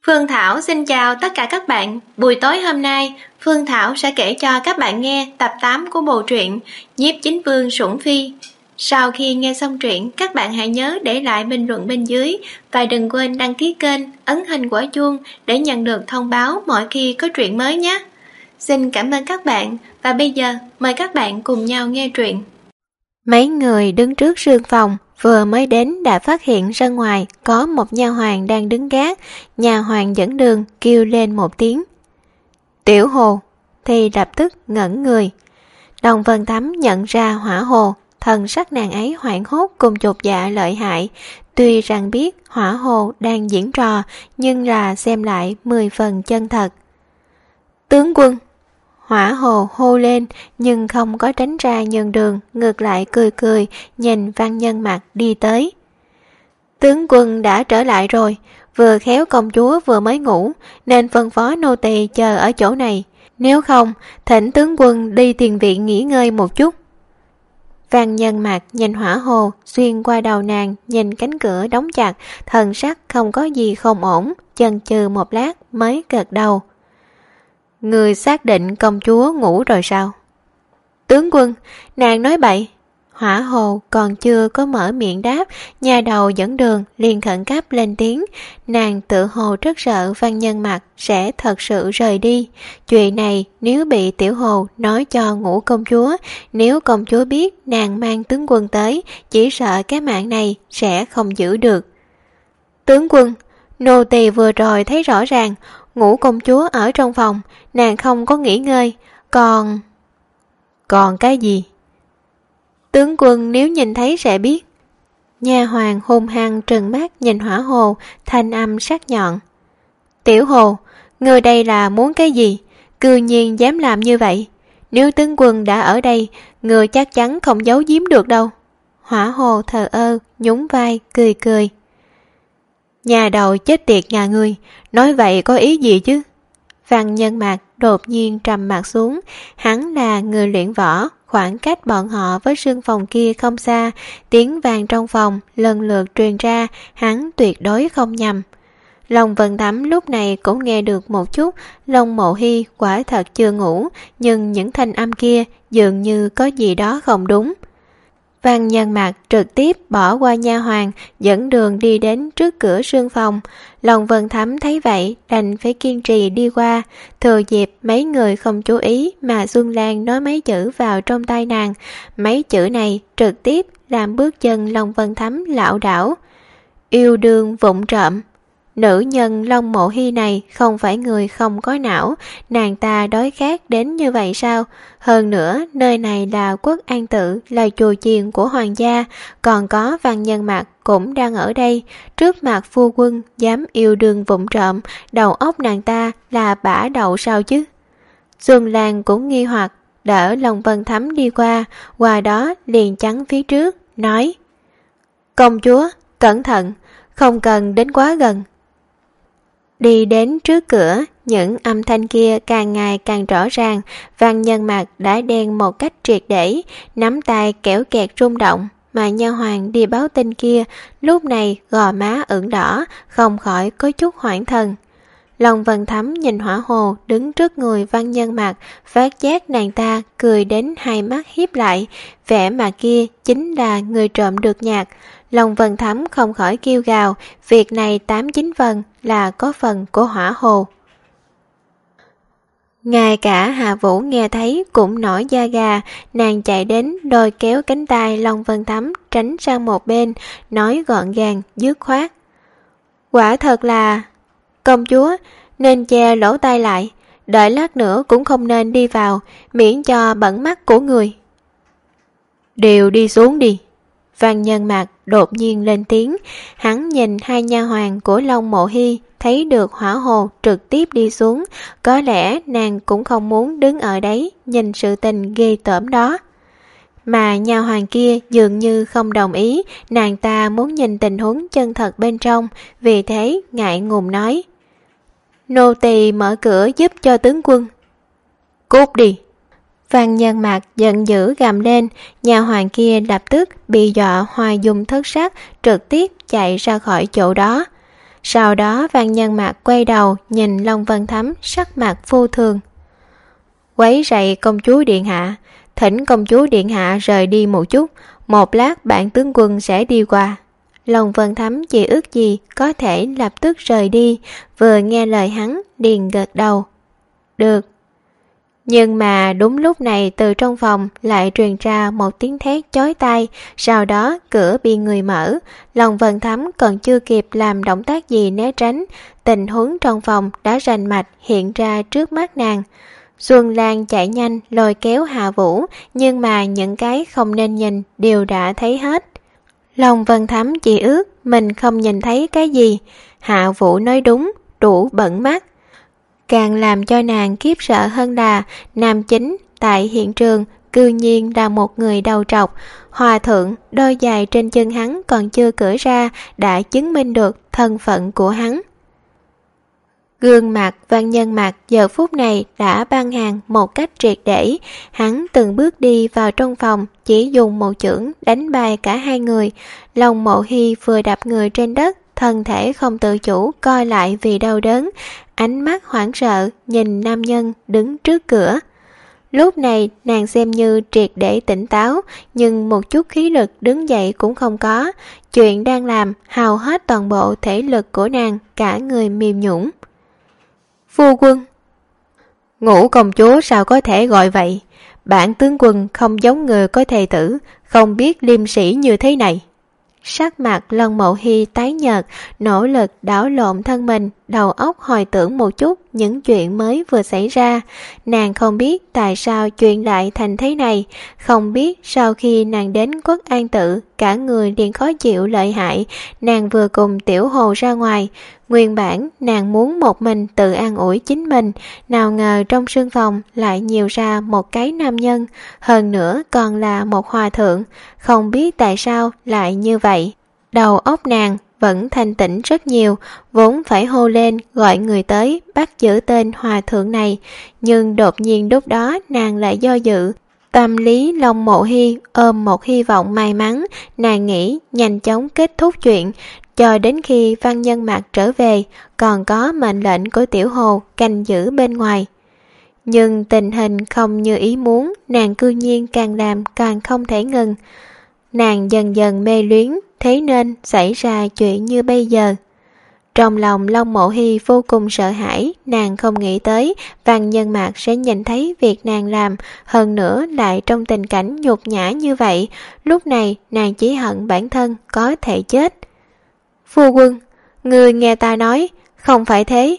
Phương Thảo xin chào tất cả các bạn. Buổi tối hôm nay, Phương Thảo sẽ kể cho các bạn nghe tập 8 của bộ truyện Nhiếp Chính Vương Sủng Phi. Sau khi nghe xong truyện, các bạn hãy nhớ để lại bình luận bên dưới và đừng quên đăng ký kênh, ấn hình quả chuông để nhận được thông báo mỗi khi có truyện mới nhé. Xin cảm ơn các bạn và bây giờ mời các bạn cùng nhau nghe truyện. Mấy người đứng trước sương phòng vừa mới đến đã phát hiện ra ngoài có một nha hoàn đang đứng gác. Nha hoàn dẫn đường kêu lên một tiếng Tiểu Hồ thì lập tức ngẩn người. Đồng Vân Thắm nhận ra Hỏa Hồ, thần sắc nàng ấy hoảng hốt cùng chột dạ lợi hại. Tuy rằng biết Hỏa Hồ đang diễn trò nhưng là xem lại 10 phần chân thật. Tướng quân! Hỏa Hồ hô lên nhưng không có tránh ra nhường đường, ngược lại cười cười nhìn Văn Nhân Mặc đi tới. Tướng quân đã trở lại rồi, vừa khéo công chúa vừa mới ngủ nên phân phó nô tỳ chờ ở chỗ này, nếu không thỉnh tướng quân đi tiền viện nghỉ ngơi một chút. Văn Nhân Mặc nhìn Hỏa Hồ xuyên qua đầu nàng, nhìn cánh cửa đóng chặt, thần sắc không có gì không ổn, chần chừ một lát mới gật đầu. Người xác định công chúa ngủ rồi sao? Tướng quân, nàng nói bậy. Hỏa Hồ còn chưa có mở miệng đáp, nhà đầu dẫn đường liền khẩn cấp lên tiếng. Nàng tự hồ rất sợ Văn Nhân Mặc sẽ thật sự rời đi. Chuyện này nếu bị Tiểu Hồ nói cho Ngũ công chúa, nếu công chúa biết nàng mang tướng quân tới, chỉ sợ cái mạng này sẽ không giữ được. Tướng quân, nô tỳ vừa rồi thấy rõ ràng Ngũ công chúa ở trong phòng, nàng không có nghỉ ngơi, còn cái gì? Tướng quân nếu nhìn thấy sẽ biết. Nha hoàn hung hăng trừng mắt nhìn Hỏa Hồ, thanh âm sắc nhọn. Tiểu Hồ, ngươi đây là muốn cái gì? Cư nhiên dám làm như vậy. Nếu tướng quân đã ở đây, ngươi chắc chắn không giấu giếm được đâu. Hỏa Hồ thờ ơ, nhún vai, cười cười. Nhà đầu chết tiệt nhà ngươi, nói vậy có ý gì chứ? Văn Nhân Mặc đột nhiên trầm mặt xuống, hắn là người luyện võ, khoảng cách bọn họ với sương phòng kia không xa, tiếng vang trong phòng lần lượt truyền ra, hắn tuyệt đối không nhầm. Long Vân Thắm lúc này cũng nghe được một chút, Long Mộ Hy quả thật chưa ngủ, nhưng những thanh âm kia dường như có gì đó không đúng. Văn Nhân Mặc trực tiếp bỏ qua nha hoàn, dẫn đường đi đến trước cửa sương phòng. Long Vân Thắm thấy vậy đành phải kiên trì đi qua, thừa dịp mấy người không chú ý mà Xuân Lan nói mấy chữ vào trong tai nàng. Mấy chữ này trực tiếp làm bước chân Long Vân Thắm lảo đảo. Yêu đương vụng trộm. Nữ nhân Long Mộ Hy này không phải người không có não, nàng ta đói khát đến như vậy sao? Hơn nữa, nơi này là Quốc An Tự, là chùa chiền của hoàng gia, còn có Văn Nhân Mặc cũng đang ở đây. Trước mặt phu quân dám yêu đương vụng trộm, đầu óc nàng ta là bả đậu sao chứ? Xuân Lan cũng nghi hoặc, đỡ Long Vân Thắm đi qua đó liền chắn phía trước, nói: Công chúa, cẩn thận, không cần đến quá gần. Đi đến trước cửa, những âm thanh kia càng ngày càng rõ ràng. Văn Nhân Mặc đã đen một cách triệt để, nắm tay kẽo kẹt rung động, mà nha hoàn đi báo tin kia lúc này gò má ửng đỏ, không khỏi có chút hoảng thần. Long Vân Thắm nhìn Hỏa Hồ đứng trước người Văn Nhân Mặc, phát giác nàng ta cười đến hai mắt híp lại, vẻ mặt kia chính là người trộm được nhạc. Long Vân Thắm không khỏi kêu gào, việc này 89 phần là có phần của Hỏa Hồ. Ngay cả Hạ Vũ nghe thấy cũng nổi da gà, nàng chạy đến đôi kéo cánh tay Long Vân Thắm tránh sang một bên, nói gọn gàng, dứt khoát. Quả thật là... Công chúa, nên che lỗ tai lại, đợi lát nữa cũng không nên đi vào, miễn cho bẩn mắt của người. Đều đi xuống đi. Văn Nhân Mặc đột nhiên lên tiếng, hắn nhìn hai nha hoàn của Long Mộ Hy, thấy được Hỏa Hồ trực tiếp đi xuống, có lẽ nàng cũng không muốn đứng ở đấy nhìn sự tình ghê tởm đó. Mà nha hoàn kia dường như không đồng ý, nàng ta muốn nhìn tình huống chân thật bên trong, vì thế ngại ngùng nói: Nô tỳ mở cửa giúp cho tướng quân. Cút đi. Văn Nhân Mặc giận dữ gầm lên, nhà hoàng kia lập tức bị dọa hoa dung thất sắc, trực tiếp chạy ra khỏi chỗ đó. Sau đó Văn Nhân Mạc quay đầu nhìn Long Vân Thấm sắc mặt vô thường. Quấy rầy công chúa điện hạ, thỉnh công chúa điện hạ rời đi một chút, một lát bản tướng quân sẽ đi qua. Long Vân Thấm chỉ ước gì có thể lập tức rời đi, vừa nghe lời hắn liền gật đầu. Được. Nhưng mà đúng lúc này từ trong phòng lại truyền ra một tiếng thét chói tai, sau đó cửa bị người mở. Long Vân Thấm còn chưa kịp làm động tác gì né tránh, tình huống trong phòng đã rành mạch hiện ra trước mắt nàng. Xuân Lan chạy nhanh lôi kéo Hạ Vũ, nhưng mà những cái không nên nhìn đều đã thấy hết. Long Vân Thấm chỉ ước mình không nhìn thấy cái gì. Hạ Vũ nói đúng, đủ bận mắt. Càng làm cho nàng khiếp sợ hơn là nam chính tại hiện trường cư nhiên là một người đầu trọc. Hòa thượng đôi giày trên chân hắn còn chưa cởi ra đã chứng minh được thân phận của hắn. Gương mặt Văn Nhân Mạc giờ phút này đã băng hàng một cách triệt để. Hắn từng bước đi vào trong phòng, chỉ dùng một chưởng đánh bay cả hai người. Long Mộ Hy vừa đập người trên đất, thân thể không tự chủ co lại vì đau đớn, ánh mắt hoảng sợ nhìn nam nhân đứng trước cửa. Lúc này nàng xem như triệt để tỉnh táo, nhưng một chút khí lực đứng dậy cũng không có. Chuyện đang làm hao hết toàn bộ thể lực của nàng, cả người mềm nhũn. Phu quân. Ngũ công chúa sao có thể gọi vậy? Bản tướng quân không giống người có thê tử, không biết liêm sĩ như thế này. Sắc mặt Long Mộ Hy tái nhợt, nỗ lực đảo lộn thân mình, đầu óc hồi tưởng một chút những chuyện mới vừa xảy ra. Nàng không biết tại sao chuyện lại thành thế này, không biết sau khi nàng đến Quốc An Tự, cả người liền khó chịu lợi hại. Nàng vừa cùng Tiểu Hồ ra ngoài, nguyên bản nàng muốn một mình tự an ủi chính mình, nào ngờ trong sương phòng lại nhiều ra một cái nam nhân, hơn nữa còn là một hòa thượng, không biết tại sao lại như vậy. Đầu óc nàng vẫn thanh tĩnh rất nhiều, vốn phải hô lên gọi người tới bắt giữ tên hòa thượng này, nhưng đột nhiên lúc đó nàng lại do dự. Tâm lý Long Mộ Hy ôm một hy vọng may mắn, nàng nghĩ nhanh chóng kết thúc chuyện, cho đến khi Văn Nhân Mạc trở về, còn có mệnh lệnh của Tiểu Hồ canh giữ bên ngoài. Nhưng tình hình không như ý muốn, nàng cư nhiên càng làm càng không thể ngừng. Nàng dần dần mê luyến, thế nên xảy ra chuyện như bây giờ. Trong lòng Long Mộ Hy vô cùng sợ hãi, nàng không nghĩ tới Văn Nhân Mạc sẽ nhìn thấy việc nàng làm, hơn nữa lại trong tình cảnh nhục nhã như vậy. Lúc này nàng chỉ hận bản thân có thể chết. Phu quân, người nghe ta nói, không phải thế,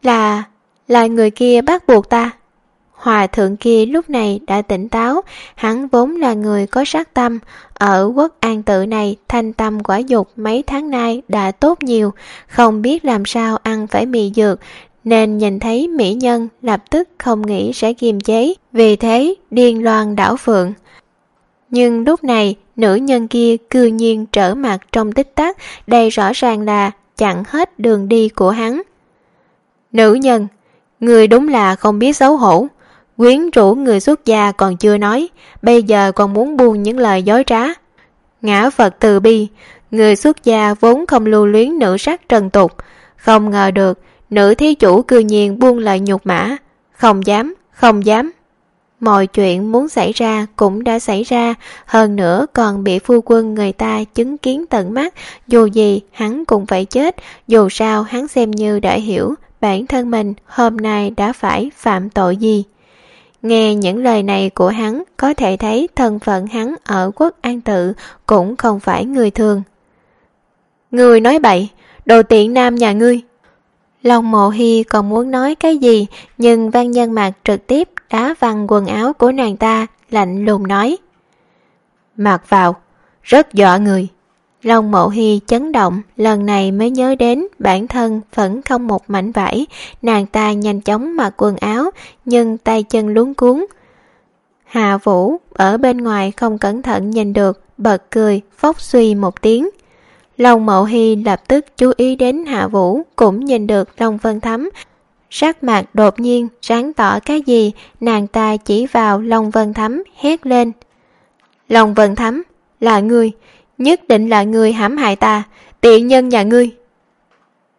là người kia bắt buộc ta. Hòa thượng kia lúc này đã tỉnh táo, hắn vốn là người có sát tâm, ở Quốc An Tự này thanh tâm quả dục mấy tháng nay đã tốt nhiều, không biết làm sao ăn phải mì dược, nên nhìn thấy mỹ nhân lập tức không nghĩ sẽ kiềm chế, vì thế điên loan đảo phượng. Nhưng lúc này nữ nhân kia cư nhiên trở mặt trong tích tắc, đây rõ ràng là chặn hết đường đi của hắn. Nữ nhân, người đúng là không biết xấu hổ, quyến rũ người xuất gia còn chưa nói, bây giờ còn muốn buông những lời dối trá. Ngã Phật từ bi, người xuất gia vốn không lưu luyến nữ sắc trần tục, không ngờ được nữ thí chủ cư nhiên buông lời nhục mã. Không dám, không dám. Mọi chuyện muốn xảy ra cũng đã xảy ra, hơn nữa còn bị phu quân người ta chứng kiến tận mắt, dù gì hắn cũng phải chết, dù sao hắn xem như đã hiểu bản thân mình hôm nay đã phải phạm tội gì. Nghe những lời này của hắn, có thể thấy thân phận hắn ở Quốc An Tự cũng không phải người thường. Ngươi nói bậy, đồ tiện nam nhà ngươi. Long Mộ Hy còn muốn nói cái gì, nhưng Văn Nhân Mạc trực tiếp đá văng quần áo của nàng ta, lạnh lùng nói. Mặc vào, rất dọa người. Long Mộ Hy chấn động, lần này mới nhớ đến bản thân vẫn không một mảnh vải, nàng ta nhanh chóng mặc quần áo, nhưng tay chân luống cuống. Hạ Vũ ở bên ngoài không cẩn thận nhìn được, bật cười, phốc suy một tiếng. Long Mộ Hy lập tức chú ý đến Hạ Vũ, cũng nhìn được Long Vân Thấm. Sắc mặt đột nhiên sáng tỏ cái gì, nàng ta chỉ vào Long Vân Thấm hét lên. Long Vân Thấm, là ngươi, nhất định là ngươi hãm hại ta, tiện nhân nhà ngươi.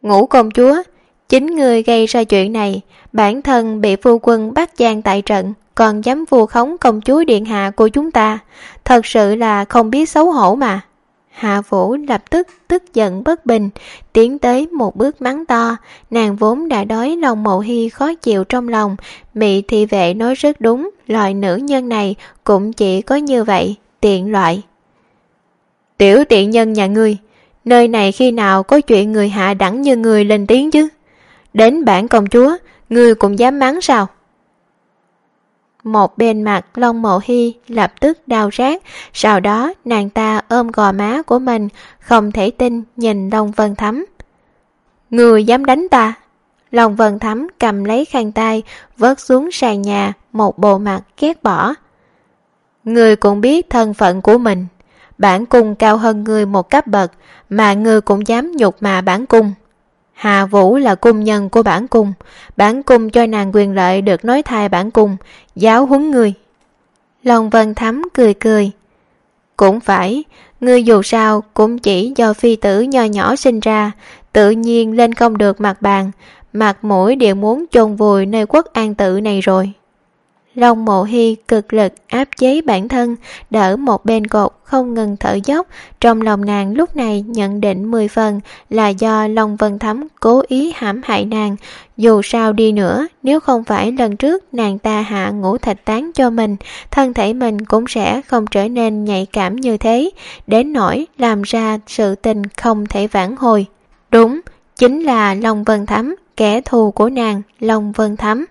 Ngũ công chúa, chính người gây ra chuyện này, bản thân bị phu quân bắt giam tại trận, còn dám vu khống công chúa điện hạ của chúng ta, thật sự là không biết xấu hổ mà. Hạ Vũ lập tức tức giận bất bình, tiến tới một bước mắng to. Nàng vốn đã đói lòng Mộ Hy khó chịu trong lòng. Mị thị vệ nói rất đúng, loại nữ nhân này cũng chỉ có như vậy, tiện loại. Tiểu tiện nhân nhà ngươi, nơi này khi nào có chuyện người hạ đẳng như ngươi lên tiếng chứ? Đến bản công chúa, ngươi cũng dám mắng sao? Một bên mặt Long Mộ Hy lập tức đau rát, sau đó nàng ta ôm gò má của mình, không thể tin nhìn Long Vân Thắm. Người dám đánh ta? Long Vân Thắm cầm lấy khăn tay, vớt xuống sàn nhà, một bộ mặt ghét bỏ. Người cũng biết thân phận của mình, bản cung cao hơn người một cấp bậc, mà người cũng dám nhục mạ bản cung. Hạ Vũ là cung nhân của bản cung cho nàng quyền lợi được nói thay bản cung, giáo huấn người. Long Vân Thắm cười cười. Cũng phải, ngươi dù sao cũng chỉ do phi tử nho nhỏ sinh ra, tự nhiên lên không được mặt bàn, mặt mũi đều muốn chôn vùi nơi Quốc An Tự này rồi. Long Mộ Hy cực lực áp chế bản thân, đỡ một bên cột không ngừng thở dốc. Trong lòng nàng lúc này nhận định 10 phần là do Long Vân Thắm cố ý hãm hại nàng. Dù sao đi nữa, nếu không phải lần trước nàng ta hạ ngũ thạch tán cho mình, thân thể mình cũng sẽ không trở nên nhạy cảm như thế, đến nỗi làm ra sự tình không thể vãn hồi. Đúng, chính là Long Vân Thắm, kẻ thù của nàng, Long Vân Thắm.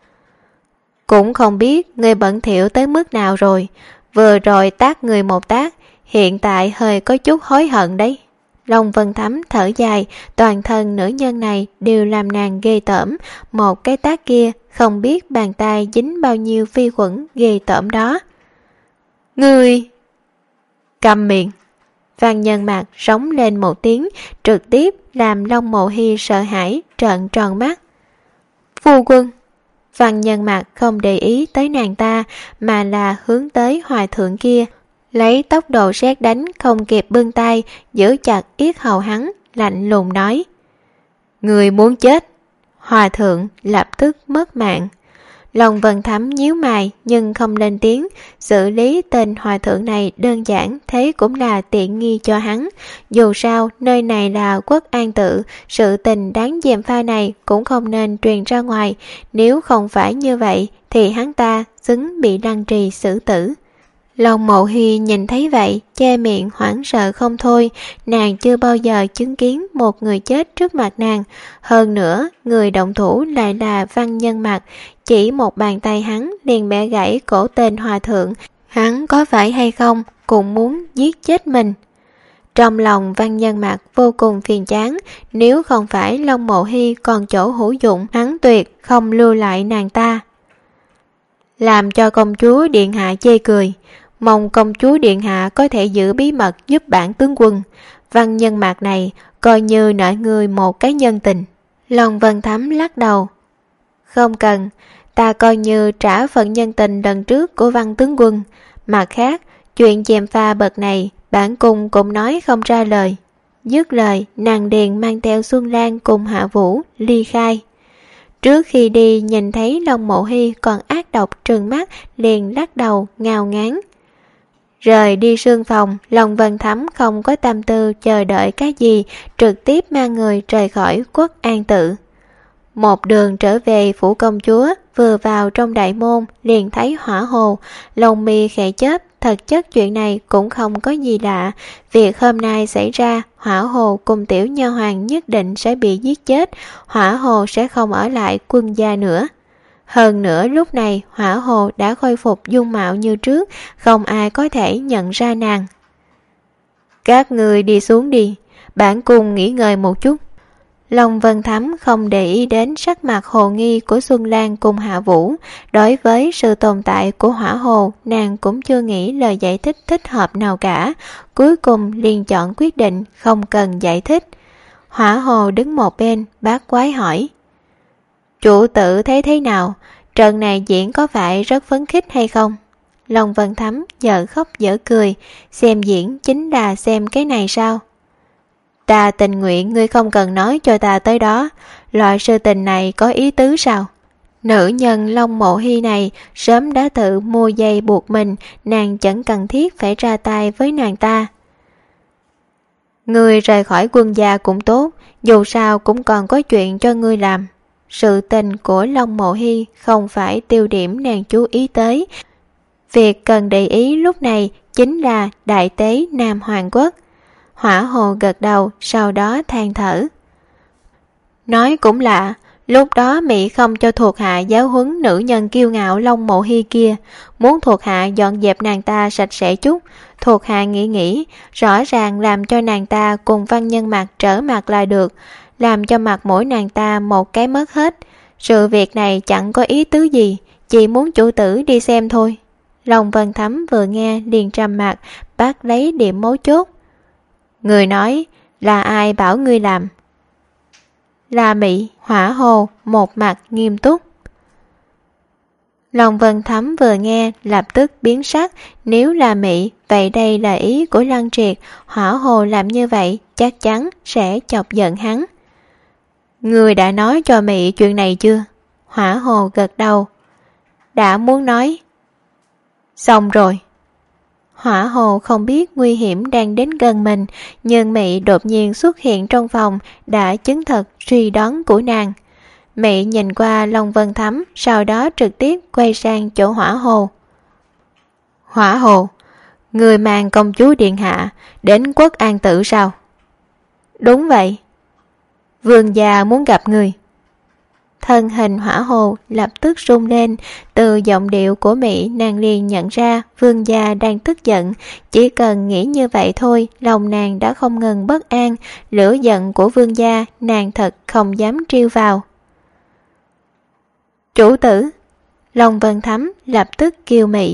Cũng không biết người bận thiệu tới mức nào rồi, vừa rồi tát người một tát, hiện tại hơi có chút hối hận đấy. Long Vân Thắm thở dài, toàn thân nữ nhân này đều làm nàng ghê tởm, một cái tát kia không biết bàn tay dính bao nhiêu vi khuẩn ghê tởm đó. Ngươi! Câm miệng! Văn Nhân Mạc rống lên một tiếng, trực tiếp làm Long Mộ Hy sợ hãi, trợn tròn mắt. Phu quân! Văn Nhân Mạc không để ý tới nàng ta, mà là hướng tới hòa thượng kia, lấy tốc độ sét đánh không kịp bưng tay, giữ chặt yết hầu hắn, lạnh lùng nói. Người muốn chết. Hòa thượng lập tức mất mạng. Long Vân Thắm nhíu mày nhưng không lên tiếng, xử lý tên hòa thượng này đơn giản, thế cũng là tiện nghi cho hắn. Dù sao, nơi này là Quốc An Tự, sự tình đáng gièm pha này cũng không nên truyền ra ngoài, nếu không phải như vậy thì hắn ta xứng bị đăng trì xử tử. Long Mộ Hy nhìn thấy vậy, che miệng hoảng sợ không thôi, nàng chưa bao giờ chứng kiến một người chết trước mặt nàng. Hơn nữa, người động thủ lại là Văn Nhân Mạc, chỉ một bàn tay hắn liền bẻ gãy cổ tên hòa thượng, hắn có phải hay không cũng muốn giết chết mình. Trong lòng Văn Nhân Mạc vô cùng phiền chán, nếu không phải Long Mộ Hy còn chỗ hữu dụng, hắn tuyệt không lưu lại nàng ta. Làm cho công chúa điện hạ chê cười, mong công chúa điện hạ có thể giữ bí mật giúp bản tướng quân. Văn Nhân Mạc này coi như nợ người một cái nhân tình. Long Vân Thắm lắc đầu. Không cần, ta coi như trả phần nhân tình lần trước của Văn tướng quân. Mặt khác, chuyện gièm pha bậc này bản cung cũng nói không ra lời. Dứt lời, nàng điền mang theo Xuân Lan cùng Hạ Vũ ly khai. Trước khi đi nhìn thấy Long Mộ Hy còn ác độc trừng mắt, liền lắc đầu ngao ngán. Rời đi sương phòng, Long Vân Thắm không có tâm tư chờ đợi cái gì, trực tiếp mang người rời khỏi Quốc An Tự. Một đường trở về phủ công chúa, vừa vào trong đại môn liền thấy hỏa hồ, lông mi khẽ chớp. Thật chất chuyện này cũng không có gì lạ, việc hôm nay xảy ra, hỏa hồ cùng tiểu nha hoàng nhất định sẽ bị giết chết, hỏa hồ sẽ không ở lại quân gia nữa. Hơn nữa lúc này hỏa hồ đã khôi phục dung mạo như trước, không ai có thể nhận ra nàng. Các người đi xuống đi, bản cung nghỉ ngơi một chút. Long Vân Thắm không để ý đến sắc mặt hồ nghi của Xuân Lan cùng Hạ Vũ. Đối với sự tồn tại của hỏa hồ, nàng cũng chưa nghĩ lời giải thích thích hợp nào cả. Cuối cùng liền chọn quyết định không cần giải thích. Hỏa hồ đứng một bên, bác quái hỏi. Chủ tử thấy thế nào? Trận này diễn có phải rất phấn khích hay không? Long Vân Thắm dở khóc dở cười, xem diễn chính là xem cái này sao? Ta tình nguyện ngươi không cần nói cho ta tới đó. Loại sự tình này có ý tứ sao? Nữ nhân Long Mộ Hy này sớm đã tự mua dây buộc mình, nàng chẳng cần thiết phải ra tay với nàng ta. Ngươi rời khỏi quân gia cũng tốt, dù sao cũng còn có chuyện cho ngươi làm. Sự tình của Long Mộ Hy không phải tiêu điểm nàng chú ý tới. Việc cần để ý lúc này chính là đại tế Nam Hoàng Quốc. Hỏa Hồ gật đầu, sau đó than thở. Nói cũng lạ, lúc đó Mỹ không cho thuộc hạ giáo huấn nữ nhân kiêu ngạo Long Mộ Hy kia, muốn thuộc hạ dọn dẹp nàng ta sạch sẽ chút. Thuộc hạ nghĩ, rõ ràng làm cho nàng ta cùng văn nhân mặt trở mặt là được, làm cho mặt mũi nàng ta một cái mất hết. Sự việc này chẳng có ý tứ gì, chỉ muốn chủ tử đi xem thôi. Long Vân Thấm vừa nghe liền trầm mặt, bắt lấy điểm mấu chốt. Người nói, là ai bảo ngươi làm? Là Mỹ. Hỏa Hồ một mặt nghiêm túc. Long Vân Thấm vừa nghe lập tức biến sắc. Nếu là Mỹ, vậy đây là ý của Lăng Triệt. Hỏa Hồ làm như vậy chắc chắn sẽ chọc giận hắn. Người đã nói cho Mỹ chuyện này chưa? Hỏa Hồ gật đầu. Đã muốn nói. Xong rồi. Hỏa Hồ không biết nguy hiểm đang đến gần mình, nhưng Mị đột nhiên xuất hiện trong phòng đã chứng thực suy đoán của nàng. Mị nhìn qua Long Vân Thấm, sau đó trực tiếp quay sang chỗ Hỏa Hồ. Hỏa Hồ, người mang công chúa điện hạ đến Quốc An Tự sao? Đúng vậy. Vương gia muốn gặp người. Thân hình Hỏa Hồ lập tức rung lên, từ giọng điệu của Mỹ nàng liền nhận ra vương gia đang tức giận. Chỉ cần nghĩ như vậy thôi, lòng nàng đã không ngừng bất an. Lửa giận của vương gia nàng thật không dám trêu vào. Chủ tử. Long Vân Thấm lập tức kêu Mỹ.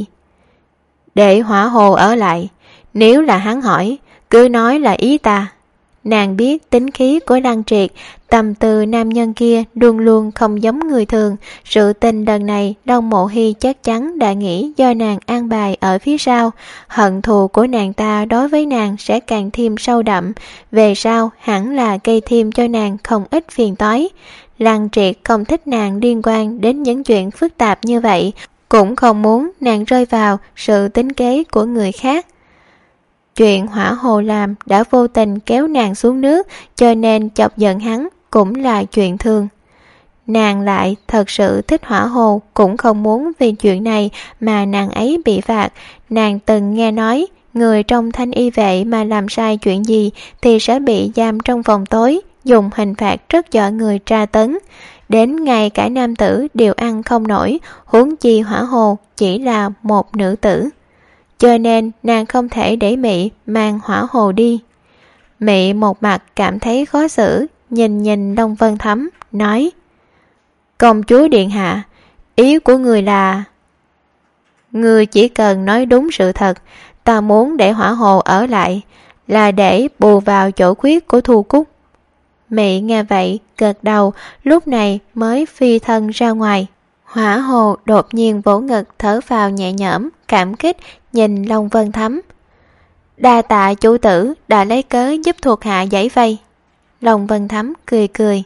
Để Hỏa Hồ ở lại, nếu là hắn hỏi, cứ nói là ý ta. Nàng biết tính khí của Lăng Triệt, tâm tư nam nhân kia luôn luôn không giống người thường. Sự tình lần này Long Mộ Hy chắc chắn đã nghĩ do nàng an bài ở phía sau. Hận thù của nàng ta đối với nàng sẽ càng thêm sâu đậm. Về sau hẳn là gây thêm cho nàng không ít phiền toái. Lăng Triệt không thích nàng liên quan đến những chuyện phức tạp như vậy, cũng không muốn nàng rơi vào sự tính kế của người khác. Chuyện Hỏa Hồ làm đã vô tình kéo nàng xuống nước, cho nên chọc giận hắn cũng là chuyện thường. Nàng lại thật sự thích Hỏa Hồ, cũng không muốn vì chuyện này mà nàng ấy bị phạt. Nàng từng nghe nói, người trong thanh y vệ mà làm sai chuyện gì thì sẽ bị giam trong phòng tối, dùng hình phạt rất dọa người tra tấn. Đến ngay cả nam tử đều ăn không nổi, huống chi Hỏa Hồ chỉ là một nữ tử. Cho nên nàng không thể để Mị mang Hỏa Hồ đi. Mị một mặt cảm thấy khó xử, nhìn Long Vân Thấm, nói: Công chúa điện hạ, ý của người là... Người chỉ cần nói đúng sự thật, ta muốn để Hỏa Hồ ở lại, là để bù vào chỗ khuyết của Thu Cúc. Mị nghe vậy, gật đầu, lúc này mới phi thân ra ngoài. Hỏa Hồ đột nhiên vỗ ngực thở phào nhẹ nhõm, cảm kích nhìn Long Vân Thấm. Đa tạ chủ tử đã lấy cớ giúp thuộc hạ giải vây. Long Vân Thấm cười cười.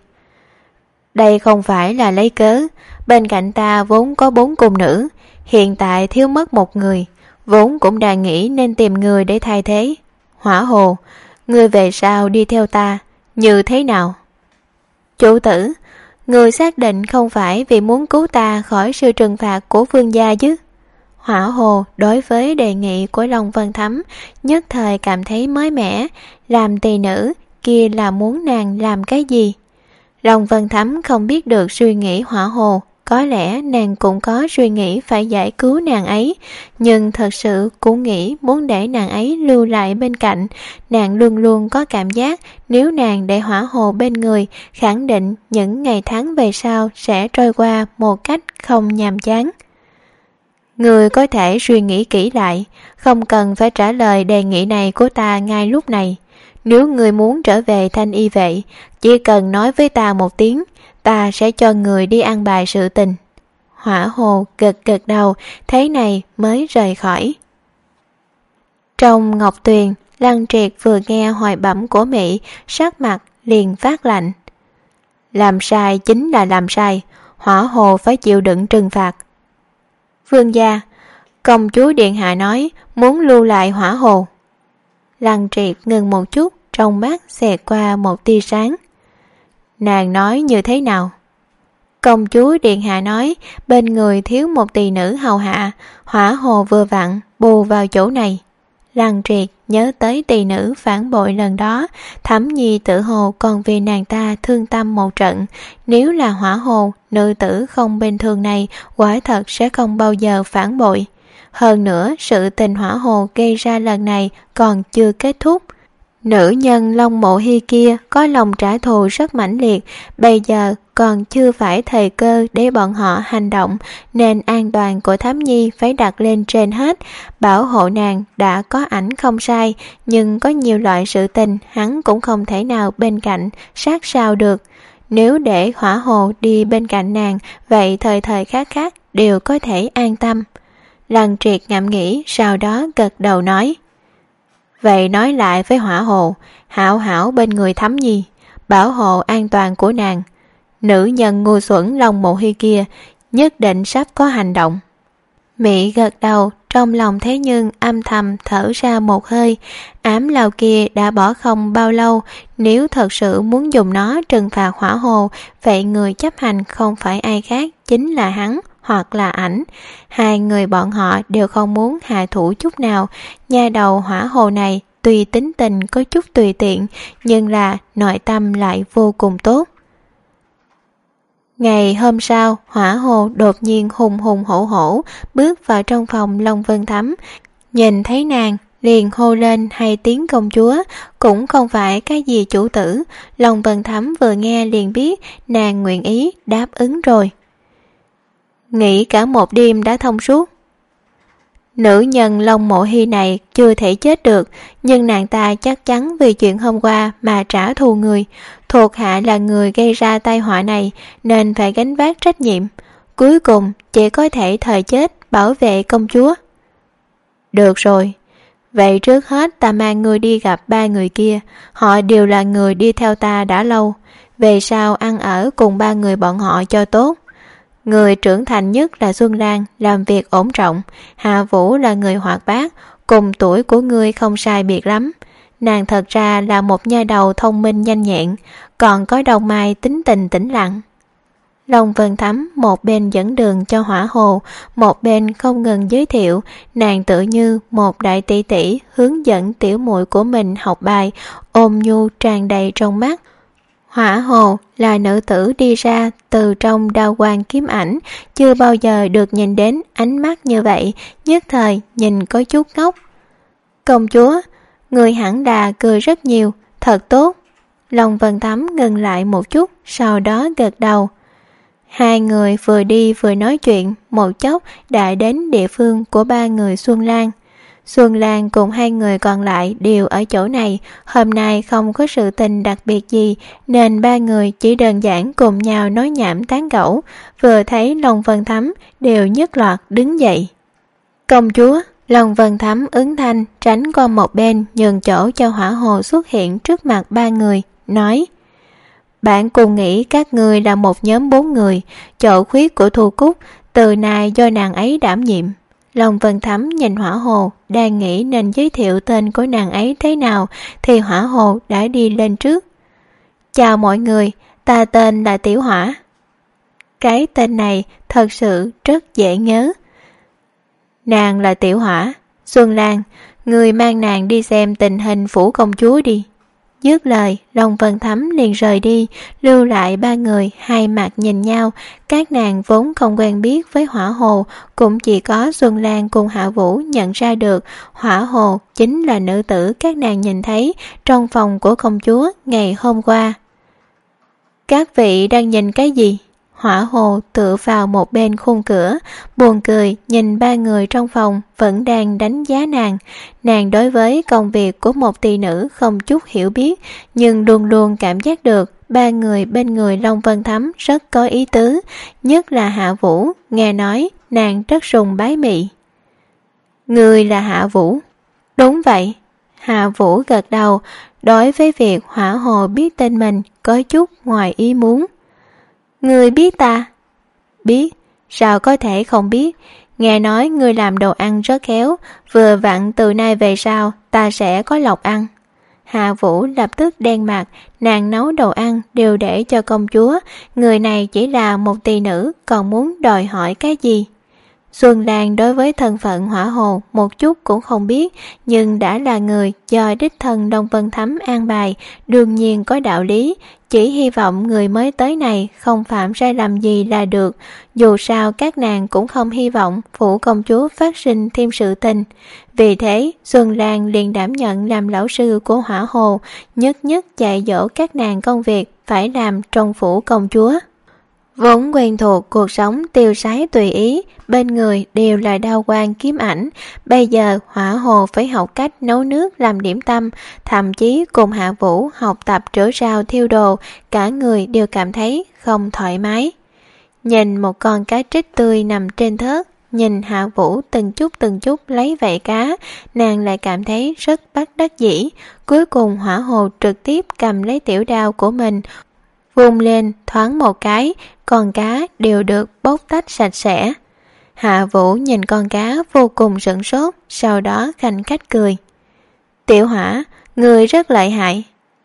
Đây không phải là lấy cớ, bên cạnh ta vốn có 4 cung nữ, hiện tại thiếu mất một người, vốn cũng đang nghĩ nên tìm người để thay thế. Hỏa Hồ, ngươi về sau đi theo ta, như thế nào? Chủ tử, người xác định không phải vì muốn cứu ta khỏi sự trừng phạt của vương gia chứ? Hỏa Hồ đối với đề nghị của Long Vân Thấm nhất thời cảm thấy mới mẻ. Làm tỳ nữ kia là muốn nàng làm cái gì? Long Vân Thấm không biết được suy nghĩ Hỏa Hồ. Có lẽ nàng cũng có suy nghĩ phải giải cứu nàng ấy, nhưng thật sự cũng nghĩ muốn để nàng ấy lưu lại bên cạnh. Nàng luôn luôn có cảm giác nếu nàng để Hỏa Hồ bên người, khẳng định những ngày tháng về sau sẽ trôi qua một cách không nhàm chán. Người có thể suy nghĩ kỹ lại, không cần phải trả lời đề nghị này của ta ngay lúc này. Nếu người muốn trở về thanh y vệ, chỉ cần nói với ta một tiếng, ta sẽ cho người đi ăn bài sự tình. Hỏa Hồ gật đầu, thế này mới rời khỏi. Trong Ngọc Tuyền, Lăng Triệt vừa nghe hoài bẩm của Mỹ, sắc mặt liền phát lạnh. Làm sai chính là làm sai, Hỏa Hồ phải chịu đựng trừng phạt. Vương gia, công chúa điện hạ nói muốn lưu lại Hỏa Hồ. Lăng Triệt ngừng một chút, trong mắt xẹt qua một tia sáng. Nàng nói như thế nào? Công chúa điện hạ nói bên người thiếu một tỳ nữ hầu hạ, Hỏa Hồ vừa vặn bù vào chỗ này. Lăng Triệt nhớ tới tỳ nữ phản bội lần đó, Thẩm Nhi tự hồ còn vì nàng ta thương tâm một trận. Nếu là Hỏa Hồ, nữ tử không bình thường này quả thật sẽ không bao giờ phản bội. Hơn nữa, sự tình Hỏa Hồ gây ra lần này còn chưa kết thúc. Nữ nhân Long Mộ Hy kia có lòng trả thù rất mãnh liệt, bây giờ còn chưa phải thời cơ để bọn họ hành động, nên an toàn của Thám Nhi phải đặt lên trên hết. Bảo hộ nàng đã có ảnh không sai, nhưng có nhiều loại sự tình hắn cũng không thể nào bên cạnh sát sao được. Nếu để Hỏa Hồ đi bên cạnh nàng, vậy thời thời khắc khắc đều có thể an tâm. Lăng Triệt ngẫm nghĩ, sau đó gật đầu nói. Vậy nói lại với Hỏa Hồ, hảo hảo bên người Thắm Nhi, bảo hộ an toàn của nàng. Nữ nhân ngu xuẩn Long Mộ Hy kia nhất định sắp có hành động. Mỹ gật đầu, trong lòng thế nhưng âm thầm thở ra một hơi. Ám lao kia đã bỏ không bao lâu, nếu thật sự muốn dùng nó trừng phạt Hỏa Hồ, vậy người chấp hành không phải ai khác, chính là hắn hoặc là ảnh. Hai người bọn họ đều không muốn hạ thủ chút nào. Nha đầu Hỏa Hồ này tuy tính tình có chút tùy tiện, nhưng là nội tâm lại vô cùng tốt. Ngày hôm sau, Hỏa Hồ đột nhiên hùng hùng hổ hổ bước vào trong phòng Long Vân Thắm. Nhìn thấy nàng, liền hô lên hai tiếng công chúa, cũng không phải cái gì chủ tử. Long Vân Thắm vừa nghe liền biết nàng nguyện ý đáp ứng rồi. Nghĩ cả một đêm đã thông suốt. Nữ nhân Long Mộ Hy này chưa thể chết được, nhưng nàng ta chắc chắn vì chuyện hôm qua mà trả thù người. Thuộc hạ là người gây ra tai họa này nên phải gánh vác trách nhiệm. Cuối cùng chỉ có thể thời chết bảo vệ công chúa. Được rồi, vậy trước hết ta mang người đi gặp ba người kia. Họ đều là người đi theo ta đã lâu. Về sau ăn ở cùng ba người bọn họ cho tốt. Người trưởng thành nhất là Xuân Lan, làm việc ổn trọng. Hạ Vũ là người hoạt bát, cùng tuổi của ngươi không sai biệt lắm. Nàng thật ra là một nha đầu thông minh nhanh nhẹn, còn có Đồng Mai tính tình tĩnh lặng. Long Vân Thắm một bên dẫn đường cho Hỏa Hồ, một bên không ngừng giới thiệu. Nàng tự như một đại tỷ tỷ hướng dẫn tiểu muội của mình học bài, ôm nhu tràn đầy trong mắt. Hỏa Hồ là nữ tử đi ra từ trong Đao Quang Kiếm Ảnh, chưa bao giờ được nhìn đến ánh mắt như vậy, nhất thời nhìn có chút ngốc. Công chúa, người hẳn đà cười rất nhiều, thật tốt. Long Vân Thắm ngừng lại một chút, sau đó gật đầu. Hai người vừa đi vừa nói chuyện, một chốc đã đến địa phương của ba người Xuân Lan. Xuân Lan cùng hai người còn lại đều ở chỗ này, hôm nay không có sự tình đặc biệt gì nên ba người chỉ đơn giản cùng nhau nói nhảm tán gẫu. Vừa thấy Long Vân Thắm đều nhất loạt đứng dậy. Công chúa, Long Vân Thắm ứng thanh tránh qua một bên, nhường chỗ cho Hỏa Hồ xuất hiện trước mặt ba người, nói: Bạn cùng nghĩ các ngươi là một nhóm 4 người, chỗ khuyết của Thu Cúc từ nay do nàng ấy đảm nhiệm. Long Vân Thắm nhìn Hỏa Hồ, đang nghĩ nên giới thiệu tên của nàng ấy thế nào, thì Hỏa Hồ đã đi lên trước. Chào mọi người, ta tên là Tiểu Hỏa. Cái tên này thật sự rất dễ nhớ. Nàng là Tiểu Hỏa. Xuân Lan, người mang nàng đi xem tình hình phủ công chúa đi. Dứt lời, Long Vân Thắm liền rời đi, lưu lại ba người hai mặt nhìn nhau. Các nàng vốn không quen biết với Hỏa Hồ, cũng chỉ có Xuân Lan cùng Hạ Vũ nhận ra được Hỏa Hồ chính là nữ tử các nàng nhìn thấy trong phòng của công chúa ngày hôm qua. Các vị đang nhìn cái gì? Hỏa Hồ tựa vào một bên khung cửa, buồn cười nhìn ba người trong phòng vẫn đang đánh giá nàng. Nàng đối với công việc của một tỷ nữ không chút hiểu biết, nhưng luôn luôn cảm giác được ba người bên người Long Vân Thắm rất có ý tứ, nhất là Hạ Vũ, nghe nói nàng rất sùng bái Mị. Người là Hạ Vũ? Đúng vậy. Hạ Vũ gật đầu, đối với việc Hỏa Hồ biết tên mình có chút ngoài ý muốn. Ngươi biết ta? Biết, sao có thể không biết? Nghe nói ngươi làm đồ ăn rất khéo, vừa vặn từ nay về sau ta sẽ có lộc ăn. Hạ Vũ lập tức đen mặt, nàng nấu đồ ăn đều để cho công chúa, người này chỉ là một tỳ nữ, còn muốn đòi hỏi cái gì? Xuân Lan đối với thân phận Hỏa Hồ một chút cũng không biết, nhưng đã là người do đích thân Đông Vân Thắm an bài, đương nhiên có đạo lý, chỉ hy vọng người mới tới này không phạm sai lầm gì là được, dù sao các nàng cũng không hy vọng phủ công chúa phát sinh thêm sự tình. Vì thế, Xuân Lan liền đảm nhận làm lão sư của Hỏa Hồ, nhất nhất dạy dỗ các nàng công việc phải làm trong phủ công chúa. Vốn quen thuộc cuộc sống tiêu sái tùy ý, bên người đều là đao quan kiếm ảnh, bây giờ Hỏa Hồ phải học cách nấu nước làm điểm tâm, thậm chí cùng Hạ Vũ học tập rửa rau thiêu đồ, cả người đều cảm thấy không thoải mái. Nhìn một con cá trích tươi nằm trên thớt, nhìn Hạ Vũ từng chút lấy vảy cá, nàng lại cảm thấy rất bất đắc dĩ. Cuối cùng Hỏa Hồ trực tiếp cầm lấy tiểu đao của mình, vung lên thoáng một cái, con cá đều được bóc tách sạch sẽ. Hạ Vũ nhìn con cá vô cùng sửng sốt, sau đó khanh khách cười. Tiểu Hỏa, người rất lợi hại.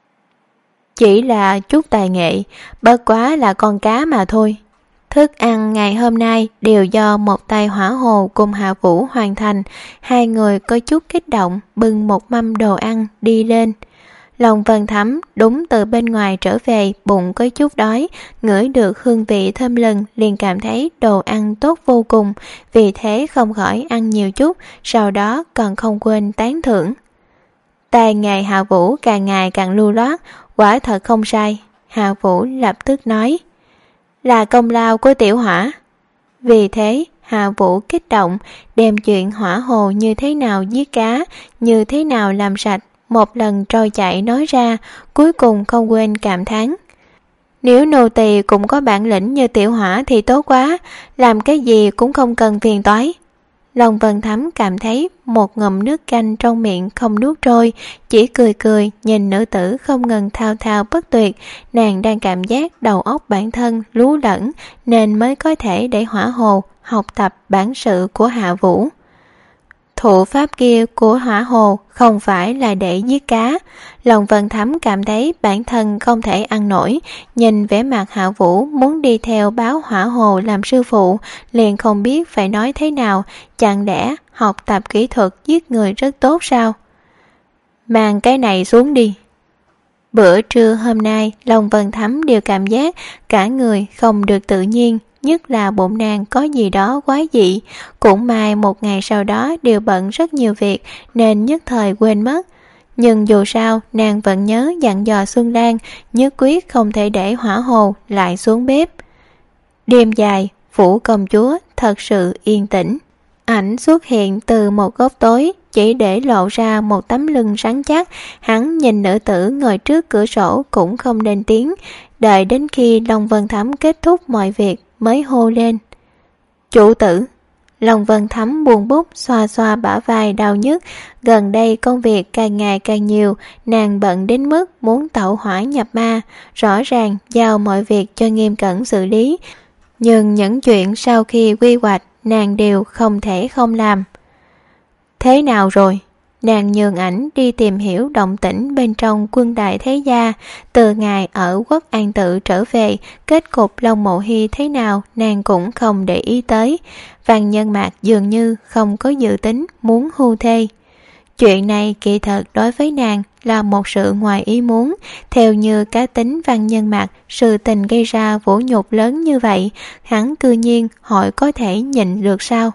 Chỉ là chút tài nghệ, bất quá là con cá mà thôi. Thức ăn ngày hôm nay đều do một tay Hỏa Hồ cùng Hạ Vũ hoàn thành, hai người có chút kích động bưng một mâm đồ ăn đi lên. Lòng Vân Thắm đúng từ bên ngoài trở về, bụng có chút đói, ngửi được hương vị thơm lừng liền cảm thấy đồ ăn tốt vô cùng, vì thế không khỏi ăn nhiều chút, sau đó còn không quên tán thưởng. Tài nghệ Hạ Vũ càng ngày càng lưu loát, quả thật không sai. Hạ Vũ lập tức nói, là công lao của Tiểu Hỏa. Vì thế Hạ Vũ kích động đem chuyện Hỏa Hồ như thế nào giết cá, như thế nào làm sạch, một lần trôi chảy nói ra, cuối cùng không quên cảm thán. Nếu nô tỳ cũng có bản lĩnh như Tiểu Hỏa thì tốt quá, làm cái gì cũng không cần phiền toái. Long Vân Thắm cảm thấy một ngụm nước canh trong miệng không nuốt trôi, chỉ cười cười nhìn nữ tử không ngừng thao thao bất tuyệt, nàng đang cảm giác đầu óc bản thân lú lẫn nên mới có thể để Hỏa Hồ học tập bản sự của Hạ Vũ. Thủ pháp kia của Hỏa Hồ không phải là để giết cá. Lòng Vân Thắm cảm thấy bản thân không thể ăn nổi, nhìn vẻ mặt Hạ Vũ muốn đi theo báo Hỏa Hồ làm sư phụ, liền không biết phải nói thế nào, chẳng lẽ học tập kỹ thuật giết người rất tốt sao? Mang cái này xuống đi. Bữa trưa hôm nay, Long Vân Thắm đều cảm giác cả người không được tự nhiên, nhất là bụng nàng có gì đó quái dị. Cũng may một ngày sau đó đều bận rất nhiều việc nên nhất thời quên mất. Nhưng dù sao nàng vẫn nhớ dặn dò Xuân Lan, nhất quyết không thể để Hỏa Hồ lại xuống bếp. Đêm dài, phủ công chúa thật sự yên tĩnh. Ảnh xuất hiện từ một góc tối, chỉ để lộ ra một tấm lưng rắn chắc. Hắn nhìn nữ tử ngồi trước cửa sổ cũng không lên tiếng, đợi đến khi Long Vân Thắm kết thúc mọi việc mới hô lên. Chủ tử. Long Vân Thắm buồn bút xoa xoa bả vai đau nhức, gần đây công việc càng ngày càng nhiều, nàng bận đến mức muốn tẩu hỏa nhập ma, rõ ràng giao mọi việc cho Nghiêm Cẩn xử lý, nhưng những chuyện sau khi quy hoạch nàng đều không thể không làm. Thế nào rồi? Nàng nhường Ảnh đi tìm hiểu động tĩnh bên trong quân đại thế gia, từ ngày ở Quốc An Tự trở về, kết cục Long Mộ Hy thế nào nàng cũng không để ý tới. Văn Nhân Mạc dường như không có dự tính muốn hưu thê. Chuyện này kỳ thật đối với nàng là một sự ngoài ý muốn, theo như cá tính Văn Nhân Mạc, sự tình gây ra vũ nhục lớn như vậy, hắn cư nhiên hỏi có thể nhịn được sao?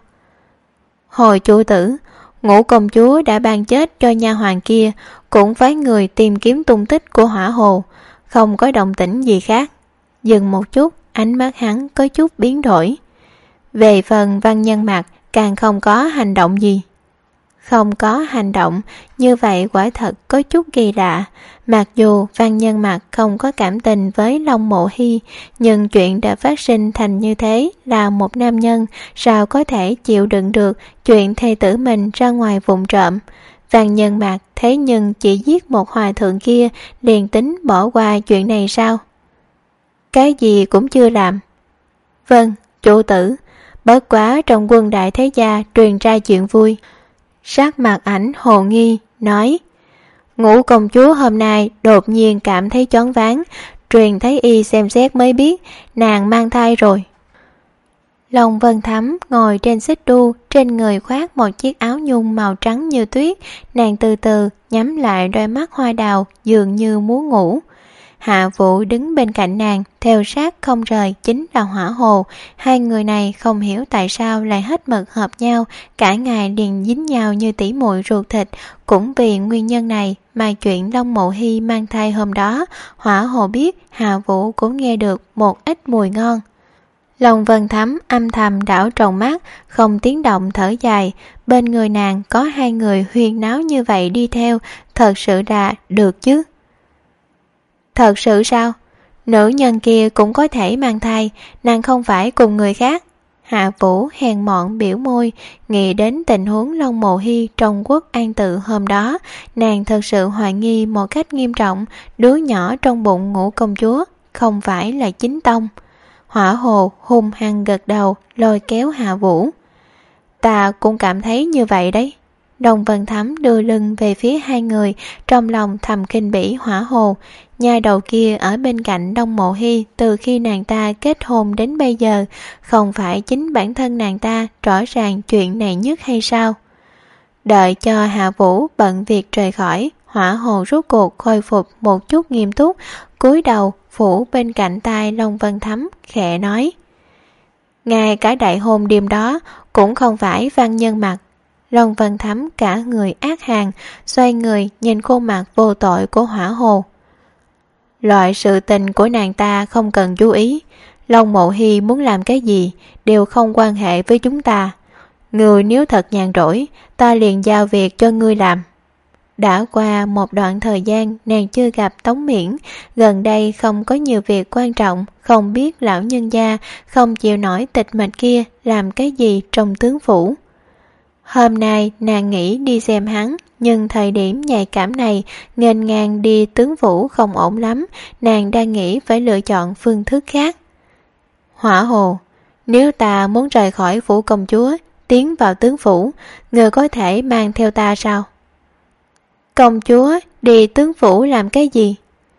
Hồi chủ tử, Ngũ công chúa đã ban chết cho nha hoàn kia, cũng phái người tìm kiếm tung tích của Hỏa Hồ, không có động tĩnh gì khác. Dừng một chút, ánh mắt hắn có chút biến đổi. Về phần Văn Nhân Mạc càng không có hành động gì. Không có hành động, như vậy quả thật có chút kỳ lạ. Mặc dù Văn Nhân Mạc không có cảm tình với Long Mộ Hy, nhưng chuyện đã phát sinh thành như thế, là một nam nhân sao có thể chịu đựng được chuyện thê tử mình ra ngoài vụng trộm. Văn Nhân Mạc thế nhưng chỉ giết một hòa thượng kia liền tính bỏ qua chuyện này sao? Cái gì cũng chưa làm. Vâng, chủ tử. Bất quá trong quân đại thế gia truyền ra chuyện vui. Sắc mặt ảnh hồ nghi, nói: Ngũ công chúa hôm nay đột nhiên cảm thấy choáng váng, truyền thấy y xem xét mới biết nàng mang thai rồi. Long Vân Thắm ngồi trên xích đu, trên người khoác một chiếc áo nhung màu trắng như tuyết, nàng từ từ nhắm lại đôi mắt hoa đào dường như muốn ngủ. Hạ Vũ đứng bên cạnh nàng, theo sát không rời chính là Hỏa Hồ. Hai người này không hiểu tại sao lại hết mực hợp nhau, cả ngày liền dính nhau như tỉ muội ruột thịt. Cũng vì nguyên nhân này mà chuyện Long Mộ Hy mang thai hôm đó, Hỏa Hồ biết, Hạ Vũ cũng nghe được một ít mùi ngon. Long Vân Thắm âm thầm đảo tròng mắt, không tiếng động thở dài. Bên người nàng có hai người huyên náo như vậy đi theo, thật sự là được chứ. Thật sự sao? Nữ nhân kia cũng có thể mang thai, nàng không phải cùng người khác. Hạ Vũ hèn mọn biểu môi, nghĩ đến tình huống Long Mộ Hy trong quốc an tự hôm đó, nàng thật sự hoài nghi một cách nghiêm trọng, đứa nhỏ trong bụng Ngũ công chúa không phải là chính tông. Hỏa Hồ hung hăng gật đầu, lôi kéo Hạ Vũ. Ta cũng cảm thấy như vậy đấy. Đồng Vân Thắm đưa lưng về phía hai người, trong lòng thầm khinh bỉ Hỏa Hồ. Nha đầu kia ở bên cạnh Đông Mộ Hy từ khi nàng ta kết hôn đến bây giờ, không phải chính bản thân nàng ta rõ ràng chuyện này nhất hay sao? Đợi cho Hạ Vũ bận việc rời khỏi, Hỏa Hồ rốt cuộc khôi phục một chút nghiêm túc, cúi đầu phủ bên cạnh tai Long Vân Thắm, khẽ nói: Ngay cả đại hôn đêm đó cũng không phải Văn Nhân Mặc. Long Vân Thắm cả người ác hàn, xoay người nhìn khuôn mặt vô tội của Hỏa Hồ. Loại sự tình của nàng ta không cần chú ý. Long Mộ Hy muốn làm cái gì đều không quan hệ với chúng ta. Ngươi nếu thật nhàn rỗi, ta liền giao việc cho ngươi làm. Đã qua một đoạn thời gian nàng chưa gặp Tống Miễn, gần đây không có nhiều việc quan trọng, không biết lão nhân gia không chịu nổi tịch mịch kia làm cái gì trong tướng phủ. Hôm nay nàng nghĩ đi xem hắn, nhưng thời điểm nhạy cảm này nghênh ngang đi tướng phủ không ổn lắm, nàng đang nghĩ phải lựa chọn phương thức khác. Hỏa Hồ, nếu ta muốn rời khỏi phủ công chúa, tiến vào tướng phủ, ngươi có thể mang theo ta sao? Công chúa đi tướng phủ làm cái gì?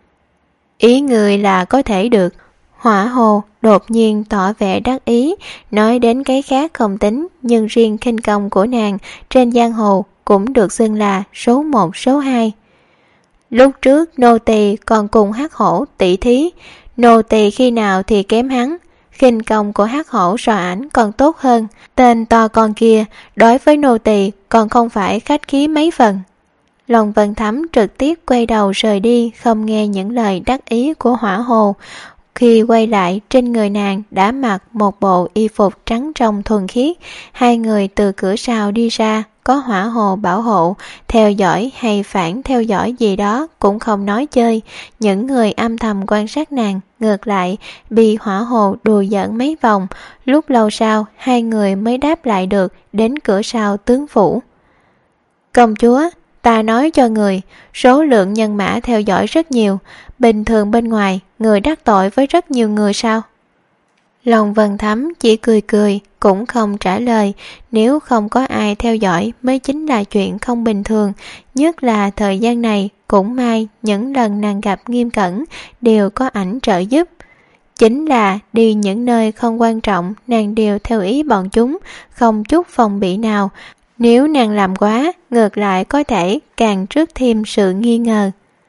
Ý người là có thể được. Hỏa Hồ đột nhiên tỏ vẻ đắc ý, nói đến cái khác không tính, nhưng riêng khinh công của nàng trên giang hồ cũng được xưng là số 1 số 2. Lúc trước nô tỳ còn cùng Hắc Hổ tỷ thí, nô tỳ khi nào thì kém hắn, khinh công của Hắc Hổ so ảnh còn tốt hơn, tên to con kia đối với nô tỳ còn không phải khách khí mấy phần. Long Vân Thắm trực tiếp quay đầu rời đi, không nghe những lời đắc ý của Hỏa Hồ. Khi quay lại, trên người nàng đã mặc một bộ y phục trắng trong thuần khiết. Hai người từ cửa sau đi ra, có Hỏa Hồ bảo hộ, theo dõi hay phản theo dõi gì đó cũng không nói chơi. Những người âm thầm quan sát nàng, ngược lại, bị Hỏa Hồ đùa giỡn mấy vòng. Lúc lâu sau, hai người mới đáp lại được đến cửa sau tướng phủ. Công chúa, ta nói cho người, số lượng nhân mã theo dõi rất nhiều, bình thường bên ngoài, người đắc tội với rất nhiều người sao? Long Vân Thắm chỉ cười cười, cũng không trả lời, nếu không có ai theo dõi mới chính là chuyện không bình thường, nhất là thời gian này, cũng may những lần nàng gặp Nghiêm Cẩn đều có ảnh trợ giúp. Chính là đi những nơi không quan trọng, nàng đều theo ý bọn chúng, không chút phòng bị nào. Nếu nàng làm quá, ngược lại có thể càng rước thêm sự nghi ngờ.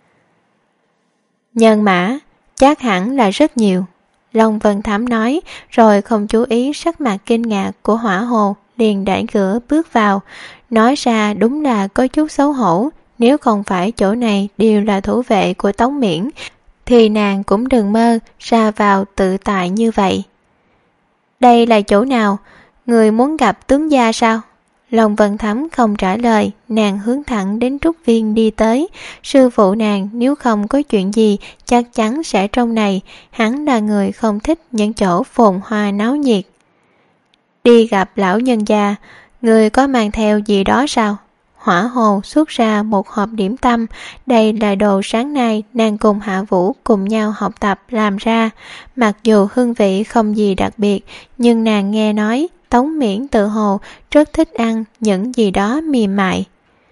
Nhân mã, chắc hẳn là rất nhiều. Long Vân Thắm nói, rồi không chú ý sắc mặt kinh ngạc của Hỏa Hồ, liền đẩy cửa bước vào. Nói ra đúng là có chút xấu hổ, nếu không phải chỗ này đều là thủ vệ của Tống Miễn, thì nàng cũng đừng mơ ra vào tự tại như vậy. Đây là chỗ nào? Người muốn gặp tướng gia sao? Long Vân Thắm không trả lời, nàng hướng thẳng đến Trúc Viên đi tới. Sư phụ nàng nếu không có chuyện gì chắc chắn sẽ trong này, hắn là người không thích những chỗ phồn hoa náo nhiệt. Đi gặp lão nhân gia, người có mang theo gì đó sao? Hỏa Hồ xuất ra một hộp điểm tâm. Đây là đồ sáng nay nàng cùng Hạ Vũ cùng nhau học tập làm ra. Mặc dù hương vị không gì đặc biệt, nhưng nàng nghe nói Tống Miễn tự hồ rất thích ăn những gì đó mềm mại.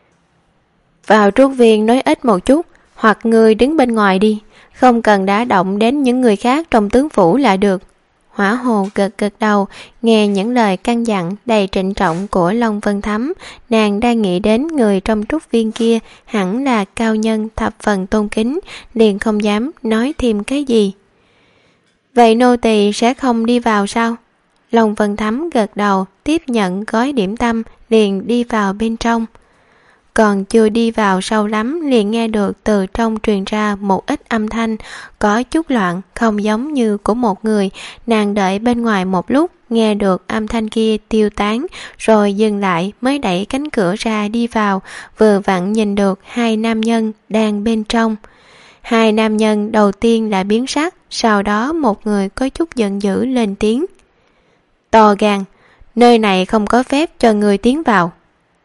Vào trúc viên nói ít một chút, hoặc ngươi đứng bên ngoài đi, không cần đả động đến những người khác trong tướng phủ là được. Hỏa Hồ gật gật đầu, nghe những lời căn dặn đầy trịnh trọng của Long Vân Thấm, nàng đang nghĩ đến người trong trúc viên kia hẳn là cao nhân thập phần tôn kính, liền không dám nói thêm cái gì. Vậy nô tỳ sẽ không đi vào sao? Long Vân Thấm gật đầu, tiếp nhận gói điểm tâm, liền đi vào bên trong. Còn chưa đi vào sâu lắm liền nghe được từ trong truyền ra một ít âm thanh, có chút loạn, không giống như của một người. Nàng đợi bên ngoài một lúc, nghe được âm thanh kia tiêu tán, rồi dừng lại mới đẩy cánh cửa ra đi vào, vừa vặn nhìn được hai nam nhân đang bên trong. Hai nam nhân đầu tiên là biến sắc, sau đó một người có chút giận dữ lên tiếng. To gan, nơi này không có phép cho người tiến vào.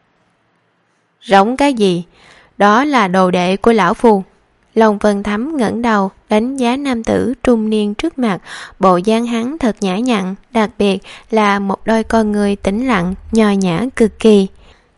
Rống cái gì? Đó là đồ đệ của lão phu. Long Vân Thấm ngẩng đầu đánh giá nam tử trung niên trước mặt, bộ dáng hắn thật nhã nhặn, đặc biệt là một đôi con người tĩnh lặng, nho nhã cực kỳ.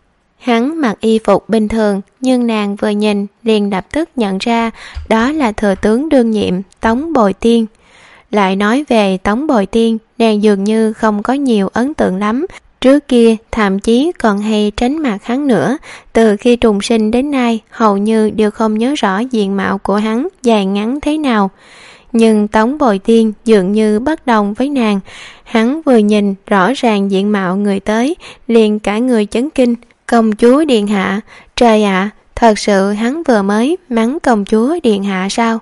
Hắn mặc y phục bình thường, nhưng nàng vừa nhìn liền lập tức nhận ra đó là thừa tướng đương nhiệm Tống Bồi Tiên. Lại nói về Tống Bồi Tiên, nàng dường như không có nhiều ấn tượng lắm. Trước kia thậm chí còn hay tránh mặt hắn nữa, từ khi trùng sinh đến nay hầu như đều không nhớ rõ diện mạo của hắn dài ngắn thế nào. Nhưng Tống Bồi Tiên dường như bất đồng với nàng, hắn vừa nhìn rõ ràng diện mạo người tới, liền cả người chấn kinh. Công chúa điện hạ, trời ạ, thật sự hắn vừa mới mắng công chúa điện hạ sao?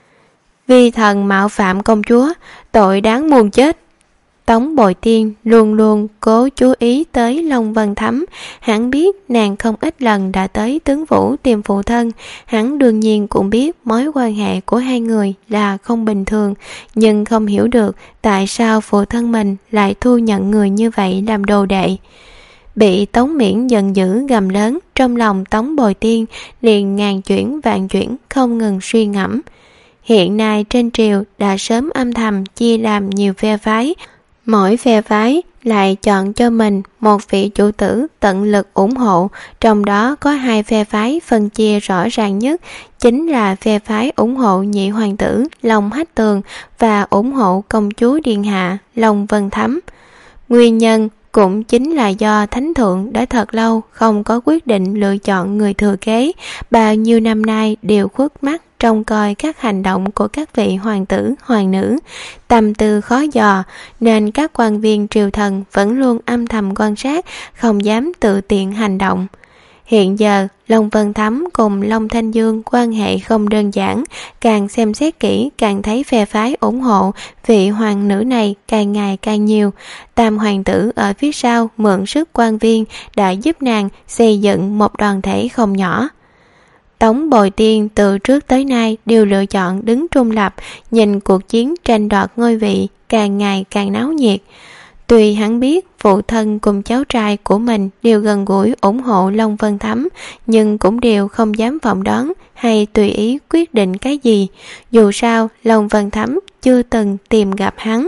Vi thần mạo phạm công chúa, tội đáng muôn chết. Tống Bồi Tiên luôn luôn cố chú ý tới Long Vân Thấm, hắn biết nàng không ít lần đã tới tướng phủ tìm phụ thân, hắn đương nhiên cũng biết mối quan hệ của hai người là không bình thường, nhưng không hiểu được tại sao phụ thân mình lại thu nhận người như vậy làm đồ đệ. Bị Tống Miễn giận dữ gầm lớn, trong lòng Tống Bồi Tiên liền ngàn chuyển vạn chuyển không ngừng suy ngẫm. Hiện nay trên triều đã sớm âm thầm chia làm nhiều phe phái, mỗi phe phái lại chọn cho mình một vị chủ tử tận lực ủng hộ, trong đó có hai phe phái phân chia rõ ràng nhất, chính là phe phái ủng hộ nhị hoàng tử Long Hách Tường và ủng hộ công chúa điện hạ Long Vân Thấm. Nguyên nhân cũng chính là do thánh thượng đã thật lâu không có quyết định lựa chọn người thừa kế, bao nhiêu năm nay đều khuất mắt trông coi các hành động của các vị hoàng tử, hoàng nữ, tâm tư khó dò, nên các quan viên triều thần vẫn luôn âm thầm quan sát, không dám tự tiện hành động. Hiện giờ, Long Vân Thấm cùng Long Thanh Dương quan hệ không đơn giản, càng xem xét kỹ càng thấy phe phái ủng hộ vị hoàng nữ này càng ngày càng nhiều. Tam hoàng tử ở phía sau mượn sức quan viên đã giúp nàng xây dựng một đoàn thể không nhỏ. Tống Bồi Tiên từ trước tới nay đều lựa chọn đứng trung lập, nhìn cuộc chiến tranh đoạt ngôi vị càng ngày càng náo nhiệt. Tuy hắn biết phụ thân cùng cháu trai của mình đều gần gũi ủng hộ Long Vân Thấm, nhưng cũng đều không dám vọng đoán hay tùy ý quyết định cái gì. Dù sao, Long Vân Thấm chưa từng tìm gặp hắn.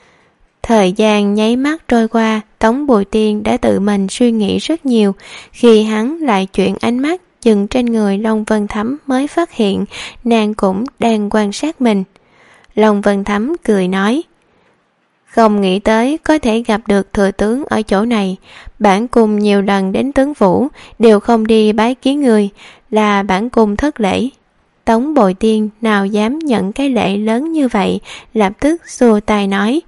Thời gian nháy mắt trôi qua, Tống Bồi Tiên đã tự mình suy nghĩ rất nhiều. Khi hắn lại chuyển ánh mắt dừng trên người Long Vân Thấm mới phát hiện nàng cũng đang quan sát mình. Long Vân Thấm cười nói, không nghĩ tới có thể gặp được thừa tướng ở chỗ này. Bản cung nhiều lần đến tướng phủ đều không đi bái kiến người, là bản cung thất lễ. Tống Bồi Tiên nào dám nhận cái lễ lớn như vậy, lập tức xua tay nói,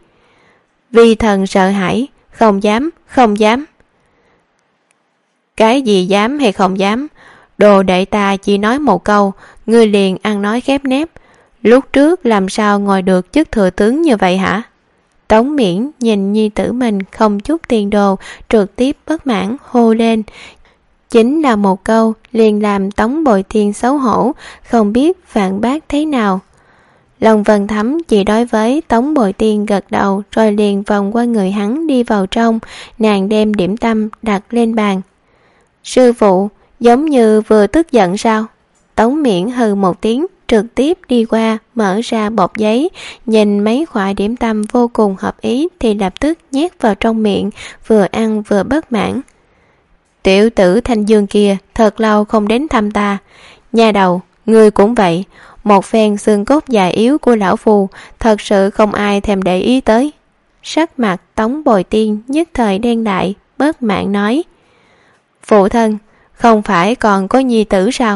vi thần sợ hãi, không dám, không dám. Cái gì dám hay không dám? Đồ đệ ta chỉ nói một câu, ngươi liền ăn nói khép nép. Lúc trước làm sao ngồi được chức thừa tướng như vậy hả? Tống Miễn nhìn nhi tử mình không chút tiền đồ, trực tiếp bất mãn hô lên. Chính là một câu liền làm Tống Bồi Tiên xấu hổ, không biết phản bác thế nào. Long Vân Thấm chỉ đối với Tống Bồi Tiên gật đầu, rồi liền vòng qua người hắn đi vào trong. Nàng đem điểm tâm đặt lên bàn. Sư phụ giống như vừa tức giận sao? Tống Miễn hừ một tiếng, trực tiếp đi qua mở ra bọc giấy, nhìn mấy khoả điểm tâm vô cùng hợp ý thì lập tức nhét vào trong miệng, vừa ăn vừa bất mãn. Tiểu tử Thanh Dương kia thật lâu không đến thăm ta. Nhà đầu, ngươi cũng vậy, một phen xương cốt già yếu của lão phù thật sự không ai thèm để ý tới. Sắc mặt Tống Bồi Tiên nhất thời đen đại, bất mãn nói: Phụ thân, không phải còn có nhi tử sao?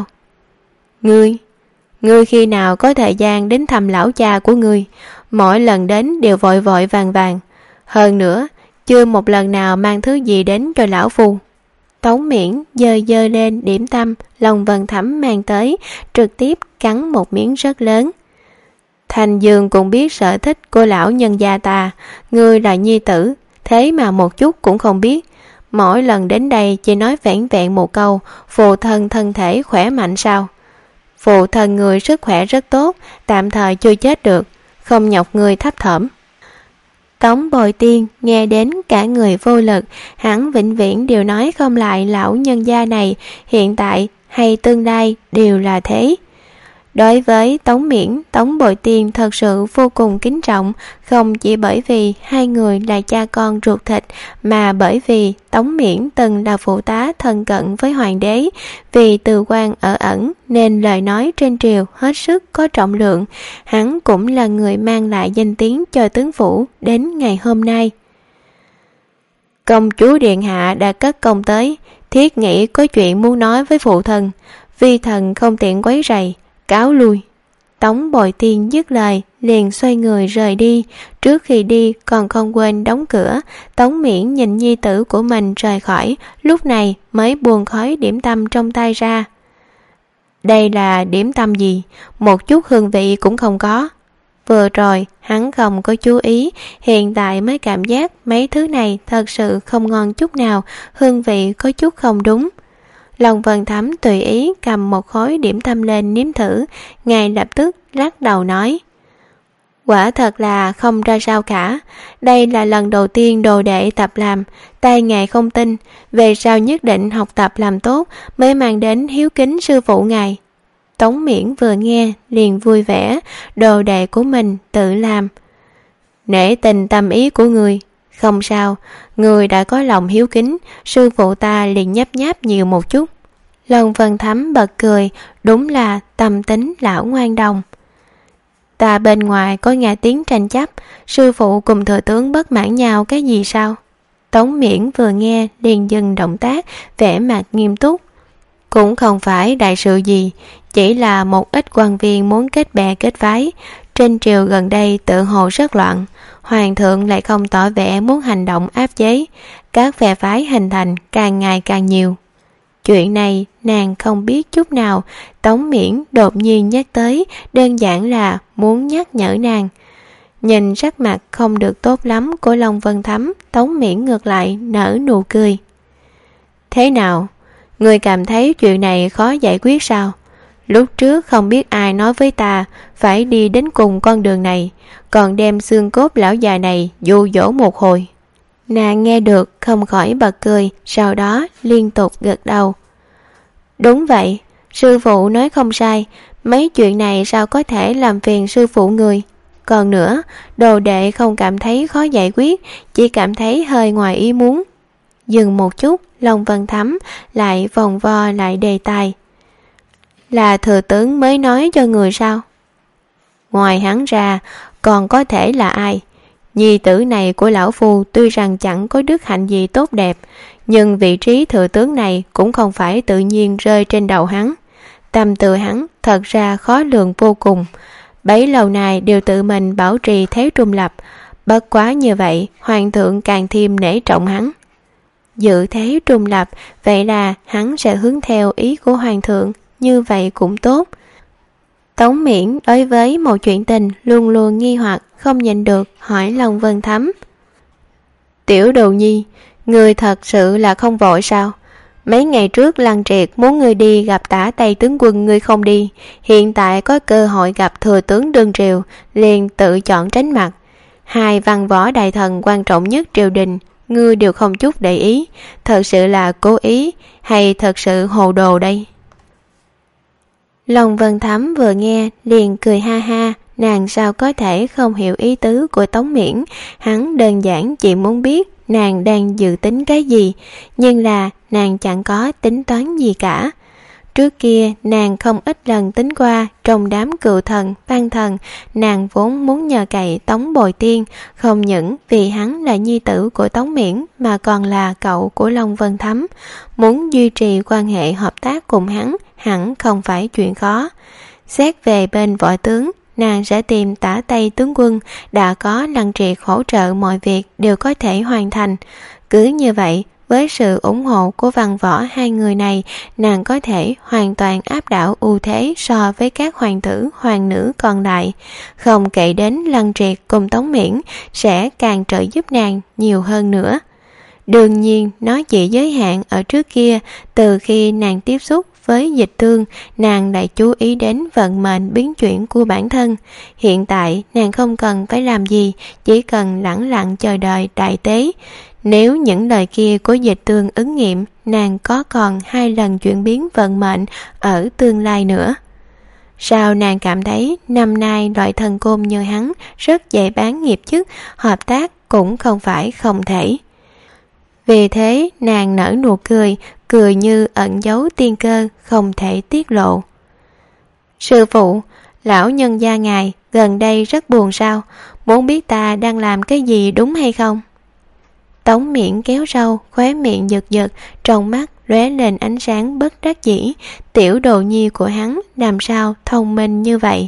Ngươi khi nào có thời gian đến thăm lão cha của ngươi? Mỗi lần đến đều vội vội vàng vàng, hơn nữa chưa một lần nào mang thứ gì đến cho lão phu. Tống Miễn giơ giơ lên điểm tâm Long Vân Thẩm mang tới, trực tiếp cắn một miếng rất lớn. Thành Dương cũng biết sở thích của lão nhân gia ta, ngươi là nhi tử, thế mà một chút cũng không biết. Mỗi lần đến đây chỉ nói vẻn vẹn một câu: phụ thân thân thể khỏe mạnh sao? Phụ thân người sức khỏe rất tốt, tạm thời chưa chết được, không nhọc người thấp thỏm. Tống Bồi Tiên nghe đến cả người vô lực, hắn vĩnh viễn đều nói không lại lão nhân gia này, hiện tại hay tương lai đều là thế. Đối với Tống Miễn, Tống Bồi Tiên thật sự vô cùng kính trọng, không chỉ bởi vì hai người là cha con ruột thịt, mà bởi vì Tống Miễn từng là phụ tá thân cận với hoàng đế, vì từ quan ở ẩn nên lời nói trên triều hết sức có trọng lượng. Hắn cũng là người mang lại danh tiếng cho tướng phủ đến ngày hôm nay. Công chúa điện hạ đã cất công tới, thiết nghĩ có chuyện muốn nói với phụ thân, vi thần không tiện quấy rầy, cáo lui. Tống Bồi Tiên dứt lời liền xoay người rời đi, trước khi đi còn không quên đóng cửa. Tống Miễn nhìn nhi tử của mình rời khỏi, lúc này mới buông khói điểm tâm trong tay ra. Đây là điểm tâm gì? Một chút hương vị cũng không có. Vừa rồi hắn không có chú ý, hiện tại mới cảm giác mấy thứ này thật sự không ngon chút nào, hương vị có chút không đúng. Long Vân Thẩm tùy ý cầm một khối điểm tâm lên nếm thử, ngài lập tức lắc đầu nói: quả thật là không ra sao cả, đây là lần đầu tiên đồ đệ tập làm, tay ngài không tin, về sau nhất định học tập làm tốt mới mang đến hiếu kính sư phụ ngài. Tống Miễn vừa nghe liền vui vẻ, đồ đệ của mình tự làm. Nể tình tâm ý của người, không sao, người đã có lòng hiếu kính, sư phụ ta liền nhấp nháp nhiều một chút. Long Vân Thẩm bật cười, đúng là tâm tính lão ngoan đồng. Ta bên ngoài có nghe tiếng tranh chấp, sư phụ cùng thừa tướng bất mãn nhau cái gì sao? Tống Miễn vừa nghe liền dừng động tác, vẻ mặt nghiêm túc. Cũng không phải đại sự gì, chỉ là một ít quan viên muốn kết bè kết phái. Trên triều gần đây tự hồ rất loạn, hoàng thượng lại không tỏ vẻ muốn hành động áp chế, các phe phái hình thành càng ngày càng nhiều. Chuyện này nàng không biết chút nào, Tống Miễn đột nhiên nhắc tới, đơn giản là muốn nhắc nhở nàng. Nhìn sắc mặt không được tốt lắm của Long Vân Thẩm, Tống Miễn ngược lại nở nụ cười. Thế nào? Người cảm thấy chuyện này khó giải quyết sao? Lúc trước không biết ai nói với ta phải đi đến cùng con đường này, còn đem xương cốt lão già này dụ dỗ một hồi. Nàng nghe được không khỏi bật cười, sau đó liên tục gật đầu. Đúng vậy, sư phụ nói không sai, mấy chuyện này sao có thể làm phiền sư phụ người. Còn nữa, đồ đệ không cảm thấy khó giải quyết, chỉ cảm thấy hơi ngoài ý muốn. Dừng một chút, Long Vân Thẩm lại vòng vo lại đề tài. Là thừa tướng mới nói cho người sao? Ngoài hắn ra, còn có thể là ai? Nhi tử này của lão phu tuy rằng chẳng có đức hạnh gì tốt đẹp, nhưng vị trí thừa tướng này cũng không phải tự nhiên rơi trên đầu hắn. Tâm tư hắn thật ra khó lường vô cùng, bấy lâu nay đều tự mình bảo trì thế trung lập, bất quá như vậy hoàng thượng càng thêm nể trọng hắn. Dự thế trung lập, vậy là hắn sẽ hướng theo ý của hoàng thượng, như vậy cũng tốt. Tống Miễn đối với một chuyện tình luôn luôn nghi hoặc, không nhìn được hỏi Long Vân Thẩm. Tiểu Đồ Nhi, người thật sự là không vội sao? Mấy ngày trước Lăng Triệt muốn ngươi đi gặp Tả Tây tướng quân, ngươi không đi, hiện tại có cơ hội gặp thừa tướng đương triều, liền tự chọn tránh mặt. Hai văn võ đại thần quan trọng nhất triều đình, ngươi đều không chút để ý, thật sự là cố ý hay thật sự hồ đồ đây? Long Vân Thắm vừa nghe liền cười ha ha, nàng sao có thể không hiểu ý tứ của Tống Miễn, hắn đơn giản chỉ muốn biết nàng đang dự tính cái gì, nhưng là nàng chẳng có tính toán gì cả. Trước kia nàng không ít lần tính qua, trong đám cựu thần, văn thần, nàng vốn muốn nhờ cậy Tống Bồi Tiên, không những vì hắn là nhi tử của Tống Miễn mà còn là cậu của Long Vân Thắm. Muốn duy trì quan hệ hợp tác cùng hắn hẳn không phải chuyện khó. Xét về bên võ tướng, nàng sẽ tìm Tả Tây tướng quân, đã có Lăng Triệt hỗ trợ mọi việc đều có thể hoàn thành. Cứ như vậy, với sự ủng hộ của văn võ hai người này, nàng có thể hoàn toàn áp đảo ưu thế so với các hoàng tử, hoàng nữ còn lại. Không kể đến Lăng Triệt cùng Tống Miễn sẽ càng trợ giúp nàng nhiều hơn nữa. Đương nhiên, nó chỉ giới hạn ở trước kia, từ khi nàng tiếp xúc với Dịch Tương, nàng lại chú ý đến vận mệnh biến chuyển của bản thân. Hiện tại, nàng không cần phải làm gì, chỉ cần lẳng lặng chờ đợi đại tế. Nếu những lời kia của Dịch Tương ứng nghiệm, nàng có còn 2 lần chuyển biến vận mệnh ở tương lai nữa. Sao nàng cảm thấy năm nay loại thần côn như hắn rất dễ bán nghiệp chức, hợp tác cũng không phải không thể. Vì thế nàng nở nụ cười, cười như ẩn giấu tiên cơ không thể tiết lộ. Sư phụ, lão nhân gia ngài gần đây rất buồn sao? Muốn biết ta đang làm cái gì đúng hay không? Tống Miễn kéo râu, khóe miệng giật giật, trong mắt lóe lên ánh sáng bất đắc dĩ. Tiểu đồ nhi của hắn làm sao thông minh như vậy?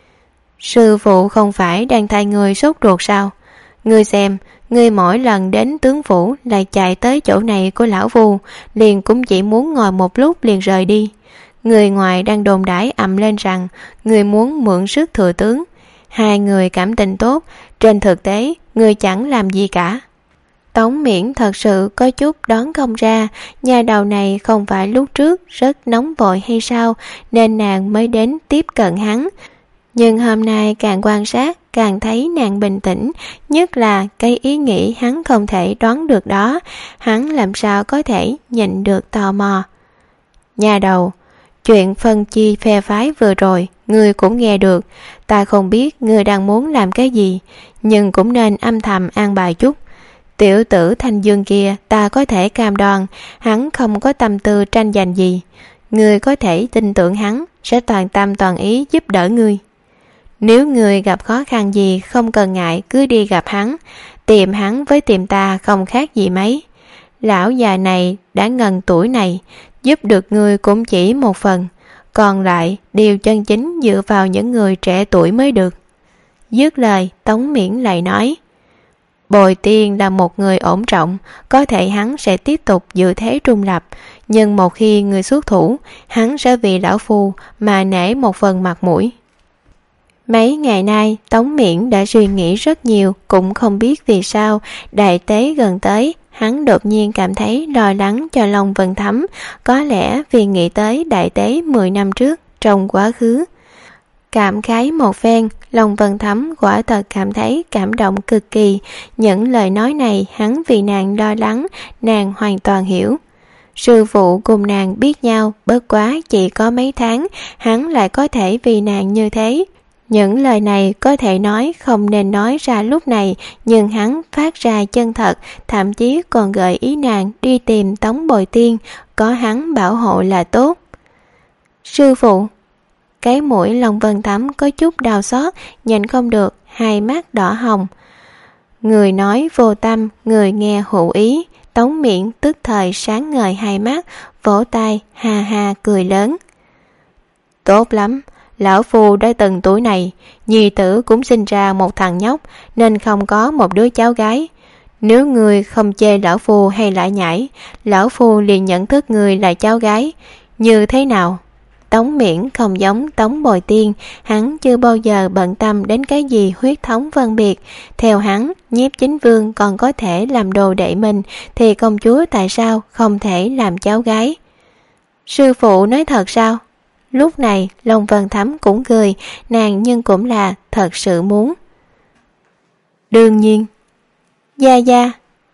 Sư phụ không phải đang thay người sốt ruột sao? Ngươi xem, ngươi mỗi lần đến tướng phủ lại chạy tới chỗ này của lão Phu, liền cũng chỉ muốn ngồi một lúc liền rời đi. Người ngoài đang đồn đãi ầm lên rằng ngươi muốn mượn sức thừa tướng. Hai người cảm tình tốt, trên thực tế ngươi chẳng làm gì cả. Tống Miễn thật sự có chút đoán không ra, nhà đầu này không phải lúc trước rất nóng vội hay sao, nên nàng mới đến tiếp cận hắn. Nhưng hôm nay càng quan sát, càng thấy nàng bình tĩnh, nhất là cái ý nghĩ hắn không thể đoán được đó, hắn làm sao có thể nhịn được tò mò. Nhà đầu, chuyện phân chia phe phái vừa rồi, ngươi cũng nghe được, ta không biết ngươi đang muốn làm cái gì, nhưng cũng nên âm thầm an bài chút. Tiểu tử Thanh Dương kia ta có thể cam đoan, hắn không có tâm tư tranh giành gì. Ngươi có thể tin tưởng hắn sẽ toàn tâm toàn ý giúp đỡ ngươi. Nếu ngươi gặp khó khăn gì không cần ngại cứ đi gặp hắn, tìm hắn với tìm ta không khác gì mấy. Lão già này đã ngần tuổi này, giúp được ngươi cũng chỉ một phần, còn lại điều chân chính dựa vào những người trẻ tuổi mới được. Dứt lời, Tống Miễn lại nói, Bồi Tiên là một người ổn trọng, có thể hắn sẽ tiếp tục giữ thế trung lập, nhưng một khi người xuất thủ, hắn sẽ vì lão Phu mà nể một phần mặt mũi. Mấy ngày nay, Tống Miễn đã suy nghĩ rất nhiều, cũng không biết vì sao, đại tế gần tới, hắn đột nhiên cảm thấy lo lắng cho Long Vân Thắm, có lẽ vì nghĩ tới đại tế 10 năm trước, trong quá khứ. Cảm khái một phen, Long Vân Thắm quả thật cảm thấy cảm động cực kỳ. Những lời nói này hắn vì nàng lo lắng, nàng hoàn toàn hiểu. Sư phụ cùng nàng biết nhau bất quá chỉ có mấy tháng, hắn lại có thể vì nàng như thế. Những lời này có thể nói không nên nói ra lúc này, nhưng hắn phát ra chân thật, thậm chí còn gợi ý nàng đi tìm Tống Bồi Tiên, có hắn bảo hộ là tốt. Sư phụ, cái mũi Long Vân Thắm có chút đau xót, nhìn không được, hai mắt đỏ hồng. Người nói vô tâm, người nghe hữu ý. Tống Miễn tức thời sáng ngời hai mắt, vỗ tay ha ha cười lớn. Tốt lắm, lão Phu đã từng tuổi này, nhi tử cũng sinh ra một thằng nhóc, nên không có một đứa cháu gái. Nếu người không chê lão Phu hay lại nhảy, lão Phu liền nhận thức người là cháu gái. Như thế nào? Tống Miễn không giống Tống Bồi Tiên, hắn chưa bao giờ bận tâm đến cái gì huyết thống phân biệt. Theo hắn, Nhiếp Chính Vương còn có thể làm đồ đệ mình, thì công chúa tại sao không thể làm cháu gái? Sư phụ nói thật sao? Lúc này, Long Vân Thắm cũng cười, nàng nhưng cũng là thật sự muốn. Đương nhiên. Gia Gia.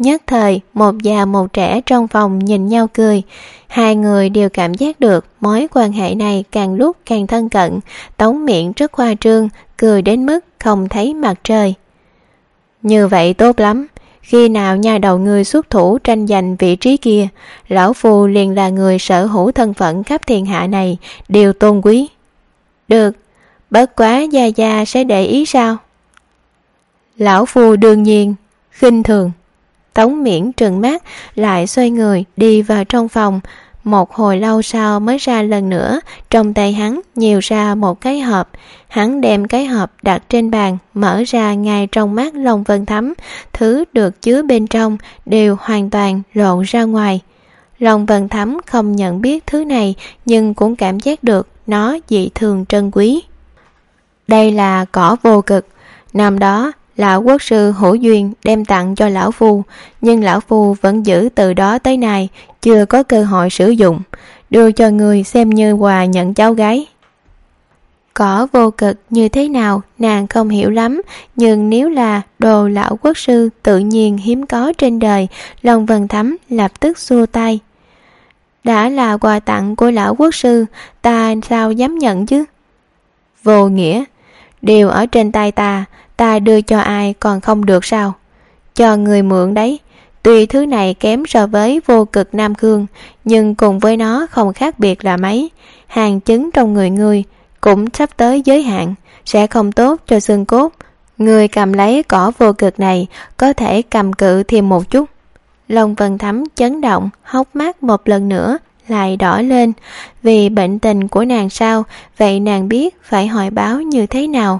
Nhất thời, một già một trẻ trong phòng nhìn nhau cười. Hai người đều cảm giác được mối quan hệ này càng lúc càng thân cận. Tống Miễn rất khoa trương, cười đến mức không thấy mặt trời. Như vậy tốt lắm. Khi nào nhà đầu ngươi xuất thủ tranh giành vị trí kia, lão phu liền là người sở hữu thân phận khắp thiên hạ này, đều tôn quý. Được, bất quá gia gia sẽ để ý sao? Lão phu đương nhiên khinh thường. Tống Miễn trừng mắt, lại xoay người đi vào trong phòng. Một hồi lâu sau mới ra lần nữa, trong tay hắn nhiều ra một cái hộp. Hắn đem cái hộp đặt trên bàn, mở ra ngay trong mắt Long Vân Thắm. Thứ được chứa bên trong đều hoàn toàn lộ ra ngoài. Long Vân Thắm không nhận biết thứ này, nhưng cũng cảm giác được nó dị thường trân quý. Đây là cỏ vô cực. Năm đó lão quốc sư Hữu Duyên đem tặng cho lão phu, nhưng lão phu vẫn giữ từ đó tới nay, chưa có cơ hội sử dụng. Đưa cho người xem như quà nhận cháu gái. Cỏ vô cực như thế nào nàng không hiểu lắm, nhưng nếu là đồ lão quốc sư tự nhiên hiếm có trên đời. Long Vân Thắm lập tức xua tay. Đã là quà tặng của lão quốc sư, ta sao dám nhận chứ? Vô nghĩa, đều ở trên tay ta, ta đưa cho ai còn không được sao? Cho người mượn đấy. Tuy thứ này kém so với vô cực Nam Cương, nhưng cùng với nó không khác biệt là mấy. Hàng chứng trong người ngươi cũng sắp tới giới hạn, sẽ không tốt cho xương cốt. Người cầm lấy cỏ vô cực này có thể cầm cự thêm một chút. Long Vân Thắm chấn động, hốc mắt một lần nữa lại đỏ lên. Vì bệnh tình của nàng sao? Vậy nàng biết phải hỏi báo như thế nào?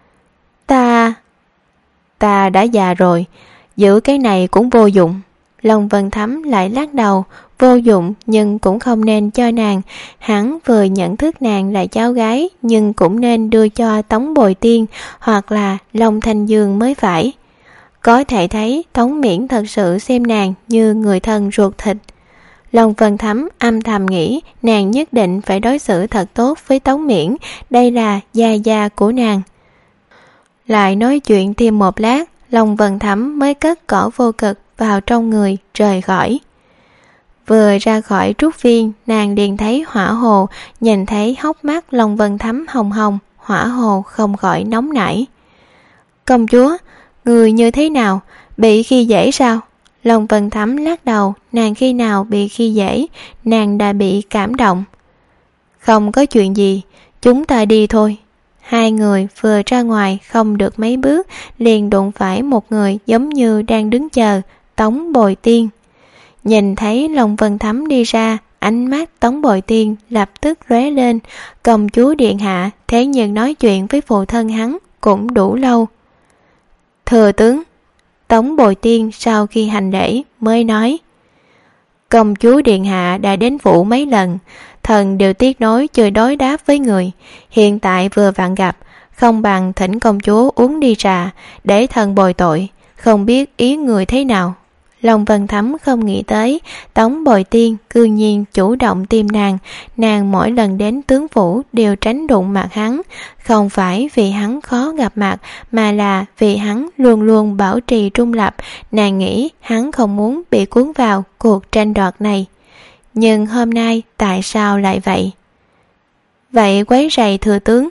Ta đã già rồi, giữ cái này cũng vô dụng. Long Vân Thắm lại lắc đầu. Vô dụng nhưng cũng không nên cho nàng. Hắn vừa nhận thức nàng là cháu gái, nhưng cũng nên đưa cho Tống Bồi Tiên hoặc là Long Thanh Dương mới phải. Có thể thấy Tống Miễn thật sự xem nàng như người thân ruột thịt. Long Vân Thắm âm thầm nghĩ nàng nhất định phải đối xử thật tốt với Tống Miễn. Đây là gia gia của nàng. Lại nói chuyện thêm một lát, Long Vân Thắm mới cất cỏ vô cực vào trong người rời khỏi. Vừa ra khỏi trúc viên, nàng liền thấy Hỏa Hồ. Nhìn thấy hốc mắt Long Vân Thắm hồng hồng, Hỏa Hồ không khỏi nóng nảy. Công chúa, người như thế nào? Bị khi dễ sao? Long Vân Thắm lắc đầu. Nàng khi nào bị khi dễ? Nàng đã bị cảm động. Không có chuyện gì, chúng ta đi thôi. Hai người vừa ra ngoài không được mấy bước, liền đụng phải một người giống như đang đứng chờ, Tống Bồi Tiên. Nhìn thấy Long Vân Thắm đi ra, ánh mắt Tống Bồi Tiên lập tức lóe lên. Công chúa điện hạ, thế nhưng nói chuyện với phụ thân hắn cũng đủ lâu. Thừa tướng. Tống Bồi Tiên sau khi hành lễ mới nói. Công chúa điện hạ đã đến phủ mấy lần, thần đều tiếc nối chưa đối đáp với người. Hiện tại vừa vặn gặp, không bằng thỉnh công chúa uống đi trà để thần bồi tội. Không biết ý người thế nào? Long Vân Thắm không nghĩ tới Tống Bồi Tiên cư nhiên chủ động tìm nàng. Nàng mỗi lần đến tướng phủ đều tránh đụng mặt hắn, không phải vì hắn khó gặp mặt, mà là vì hắn luôn luôn bảo trì trung lập. Nàng nghĩ hắn không muốn bị cuốn vào cuộc tranh đoạt này. Nhưng hôm nay tại sao lại vậy? Vậy quấy rầy thừa tướng.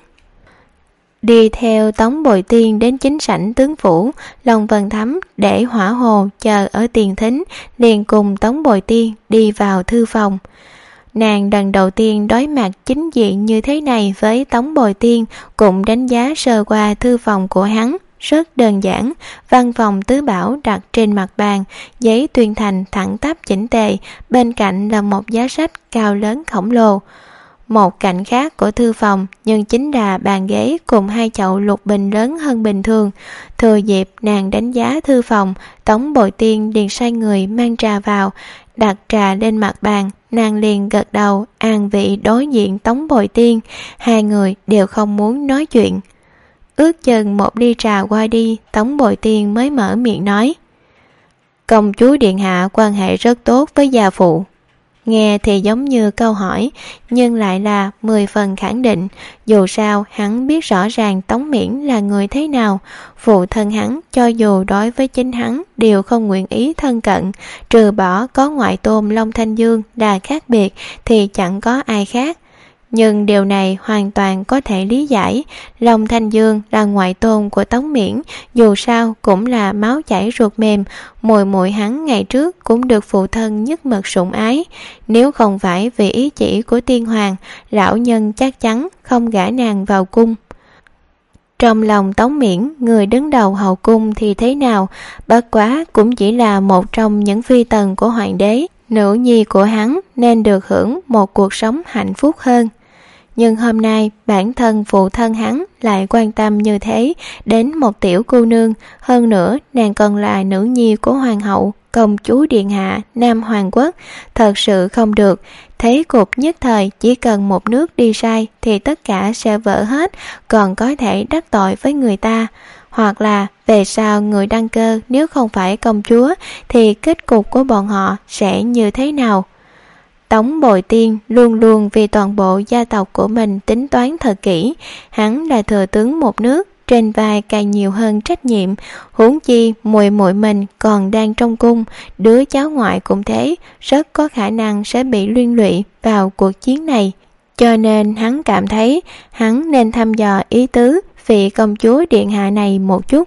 Đi theo Tống Bồi Tiên đến chính sảnh tướng phủ, Long Vân Thắm để Hỏa Hồ chờ ở tiền thính, liền cùng Tống Bồi Tiên đi vào thư phòng. Nàng lần đầu tiên đối mặt chính diện như thế này với Tống Bồi Tiên, cũng đánh giá sơ qua thư phòng của hắn. Rất đơn giản, văn phòng tứ bảo đặt trên mặt bàn, giấy tuyên thành thẳng tắp chỉnh tề, bên cạnh là một giá sách cao lớn khổng lồ. Một cạnh khác của thư phòng nhưng chính là bàn ghế cùng hai chậu lục bình lớn hơn bình thường. Thừa dịp nàng đánh giá thư phòng, Tống Bồi Tiên liền sai người mang trà vào, đặt trà lên mặt bàn. Nàng liền gật đầu an vị đối diện Tống Bồi Tiên. Hai người đều không muốn nói chuyện. Ước chừng một ly trà qua đi, Tống Bồi Tiên mới mở miệng nói. Công chúa điện hạ quan hệ rất tốt với gia phụ. Nghe thì giống như câu hỏi, nhưng lại là 10 phần khẳng định. Dù sao hắn biết rõ ràng Tống Miễn là người thế nào. Phụ thân hắn cho dù đối với chính hắn đều không nguyện ý thân cận, trừ bỏ có ngoại tôn Long Thanh Dương là khác biệt thì chẳng có ai khác. Nhưng điều này hoàn toàn có thể lý giải. Long Thanh Dương là ngoại tôn của Tống Miễn, dù sao cũng là máu chảy ruột mềm. Muội muội hắn ngày trước cũng được phụ thân nhất mực sủng ái. Nếu không phải vì ý chỉ của tiên hoàng, lão nhân chắc chắn không gả nàng vào cung. Trong lòng Tống Miễn, người đứng đầu hậu cung thì thế nào, bất quá cũng chỉ là một trong những phi tần của hoàng đế. Nữ nhi của hắn nên được hưởng một cuộc sống hạnh phúc hơn. Nhưng hôm nay bản thân phụ thân hắn lại quan tâm như thế đến một tiểu cô nương, hơn nữa nàng còn là nữ nhi của hoàng hậu, công chúa điện hạ Nam Hoàng Quốc. Thật sự không được. Thế cục nhất thời chỉ cần một nước đi sai thì tất cả sẽ vỡ hết, còn có thể đắc tội với người ta. Hoặc là về sau người đăng cơ nếu không phải công chúa thì kết cục của bọn họ sẽ như thế nào? Tống Bội Tiên luôn luôn vì toàn bộ gia tộc của mình tính toán thật kỹ. Hắn là thừa tướng một nước, trên vai càng nhiều hơn trách nhiệm. Huống chi muội muội mình còn đang trong cung, đứa cháu ngoại cũng thế, rất có khả năng sẽ bị liên lụy vào cuộc chiến này. Cho nên hắn cảm thấy hắn nên thăm dò ý tứ vị công chúa điện hạ này một chút.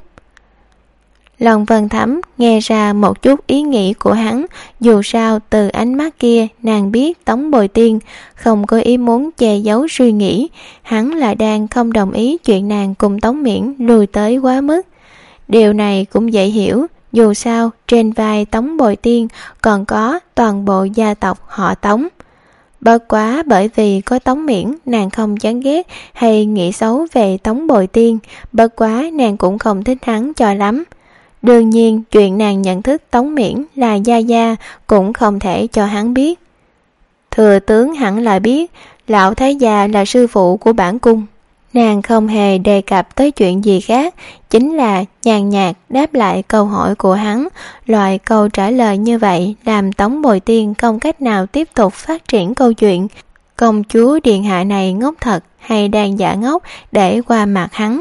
Lòng Vân Thắm nghe ra một chút ý nghĩ của hắn, dù sao từ ánh mắt kia nàng biết Tống Bội Tiên không có ý muốn che giấu suy nghĩ, hắn là đang không đồng ý chuyện nàng cùng Tống Miễn lùi tới quá mức. Điều này cũng dễ hiểu, dù sao trên vai Tống Bội Tiên còn có toàn bộ gia tộc họ Tống. Bất quá bởi vì có Tống Miễn nàng không chán ghét hay nghĩ xấu về Tống Bội Tiên, bất quá nàng cũng không thích hắn cho lắm. Đương nhiên chuyện nàng nhận thức Tống Miễn là gia gia cũng không thể cho hắn biết. Thừa tướng hẳn là biết lão thái gia là sư phụ của bản cung. Nàng không hề đề cập tới chuyện gì khác, chính là nhàn nhạt đáp lại câu hỏi của hắn. Loại câu trả lời như vậy làm Tống Bội Tiên không cách nào tiếp tục phát triển câu chuyện. Công chúa điện hạ này ngốc thật hay đang giả ngốc để qua mặt hắn?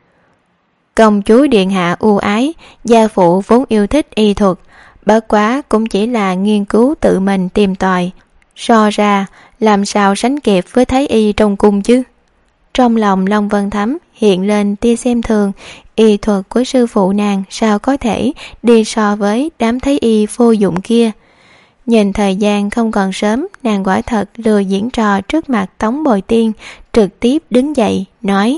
Công chúa điện hạ ưu ái, gia phụ vốn yêu thích y thuật, bất quá cũng chỉ là nghiên cứu tự mình tìm tòi. So ra, làm sao sánh kịp với thái y trong cung chứ? Trong lòng Long Vân Thắm hiện lên tia xem thường, y thuật của sư phụ nàng sao có thể đi so với đám thái y vô dụng kia. Nhìn thời gian không còn sớm, nàng quả thật lừa diễn trò trước mặt Tống Bội Tiên, trực tiếp đứng dậy, nói: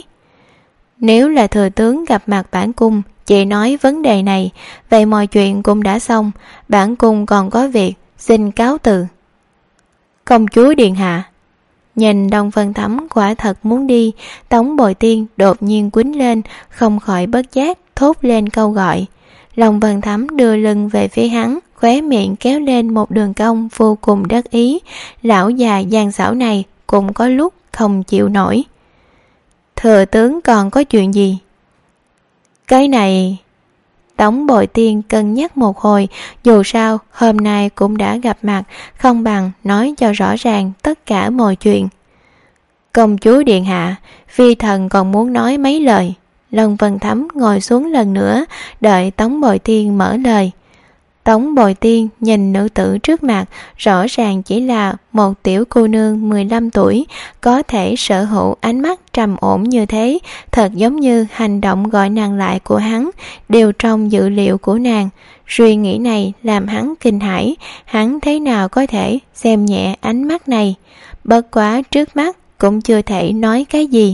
Nếu là thừa tướng gặp mặt bản cung, chỉ nói vấn đề này, vậy mọi chuyện cũng đã xong, bản cung còn có việc, xin cáo từ. Công chúa điện hạ. Nhìn Đông Vân Thắm quả thật muốn đi, Tống Bội Tiên đột nhiên quýnh lên, không khỏi bất giác thốt lên câu gọi. Long Vân Thắm đưa lưng về phía hắn, khóe miệng kéo lên một đường cong vô cùng đắc ý. Lão già gian xảo này cũng có lúc không chịu nổi. Thừa tướng còn có chuyện gì? Cái này... Tống Bội Tiên cân nhắc một hồi, dù sao hôm nay cũng đã gặp mặt, không bằng nói cho rõ ràng tất cả mọi chuyện. Công chúa điện hạ, phi thần còn muốn nói mấy lời. Long Vân Thắm ngồi xuống lần nữa, đợi Tống Bội Tiên mở lời. Tống Bội Tiên nhìn nữ tử trước mặt, rõ ràng chỉ là một tiểu cô nương 15 tuổi, có thể sở hữu ánh mắt trầm ổn như thế, thật giống như hành động gọi nàng lại của hắn, đều trong dự liệu của nàng. Suy nghĩ này làm hắn kinh hãi, hắn thế nào có thể xem nhẹ ánh mắt này, bất quá trước mắt cũng chưa thể nói cái gì.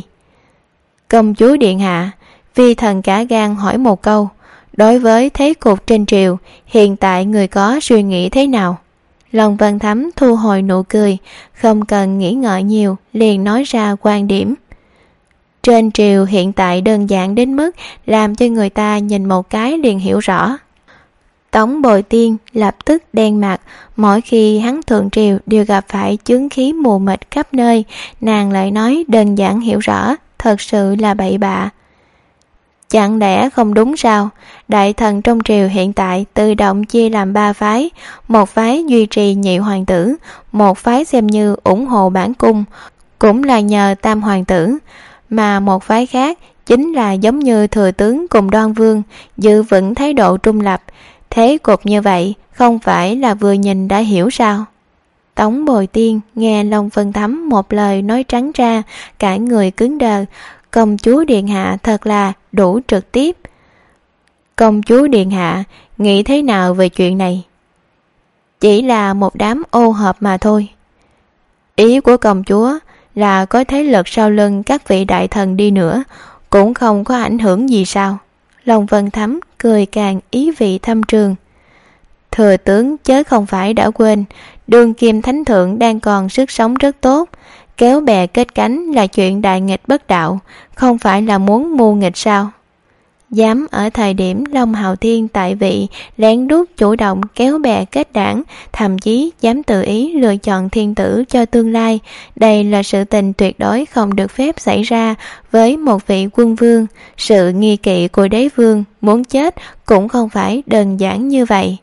Công chúa điện hạ, phi thần cả gan hỏi một câu, đối với thế cục trên triều, hiện tại người có suy nghĩ thế nào? Long Vân Thắm thu hồi nụ cười, không cần nghĩ ngợi nhiều, liền nói ra quan điểm. Trên triều hiện tại đơn giản đến mức làm cho người ta nhìn một cái liền hiểu rõ. Tống Bội Tiên lập tức đen mặt, mỗi khi hắn thượng triều đều gặp phải chướng khí mù mịt khắp nơi, nàng lại nói đơn giản hiểu rõ, thật sự là bậy bạ. Chẳng lẽ không đúng sao? Đại thần trong triều hiện tại tự động chia làm 3 phái, một phái duy trì nhị hoàng tử, một phái xem như ủng hộ bản cung, cũng là nhờ tam hoàng tử, mà một phái khác chính là giống như thừa tướng cùng Đoan Vương, giữ vững thái độ trung lập. Thế cục như vậy không phải là vừa nhìn đã hiểu sao? Tống Bồi Tiên nghe Long Vân Thấm một lời nói trắng ra, cả người cứng đờ. Công chúa điện hạ thật là đủ trực tiếp. Công chúa điện hạ nghĩ thế nào về chuyện này? Chỉ là một đám ô hợp mà thôi. Ý của công chúa là có thế lực sau lưng các vị đại thần đi nữa cũng không có ảnh hưởng gì sao? Long Vân Thấm cười càng ý vị thâm trường. Thừa tướng chớ không phải đã quên, đương kim thánh thượng đang còn sức sống rất tốt, kéo bè kết cánh là chuyện đại nghịch bất đạo, không phải là muốn mưu nghịch sao? Dám ở thời điểm Long Hạo Thiên tại vị lén lút chủ động kéo bè kết đảng, thậm chí dám tự ý lựa chọn thiên tử cho tương lai. Đây là sự tình tuyệt đối không được phép xảy ra với một vị quân vương. Sự nghi kỵ của đế vương muốn chết cũng không phải đơn giản như vậy.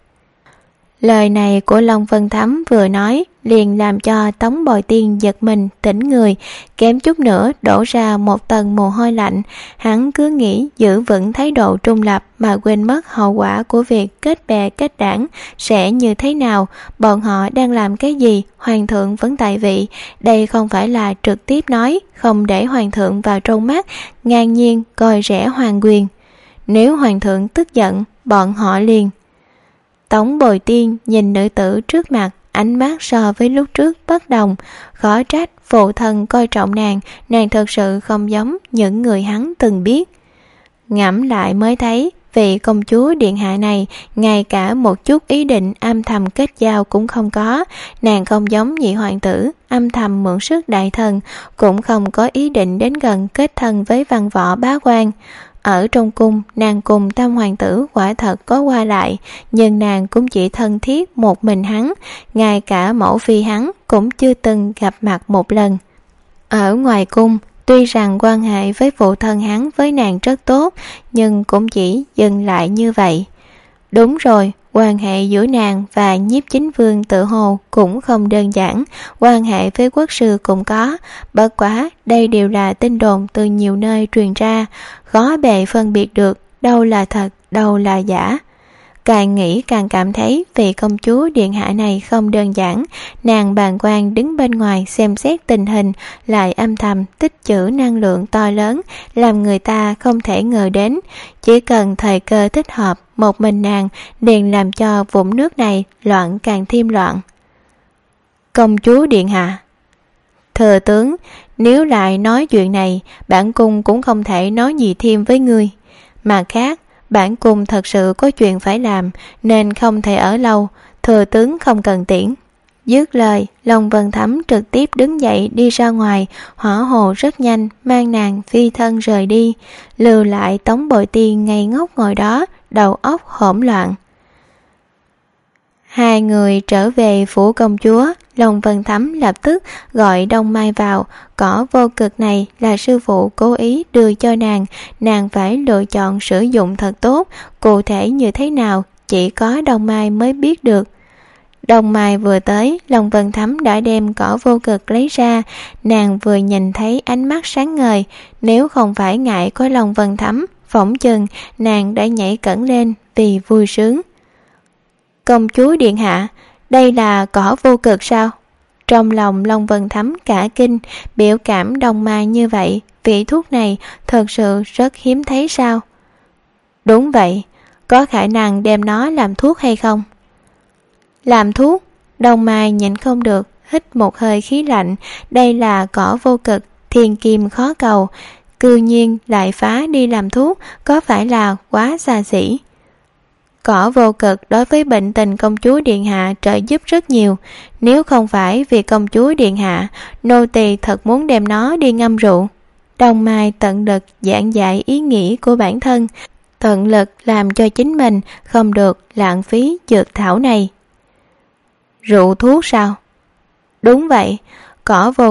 Lời này của Long Vân Thấm vừa nói liền làm cho Tống Bồi Tiên giật mình tỉnh người, kém chút nữa đổ ra một tầng mồ hôi lạnh. Hắn cứ nghĩ giữ vững thái độ trung lập mà quên mất hậu quả của việc kết bè kết đảng sẽ như thế nào. Bọn họ đang làm cái gì? Hoàng thượng vẫn tại vị. Đây không phải là trực tiếp nói không để hoàng thượng vào trong mắt, ngang nhiên coi rẻ hoàng quyền. Nếu hoàng thượng tức giận, bọn họ liền. Tống Bồi Tiên nhìn nữ tử trước mặt, ánh mắt so với lúc trước bất đồng. Khó trách phụ thân coi trọng nàng thật sự không giống những người hắn từng biết. Ngẫm lại mới thấy vị công chúa điện hạ này ngay cả một chút ý định âm thầm kết giao cũng không có. Nàng không giống nhị hoàng tử âm thầm mượn sức đại thần, cũng không có ý định đến gần kết thân với văn võ bá quan. Ở trong cung, nàng cùng tam hoàng tử quả thật có qua lại, nhưng nàng cũng chỉ thân thiết một mình hắn, ngay cả mẫu phi hắn cũng chưa từng gặp mặt một lần. Ở ngoài cung, tuy rằng quan hệ với phụ thân hắn với nàng rất tốt, nhưng cũng chỉ dừng lại như vậy. Đúng rồi, quan hệ giữa nàng và Nhiếp Chính Vương tự hồ cũng không đơn giản, quan hệ với quốc sư cũng có, bất quá đây đều là tin đồn từ nhiều nơi truyền ra, khó bề phân biệt được đâu là thật, đâu là giả. Càng nghĩ càng cảm thấy vị công chúa điện hạ này không đơn giản. Nàng bàng quan đứng bên ngoài xem xét tình hình, lại âm thầm tích trữ năng lượng to lớn, làm người ta không thể ngờ đến. Chỉ cần thời cơ thích hợp, một mình nàng liền làm cho vũng nước này loạn càng thêm loạn. Công chúa điện hạ. Thừa tướng, nếu lại nói chuyện này, bản cung cũng không thể nói gì thêm với ngươi. Mà khác, bản cung thật sự có chuyện phải làm, nên không thể ở lâu, thừa tướng không cần tiễn. Dứt lời, Long Vân Thấm trực tiếp đứng dậy đi ra ngoài, hỏa hồ rất nhanh mang nàng phi thân rời đi, lưu lại Tống Bội Tiên ngây ngốc ngồi đó, đầu óc hỗn loạn. Hai người trở về phủ công chúa, Long Vân Thấm lập tức gọi Đông Mai vào. Cỏ vô cực này là sư phụ cố ý đưa cho nàng phải lựa chọn sử dụng thật tốt, cụ thể như thế nào chỉ có Đông Mai mới biết được. Đông Mai vừa tới, Long Vân Thấm đã đem cỏ vô cực lấy ra, nàng vừa nhìn thấy ánh mắt sáng ngời, nếu không phải ngại có Long Vân Thấm, phỏng chừng nàng đã nhảy cẫng lên vì vui sướng. Công chúa điện hạ, đây là cỏ vô cực sao? Trong lòng Long Vân Thấm cả kinh, biểu cảm Đông Mai như vậy, vị thuốc này thật sự rất hiếm thấy sao? Đúng vậy, có khả năng đem nó làm thuốc hay không? Làm thuốc? Đông Mai nhịn không được, hít một hơi khí lạnh. Đây là cỏ vô cực, thiên kim khó cầu, cư nhiên lại phá đi làm thuốc, có phải là quá xa xỉ? Cỏ vô cực đối với bệnh tình công chúa điện hạ trợ giúp rất nhiều, nếu không phải vì công chúa điện hạ, nô tỳ thật muốn đem nó đi ngâm rượu. Đông Mai tận lực giảng giải ý nghĩ của bản thân, tận lực làm cho chính mình không được lãng phí dược thảo này. Rượu thuốc sao? Đúng vậy, cỏ vô cực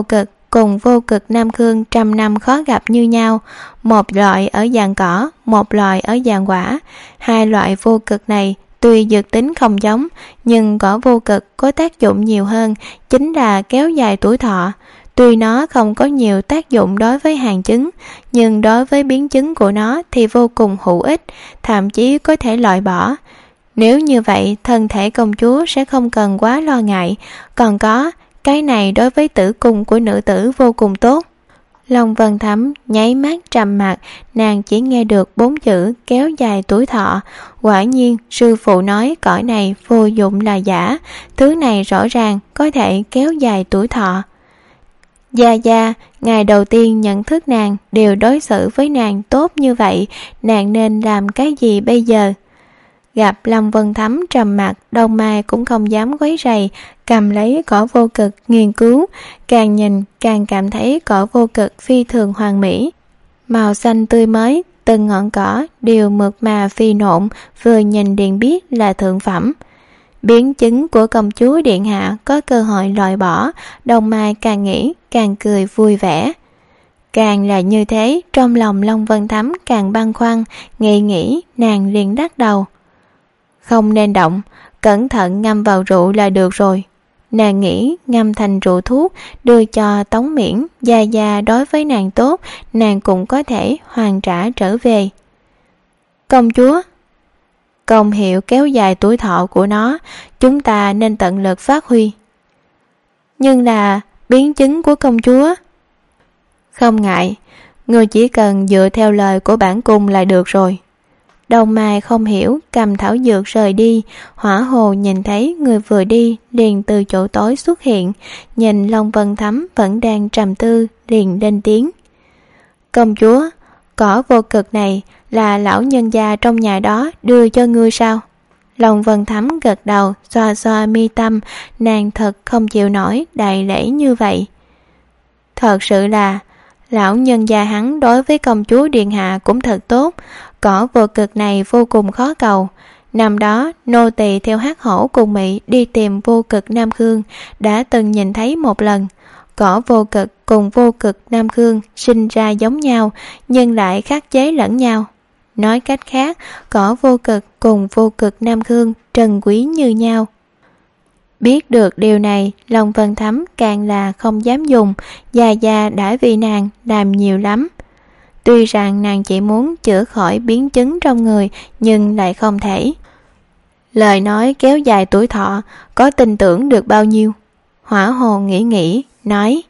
cùng vô cực Nam Cương trăm năm khó gặp như nhau, một loại ở dạng cỏ, một loại ở dạng quả. Hai loại vô cực này tuy dược tính không giống, nhưng cỏ vô cực có tác dụng nhiều hơn, chính là kéo dài tuổi thọ. Tuy nó không có nhiều tác dụng đối với hàng chứng, nhưng đối với biến chứng của nó thì vô cùng hữu ích, thậm chí có thể loại bỏ. Nếu như vậy, thân thể công chúa sẽ không cần quá lo ngại. Còn có, cái này đối với tử cung của nữ tử vô cùng tốt. Long Vân Thắm nháy mắt trầm mặc, nàng chỉ nghe được 4 chữ kéo dài tuổi thọ. Quả nhiên, sư phụ nói cõi này vô dụng là giả, thứ này rõ ràng có thể kéo dài tuổi thọ. Gia Gia, ngày đầu tiên nhận thức nàng đều đối xử với nàng tốt như vậy, nàng nên làm cái gì bây giờ? Gặp Long Vân Thắm trầm mặc, Đông Mai cũng không dám quấy rầy, cầm lấy cỏ vô cực nghiên cứu, càng nhìn càng cảm thấy cỏ vô cực phi thường hoàn mỹ. Màu xanh tươi mới, từng ngọn cỏ đều mượt mà phi nộn, vừa nhìn liền biết là thượng phẩm. Biến chứng của công chúa điện hạ có cơ hội loại bỏ, Đông Mai càng nghĩ càng cười vui vẻ. Càng là như thế, trong lòng Long Vân Thắm càng băn khoăn, nghĩ nàng liền đắc đầu. Không nên động, cẩn thận ngâm vào rượu là được rồi. Nàng nghĩ ngâm thành rượu thuốc, đưa cho Tống Miễn, Gia Gia đối với nàng tốt, nàng cũng có thể hoàn trả trở về. Công chúa, công hiệu kéo dài tuổi thọ của nó, chúng ta nên tận lực phát huy. Nhưng là biến chứng của công chúa. Không ngại, người chỉ cần dựa theo lời của bản cung là được rồi. Đông Mai không hiểu, cầm thảo dược rời đi. Hỏa Hồ nhìn thấy người vừa đi liền từ chỗ tối xuất hiện, nhìn Long Vân Thắm vẫn đang trầm tư liền lên tiếng. Công chúa, cỏ vô cực này là lão nhân gia trong nhà đó đưa cho ngươi sao? Long Vân Thắm gật đầu, xoa xoa mi tâm, nàng thật không chịu nổi đại lễ như vậy. Thật sự là lão nhân gia hắn đối với công chúa điện hạ cũng thật tốt. Cỏ vô cực này vô cùng khó cầu. Năm đó nô tỳ theo Hắc Hổ cùng Mỹ đi tìm vô cực Nam Cương, đã từng nhìn thấy một lần. Cỏ vô cực cùng vô cực Nam Cương sinh ra giống nhau, nhưng lại khắc chế lẫn nhau. Nói cách khác, cỏ vô cực cùng vô cực Nam Cương trân quý như nhau. Biết được điều này, Long Vân Thắm càng là không dám dùng. Gia Gia đã vì nàng làm nhiều lắm. Tuy rằng nàng chỉ muốn chữa khỏi biến chứng trong người, nhưng lại không thể. Lời nói kéo dài tuổi thọ, có tin tưởng được bao nhiêu? Hỏa Hồ nghĩ, nói.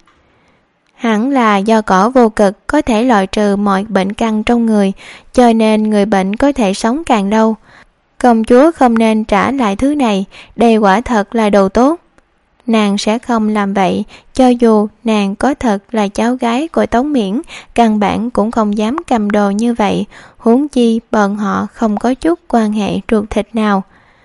Hẳn là do cỏ vô cực có thể loại trừ mọi bệnh căn trong người, cho nên người bệnh có thể sống càng lâu. Công chúa không nên trả lại thứ này, đây quả thật là đồ tốt. Nàng sẽ không làm vậy, cho dù nàng có thật là cháu gái của Tống Miễn, căn bản cũng không dám cầm đồ như vậy, huống chi bọn họ không có chút quan hệ ruột thịt nào.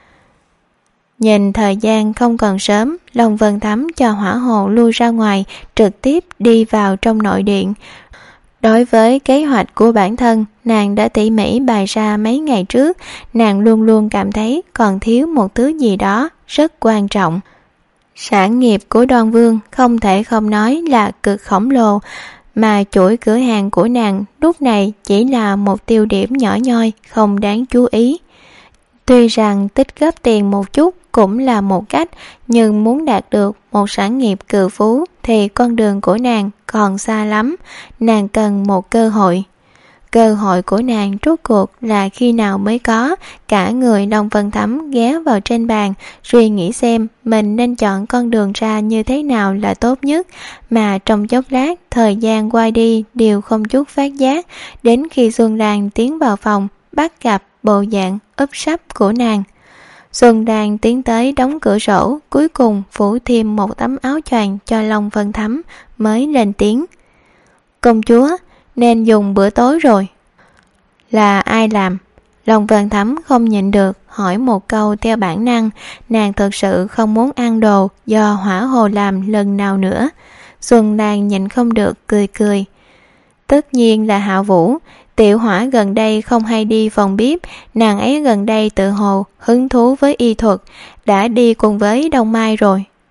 Nhìn thời gian không còn sớm, Long Vân Thắm cho Hỏa Hồ lui ra ngoài, trực tiếp đi vào trong nội điện. Đối với kế hoạch của bản thân, nàng đã tỉ mỉ bày ra mấy ngày trước, nàng luôn luôn cảm thấy còn thiếu một thứ gì đó rất quan trọng. Sản nghiệp của Đoan Vương không thể không nói là cực khổng lồ, mà chuỗi cửa hàng của nàng lúc này chỉ là một tiêu điểm nhỏ nhoi không đáng chú ý. Tuy rằng tích góp tiền một chút cũng là một cách, nhưng muốn đạt được một sản nghiệp cự phú thì con đường của nàng còn xa lắm, nàng cần một cơ hội. Cơ hội của nàng rốt cuộc là khi nào mới có? Cả người Long Vân Thắm ghé vào trên bàn, suy nghĩ xem mình nên chọn con đường ra như thế nào là tốt nhất, mà trong chốc lát thời gian qua đi đều không chút phát giác, đến khi Xuân Đàn tiến vào phòng bắt gặp bộ dạng úp sấp của nàng. Xuân Đàn tiến tới đóng cửa sổ, cuối cùng phủ thêm một tấm áo choàng cho Long Vân Thắm mới lên tiếng. Công chúa, nên dùng bữa tối rồi. Là ai làm? Long Vân Thắm không nhịn được hỏi một câu theo bản năng, nàng thật sự không muốn ăn đồ do Hỏa Hồ làm lần nào nữa. Xuân Đàn nhịn không được cười. Tất nhiên là Hạ Vũ. Tiểu Hỏa gần đây không hay đi phòng bếp, nàng ấy gần đây tự hồ hứng thú với y thuật, đã đi cùng với Đông Mai rồi.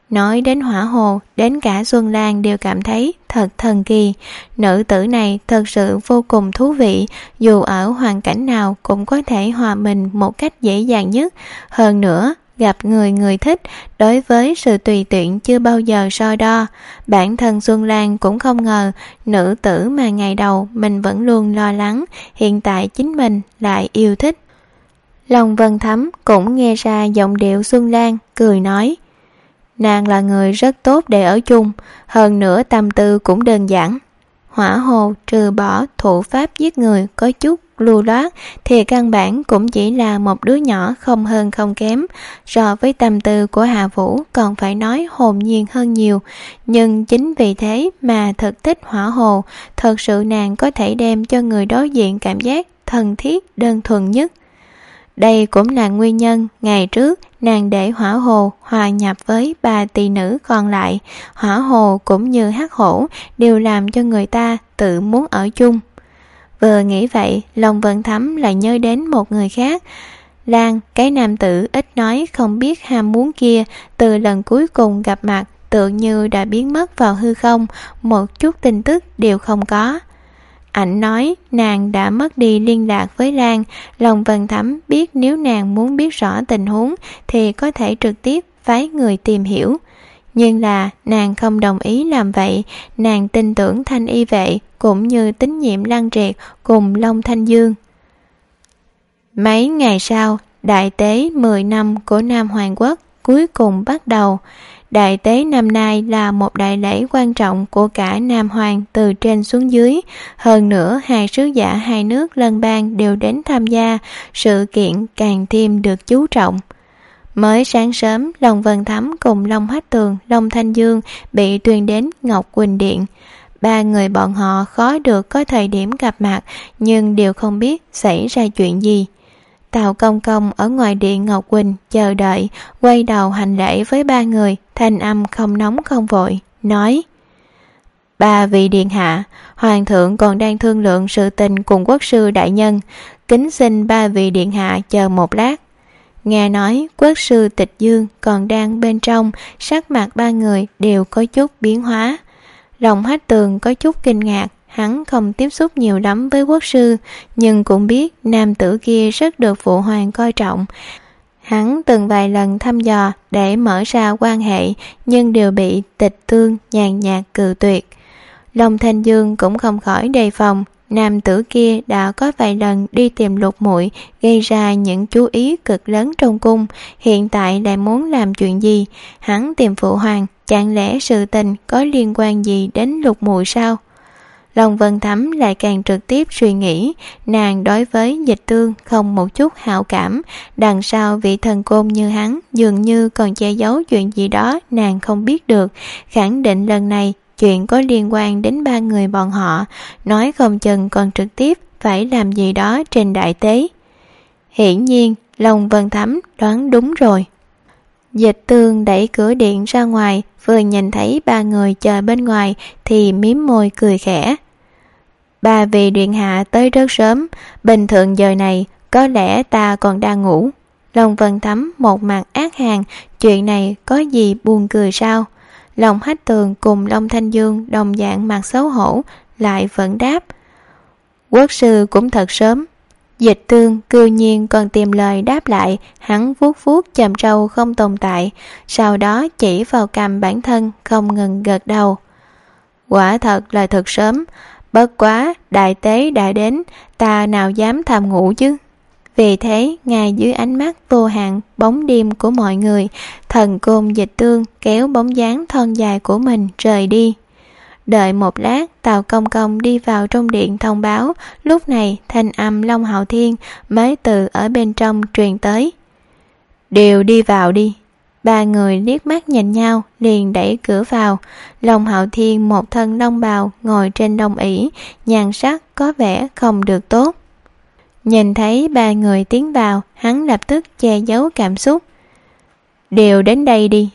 Nói đến hỏa hồ, đến cả Xuân Lan đều cảm thấy thật thần kỳ. Nữ tử này thật sự vô cùng thú vị, dù ở hoàn cảnh nào cũng có thể hòa mình một cách dễ dàng nhất. Hơn nữa, gặp người thích, đối với sự tùy tiện chưa bao giờ so đo. Bản thân Xuân Lan cũng không ngờ, nữ tử mà ngày đầu mình vẫn luôn lo lắng, hiện tại chính mình lại yêu thích. Long Vân Thấm cũng nghe ra giọng điệu Xuân Lan, cười nói: nàng là người rất tốt để ở chung, hơn nữa tâm tư cũng đơn giản. Hỏa hồ trừ bỏ thủ pháp giết người có chút lưu loát thì căn bản cũng chỉ là một đứa nhỏ không hơn không kém, so với tâm tư của Hạ Vũ còn phải nói hồn nhiên hơn nhiều. Nhưng chính vì thế mà thật thích hỏa hồ, thật sự nàng có thể đem cho người đối diện cảm giác thân thiết đơn thuần nhất. Đây cũng là nguyên nhân ngày trước nàng để hỏa hồ hòa nhập với 3 tỳ nữ còn lại. Hỏa hồ cũng như hắc hổ đều làm cho người ta tự muốn ở chung. Vừa nghĩ vậy, Long Vân Thấm lại nhớ đến một người khác. Lan, cái nam tử ít nói không biết ham muốn kia, từ lần cuối cùng gặp mặt tự như đã biến mất vào hư không, một chút tin tức đều không có. Ảnh nói nàng đã mất đi liên lạc với Lan. Long Vân Thấm biết nếu nàng muốn biết rõ tình huống thì có thể trực tiếp phái người tìm hiểu. Nhưng là nàng không đồng ý làm vậy. Nàng tin tưởng Thanh Y vệ cũng như tín nhiệm Lăng Triệt cùng Long Thanh Dương. Mấy ngày sau, đại tế 10 năm của Nam Hoàng Quốc cuối cùng bắt đầu. Đại tế năm nay là một đại lễ quan trọng của cả Nam Hoàng từ trên xuống dưới. Hơn nữa, 2 sứ giả 2 nước lân bang đều đến tham gia, sự kiện càng thêm được chú trọng. Mới sáng sớm, Long Vân Thấm cùng Long Hách Tường, Long Thanh Dương bị tuyên đến Ngọc Quỳnh Điện. 3 người bọn họ khó được có thời điểm gặp mặt, nhưng đều không biết xảy ra chuyện gì. Tào Công Công ở ngoài điện Ngọc Quỳnh chờ đợi, quay đầu hành lễ với 3 người, thanh âm không nóng không vội, nói: 3 vị điện hạ, hoàng thượng còn đang thương lượng sự tình cùng quốc sư đại nhân, kính xin 3 vị điện hạ chờ một lát. Nghe nói quốc sư Tịch Dương còn đang bên trong, sắc mặt 3 người đều có chút biến hóa. Long Hách Tường có chút kinh ngạc. Hắn không tiếp xúc nhiều lắm với quốc sư, nhưng cũng biết nam tử kia rất được phụ hoàng coi trọng. Hắn từng vài lần thăm dò để mở ra quan hệ, nhưng đều bị Tịch Tương nhàn nhạt cự tuyệt. Long Thanh Dương cũng không khỏi đề phòng. Nam tử kia đã có vài lần đi tìm Lục Muội, gây ra những chú ý cực lớn trong cung, hiện tại lại muốn làm chuyện gì? Hắn tìm phụ hoàng, chẳng lẽ sự tình có liên quan gì đến Lục Muội sao? Long Vân Thấm lại càng trực tiếp suy nghĩ, nàng đối với Dịch Tương không một chút hảo cảm, đằng sau vị thần côn như hắn dường như còn che giấu chuyện gì đó nàng không biết được, khẳng định lần này chuyện có liên quan đến 3 người bọn họ, nói không chừng còn trực tiếp phải làm gì đó trên đại tế. Hiển nhiên, Long Vân Thấm đoán đúng rồi. Dịch Tương đẩy cửa điện ra ngoài, vừa nhìn thấy 3 người chờ bên ngoài thì mím môi cười khẽ. 3 vị điện hạ tới rất sớm, bình thường giờ này có lẽ ta còn đang ngủ. Long Vân Thấm một mặt ác hàn, chuyện này có gì buồn cười sao? Long Hách Tường cùng Long Thanh Dương đồng dạng mặt xấu hổ, lại vẫn đáp: quốc sư cũng thật sớm. Dịch Tương cư nhiên còn tìm lời đáp lại, hắn vuốt vuốt chòm râu không tồn tại, sau đó chỉ vào cằm bản thân không ngừng gật đầu. Quả thật là thật sớm, bất quá đại tế đã đến, ta nào dám thầm ngủ chứ. Vì thế, ngay dưới ánh mắt vô hạn bóng đêm của mọi người, thần côn Dịch Tương kéo bóng dáng thon dài của mình rời đi. Đợi một lát, Tào Công Công đi vào trong điện thông báo, lúc này thanh âm Long Hạo Thiên mới từ ở bên trong truyền tới. Đều đi vào đi. 3 người liếc mắt nhìn nhau, liền đẩy cửa vào. Long Hạo Thiên một thân long bào ngồi trên long ỷ, nhan sắc có vẻ không được tốt. Nhìn thấy 3 người tiến vào, hắn lập tức che giấu cảm xúc. Đều đến đây đi.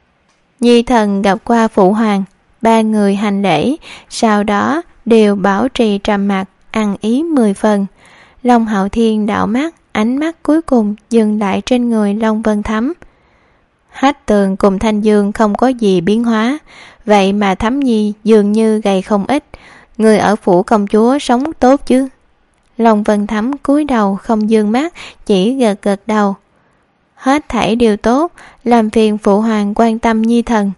Nhi thần gặp qua phụ hoàng. 3 người hành lễ, sau đó đều bảo trì trầm mặc, ăn ý 10 phần. Long Hạo Thiên đảo mắt, ánh mắt cuối cùng dừng lại trên người Long Vân Thấm. Hách Tường cùng Thanh Dương không có gì biến hóa, vậy mà Thắm Nhi dường như gầy không ít. Người ở phủ công chúa sống tốt chứ? Long Vân Thắm cúi đầu không dương mắt, chỉ gật gật đầu. Hết thảy đều tốt, làm phiền phụ hoàng quan tâm Nhi thần.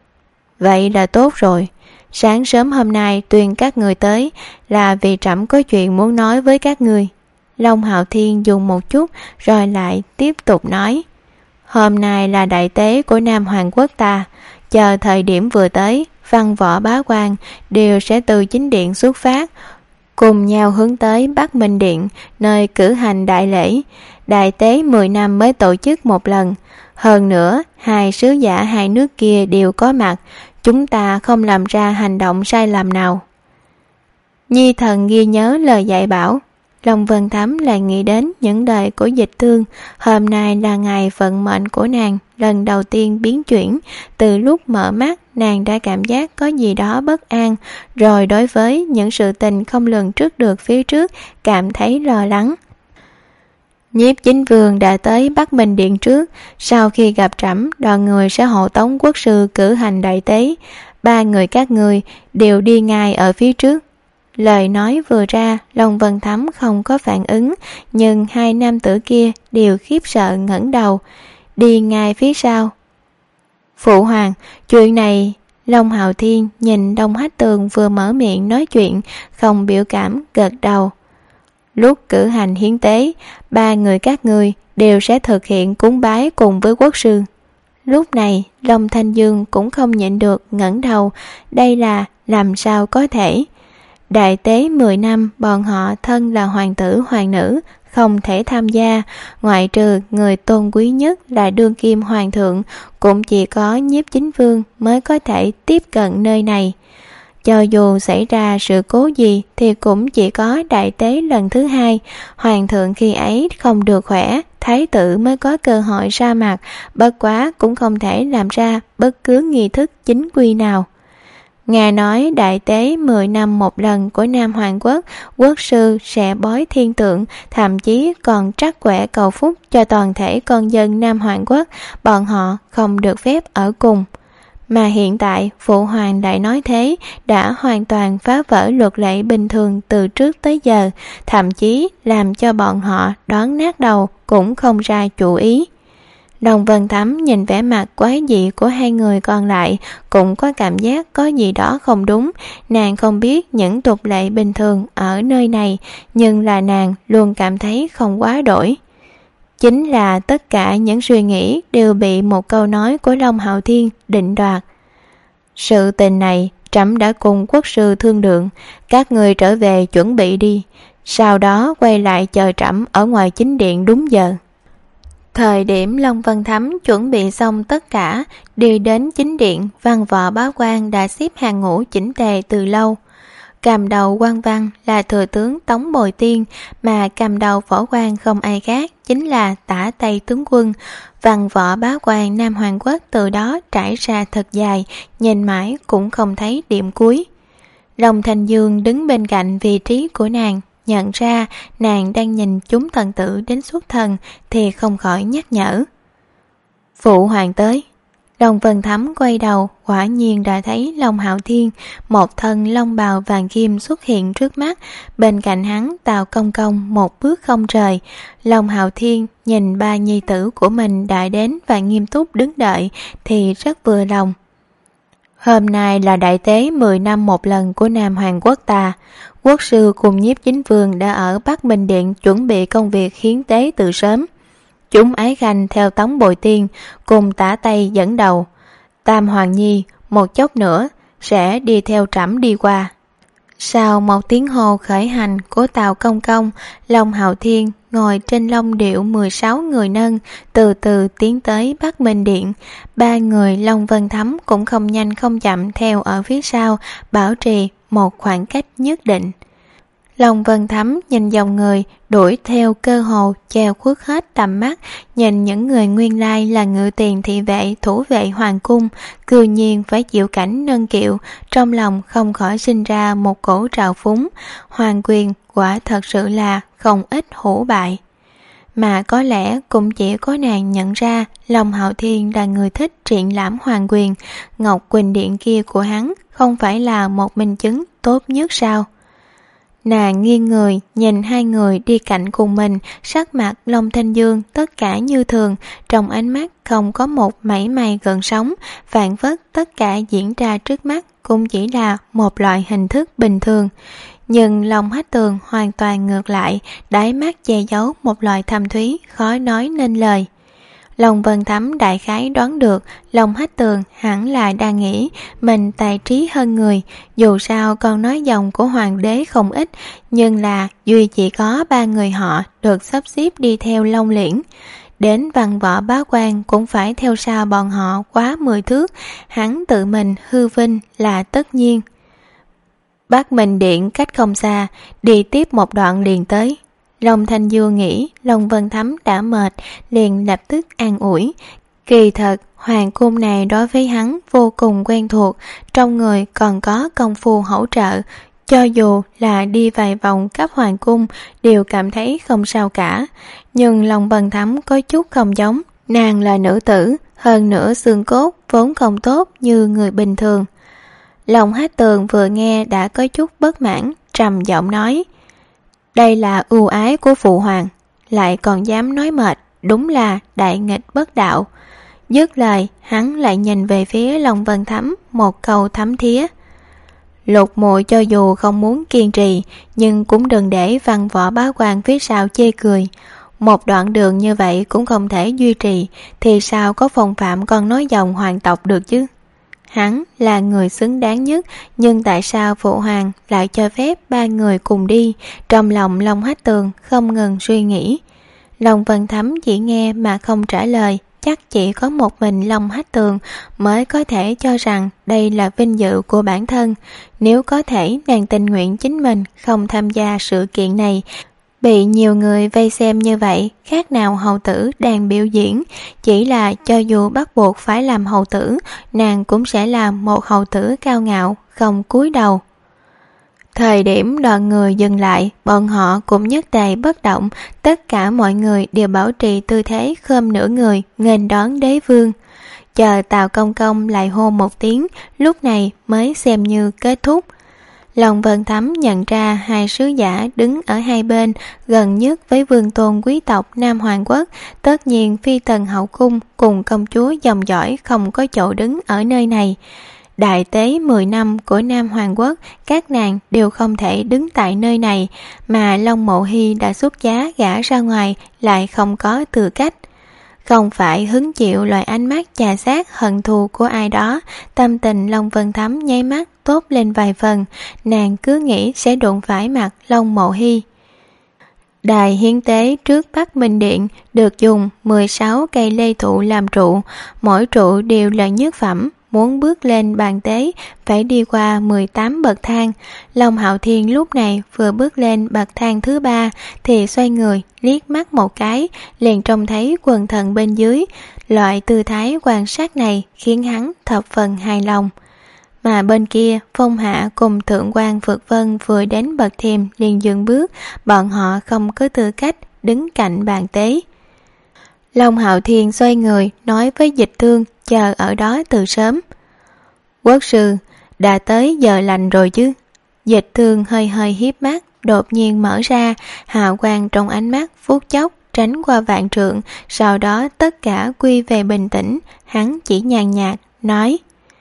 Vậy là tốt rồi. Sáng sớm hôm nay tuyên các người tới là vì trẫm có chuyện muốn nói với các người. Long Hạo Thiên dùng một chút rồi lại tiếp tục nói. Hôm nay là đại tế của Nam Hoàng quốc ta, chờ thời điểm vừa tới, văn võ bá quan đều sẽ từ chính điện xuất phát, cùng nhau hướng tới Bắc Minh Điện, nơi cử hành đại lễ. Đại tế 10 năm mới tổ chức một lần. Hơn nữa, hai sứ giả hai nước kia đều có mặt, chúng ta không làm ra hành động sai lầm nào. Nhi thần ghi nhớ lời dạy bảo. Long Vân Thắm lại nghĩ đến những lời của Dịch Thương. Hôm nay là ngày vận mệnh của nàng lần đầu tiên biến chuyển. Từ lúc mở mắt, nàng đã cảm giác có gì đó bất an, rồi đối với những sự tình không lường trước được phía trước, cảm thấy lo lắng. Nhiếp Chính Vương đã tới Bắc Minh Điện trước. Sau khi gặp trẫm, đoàn người sẽ hộ tống quốc sư cử hành đại tế. 3 người các người đều đi ngay ở phía trước. Lời nói vừa ra, Long Vân Thắm không có phản ứng, nhưng hai nam tử kia đều khiếp sợ ngẩng đầu, đi ngay phía sau. Phụ hoàng, chuyện này... Long Hạo Thiên nhìn Đông Hách Tường vừa mở miệng nói chuyện, không biểu cảm gật đầu. Lúc cử hành hiến tế, 3 người các người đều sẽ thực hiện cúng bái cùng với quốc sư. Lúc này, Long Thanh Dương cũng không nhịn được ngẩng đầu, đây là làm sao có thể? Đại tế 10 năm, bọn họ thân là hoàng tử hoàng nữ, không thể tham gia, ngoại trừ người tôn quý nhất là đương kim hoàng thượng, cũng chỉ có Nhiếp Chính Vương mới có thể tiếp cận nơi này. Cho dù xảy ra sự cố gì thì cũng chỉ có đại tế lần thứ 2, hoàng thượng khi ấy không được khỏe, thái tử mới có cơ hội ra mặt, bất quá cũng không thể làm ra bất cứ nghi thức chính quy nào. Nghe nói đại tế 10 năm một lần của Nam Hoàng quốc, quốc sư sẽ bói thiên tượng, thậm chí còn trắc quẻ cầu phúc cho toàn thể con dân Nam Hoàng quốc, bọn họ không được phép ở cùng. Mà hiện tại, phụ hoàng lại nói thế, đã hoàn toàn phá vỡ luật lệ bình thường từ trước tới giờ, thậm chí làm cho bọn họ đoán nát đầu cũng không ra chủ ý. Đồng Vân Thắm nhìn vẻ mặt quái dị của hai người còn lại, cũng có cảm giác có gì đó không đúng. Nàng không biết những tục lệ bình thường ở nơi này, nhưng là nàng luôn cảm thấy không quá đổi. Chính là tất cả những suy nghĩ đều bị một câu nói của Long Hạo Thiên định đoạt. Sự tình này trẫm đã cùng quốc sư thương lượng, các người trở về chuẩn bị đi, sau đó quay lại chờ trẫm ở ngoài chính điện đúng giờ. Thời điểm Long Vân Thắm chuẩn bị xong tất cả, đi đến chính điện, văn võ bá quan đã xếp hàng ngũ chỉnh tề từ lâu. Cầm đầu quan văn là thừa tướng Tống Bồi Tiên, mà cầm đầu võ quan không ai khác chính là Tả Tây tướng quân. Văn võ bá quan Nam Hoàng quốc từ đó trải ra thật dài, nhìn mãi cũng không thấy điểm cuối. Long Thanh Dương đứng bên cạnh vị trí của nàng, nhận ra nàng đang nhìn chúng thần tử đến xuất thần thì không khỏi nhắc nhở. Phụ hoàng tới. Long Vân Thắm quay đầu, quả nhiên đã thấy Long Hạo Thiên, một thân long bào vàng kim xuất hiện trước mắt, bên cạnh hắn Tào Công Công một bước không rời. Long Hạo Thiên nhìn 3 nhi tử của mình đã đến và nghiêm túc đứng đợi thì rất vừa lòng. Hôm nay là đại tế 10 năm một lần của Nam Hoàng quốc ta. Quốc sư cùng Nhiếp Chính Vương đã ở Bắc Minh Điện chuẩn bị công việc hiến tế từ sớm. Chúng ái khanh theo Tống Bồi Tiên cùng Tả Tây dẫn đầu. Tam Hoàng Nhi một chốc nữa sẽ đi theo trẫm đi qua. Sau một tiếng hô khởi hành của Tào Công Công, Long Hạo Thiên ngồi trên long điệu 16 người nâng, từ từ tiến tới Bắc Minh Điện. 3 người Long Vân Thắm cũng không nhanh không chậm theo ở phía sau, bảo trì một khoảng cách nhất định. Long Vân Thắm nhìn dòng người đuổi theo cơ hồ che khuất hết tầm mắt, nhìn những người nguyên lai là ngự tiền thị vệ thủ vệ hoàng cung, cư nhiên phải chịu cảnh nâng kiệu, trong lòng không khỏi sinh ra một cổ trào phúng. Hoàng quyền quả thật sự là không ít hổ bại. mà có lẽ cũng chỉ có nàng nhận ra Long Hạo Thiên là người thích triển lãm hoàng quyền. Ngọc Quỳnh Điện kia của hắn không phải là một minh chứng tốt nhất sao? Nàng nghiêng người nhìn hai người đi cạnh cùng mình, sắc mặt Long Thanh Dương tất cả như thường, trong ánh mắt không có một mảy may gợn sóng, phảng phất tất cả diễn ra trước mắt cũng chỉ là một loại hình thức bình thường. Nhưng Long Hách Tường hoàn toàn ngược lại, đáy mắt che giấu một loại thâm thúy khó nói nên lời. Long Vân Thắm đại khái đoán được Long Hách Tường hẳn là đang nghĩ mình tài trí hơn người. Dù sao con nói dòng của hoàng đế không ít, nhưng là duy chỉ có 3 người họ được sắp xếp đi theo Long Liễn. Đến văn võ bá quan cũng phải theo sau bọn họ quá 10 thước, hắn tự mình hư vinh là tất nhiên. Bắc Minh Điện cách không xa, đi tiếp một đoạn liền tới. Long Thanh Dương nghĩ Long Vân Thắm đã mệt, liền lập tức an ủi. Kỳ thật, hoàng cung này đối với hắn vô cùng quen thuộc, trong người còn có công phu hỗ trợ. Cho dù là đi vài vòng khắp hoàng cung, đều cảm thấy không sao cả. Nhưng Long Vân Thắm có chút không giống, nàng là nữ tử, hơn nữa xương cốt vốn không tốt như người bình thường. Long Hách Tường vừa nghe đã có chút bất mãn, trầm giọng nói: đây là ưu ái của phụ hoàng, lại còn dám nói mệt, đúng là đại nghịch bất đạo. Dứt lời, hắn lại nhìn về phía Long Vân Thắm một câu thấm thía: Lục muội cho dù không muốn kiên trì, nhưng cũng đừng để văn võ bá quan phía sau chê cười. Một đoạn đường như vậy cũng không thể duy trì, thì sao có phong phạm con nói dòng hoàng tộc được chứ? Hắn là người xứng đáng nhất, nhưng tại sao phụ hoàng lại cho phép 3 người cùng đi? Trong lòng Long Hách Tường không ngừng suy nghĩ. Long Vân Thắm chỉ nghe mà không trả lời, chắc chỉ có một mình Long Hách Tường mới có thể cho rằng đây là vinh dự của bản thân. Nếu có thể, nàng tình nguyện chính mình không tham gia sự kiện này. Bị nhiều người vây xem như vậy, khác nào hầu tử đang biểu diễn. Chỉ là cho dù bắt buộc phải làm hầu tử, nàng cũng sẽ làm một hầu tử cao ngạo, không cúi đầu. Thời điểm đoàn người dừng lại, bọn họ cũng nhất tề bất động, tất cả mọi người đều bảo trì tư thế khom nửa người, nghênh đón đế vương. Chờ Tào Công Công lại hô một tiếng, lúc này mới xem như kết thúc. Long Vân Thắm nhận ra 2 sứ giả đứng ở hai bên, gần nhất với vương tôn quý tộc Nam Hoàng Quốc. Tất nhiên phi tần hậu cung cùng công chúa dòng dõi không có chỗ đứng ở nơi này. Đại tế 10 năm của Nam Hoàng Quốc, các nàng đều không thể đứng tại nơi này, mà Long Mộ Hy đã xuất giá gả ra ngoài lại không có tư cách. Không phải hứng chịu loại ánh mắt chà sát hận thù của ai đó, tâm tình Long Vân Thắm nháy mắt tốt lên vài phần, nàng cứ nghĩ sẽ đụng phải mặt Long Mộ Hy. Đài hiến tế trước Bắc Minh Điện được dùng 16 cây lê thụ làm trụ, mỗi trụ đều là nhất phẩm. Muốn bước lên bàn tế phải đi qua 18 bậc thang. Long Hạo Thiên lúc này vừa bước lên bậc thang thứ 3 thì xoay người liếc mắt một cái, liền trông thấy quần thần bên dưới. Loại tư thái quan sát này khiến hắn thập phần hài lòng. Mà bên kia, Phong Hạ cùng Thượng quan Phượng Vân vừa đến bậc thềm liền dừng bước, bọn họ không có tư cách đứng cạnh bàn tế. Long Hạo Thiên xoay người nói với Dịch Thương chờ ở đó từ sớm: Quốc sư, đã tới giờ lành rồi chứ? Dịch Thương hơi hơi híp mắt, đột nhiên mở ra, hào quang trong ánh mắt phút chốc tránh qua vạn trượng, sau đó tất cả quy về bình tĩnh. Hắn chỉ nhàn nhạt nói: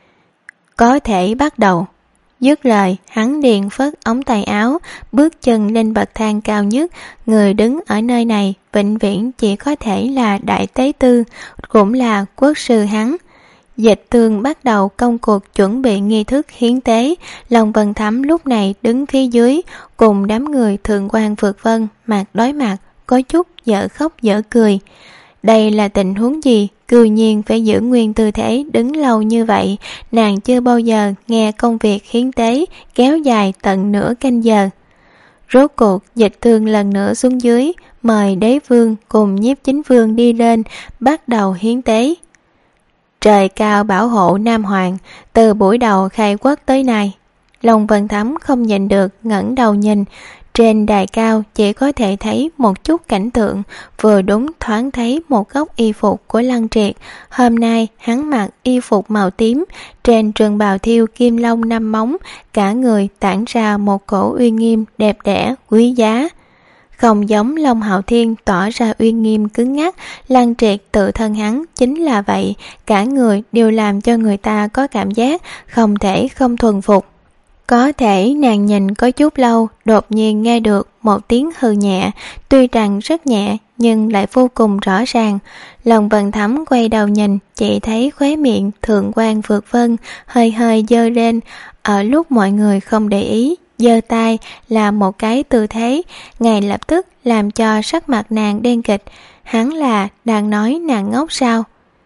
có thể bắt đầu. Dứt lời, hắn liền phất ống tay áo, bước chân lên bậc thang cao nhất. Người đứng ở nơi này vĩnh viễn chỉ có thể là đại tế tư, cũng là quốc sư hắn. Dịch Thương bắt đầu công cuộc chuẩn bị nghi thức hiến tế. Long Vân Thắm lúc này đứng phía dưới, cùng đám người Thượng quan Phượng Vân mặt đối mặt, có chút dở khóc dở cười. Đây là tình huống gì? Cư nhiên phải giữ nguyên tư thế đứng lâu như vậy. Nàng chưa bao giờ nghe công việc hiến tế kéo dài tận nửa canh giờ. Rốt cuộc Dịch Thương lần nữa xuống dưới, mời đế vương cùng nhiếp chính vương đi lên, bắt đầu hiến tế. Trời cao bảo hộ Nam Hoàng, từ buổi đầu khai quốc tới nay. Long Vân Thắm không nhìn được ngẩng đầu nhìn. Trên đài cao chỉ có thể thấy một chút cảnh tượng, vừa đúng thoáng thấy một góc y phục của Lăng Triệt. Hôm nay hắn mặc y phục màu tím, trên trường bào thiêu kim long 5 móng, cả người tản ra một cổ uy nghiêm đẹp đẽ, quý giá. Không giống Long Hạo Thiên tỏ ra uy nghiêm cứng ngắc, Lăng Triệt tự thân hắn chính là vậy, cả người đều làm cho người ta có cảm giác không thể không thuần phục. Có thể nàng nhìn có chút lâu, đột nhiên nghe được một tiếng hừ nhẹ, tuy rằng rất nhẹ nhưng lại vô cùng rõ ràng. Lòng Vân Thắm quay đầu nhìn, chỉ thấy khóe miệng thượng quan vượt vân hơi hơi giơ lên, ở lúc mọi người không để ý, giơ tay là một cái tư thế, ngay lập tức làm cho sắc mặt nàng đen kịch. Hắn là đang nói nàng ngốc sao?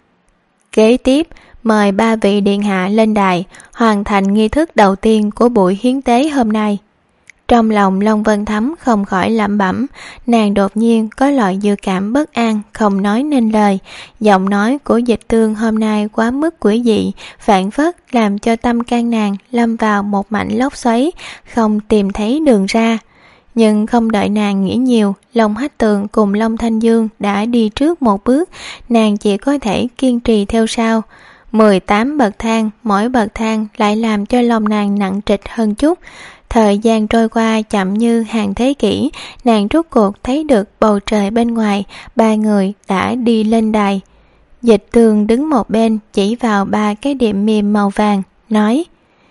Kế tiếp mời 3 vị điện hạ lên đài, hoàn thành nghi thức đầu tiên của buổi hiến tế hôm nay. Trong lòng Long Vân Thắm không khỏi lẩm bẩm, nàng đột nhiên có loại dự cảm bất an, không nói nên lời. Giọng nói của Dịch Tương hôm nay quá mức quỷ dị, phảng phất làm cho tâm can nàng lâm vào một mảnh lốc xoáy, không tìm thấy đường ra. Nhưng không đợi nàng nghĩ nhiều, Long Hách Tường cùng Long Thanh Dương đã đi trước một bước, nàng chỉ có thể kiên trì theo sau. 18 bậc thang, mỗi bậc thang lại làm cho lòng nàng nặng trịch hơn chút. Thời gian trôi qua chậm như hàng thế kỷ, nàng rốt cuộc thấy được bầu trời bên ngoài, 3 người đã đi lên đài. Dịch Tương đứng một bên chỉ vào 3 cái điểm mềm màu vàng, nói: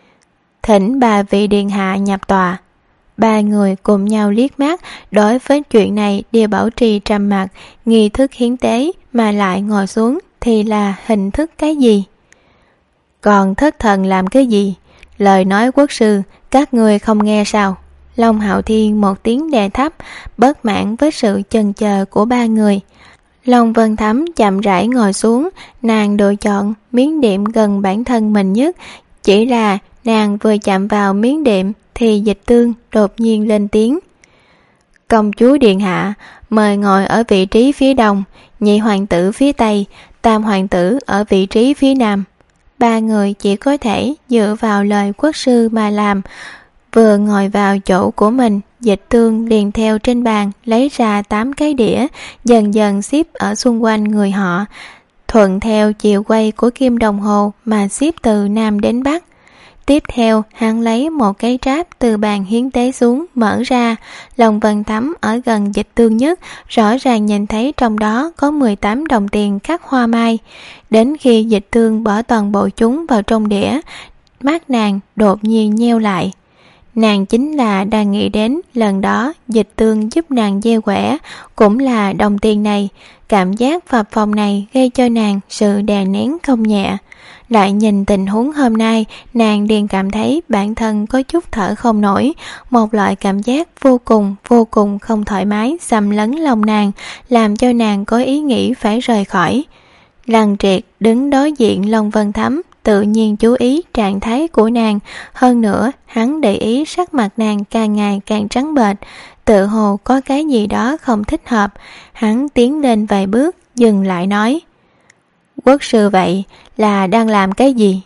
thỉnh 3 vị điện hạ nhập tọa. 3 người cùng nhau liếc mắt, đối với chuyện này đều bảo trì trầm mặc. Nghi thức hiến tế mà lại ngồi xuống thì là hình thức cái gì? Còn thất thần làm cái gì? Lời nói quốc sư các người không nghe sao? Long Hạo Thiên một tiếng đè thấp, bất mãn với sự chần chờ của 3 người. Long Vân Thắm chậm rãi ngồi xuống, nàng lựa chọn miếng đệm gần bản thân mình nhất. Chỉ là nàng vừa chạm vào miếng đệm thì Dịch Tương đột nhiên lên tiếng: công chúa điện hạ, mời ngồi ở vị trí phía đông, nhị hoàng tử phía tây, tam hoàng tử ở vị trí phía nam. 3 người chỉ có thể dựa vào lời quốc sư mà làm. Vừa ngồi vào chỗ của mình, Dịch Tương liền theo trên bàn lấy ra 8 cái đĩa, dần dần xếp ở xung quanh người họ, thuận theo chiều quay của kim đồng hồ mà xếp từ nam đến bắc. Tiếp theo hắn lấy một cái tráp từ bàn hiến tế xuống mở ra. Long Vân Thắm ở gần Dịch Tương nhất, rõ ràng nhìn thấy trong đó có 18 đồng tiền khắc hoa mai. Đến khi Dịch Tương bỏ toàn bộ chúng vào trong đĩa, mắt nàng đột nhiên nheo lại. Nàng chính là đang nghĩ đến lần đó Dịch Tương giúp nàng gieo quẻ, cũng là đồng tiền này. Cảm giác phập phồng này gây cho nàng sự đè nén không nhẹ. Lại nhìn tình huống hôm nay, nàng liền cảm thấy bản thân có chút thở không nổi. Một loại cảm giác vô cùng không thoải mái xâm lấn lòng nàng, làm cho nàng có ý nghĩ phải rời khỏi. Lăng Triệt đứng đối diện Long Vân Thắm, tự nhiên chú ý trạng thái của nàng. Hơn nữa, hắn để ý sắc mặt nàng càng ngày càng trắng bệch, tự hồ có cái gì đó không thích hợp. Hắn tiến lên vài bước, dừng lại nói: quốc sư vậy là đang làm cái gì?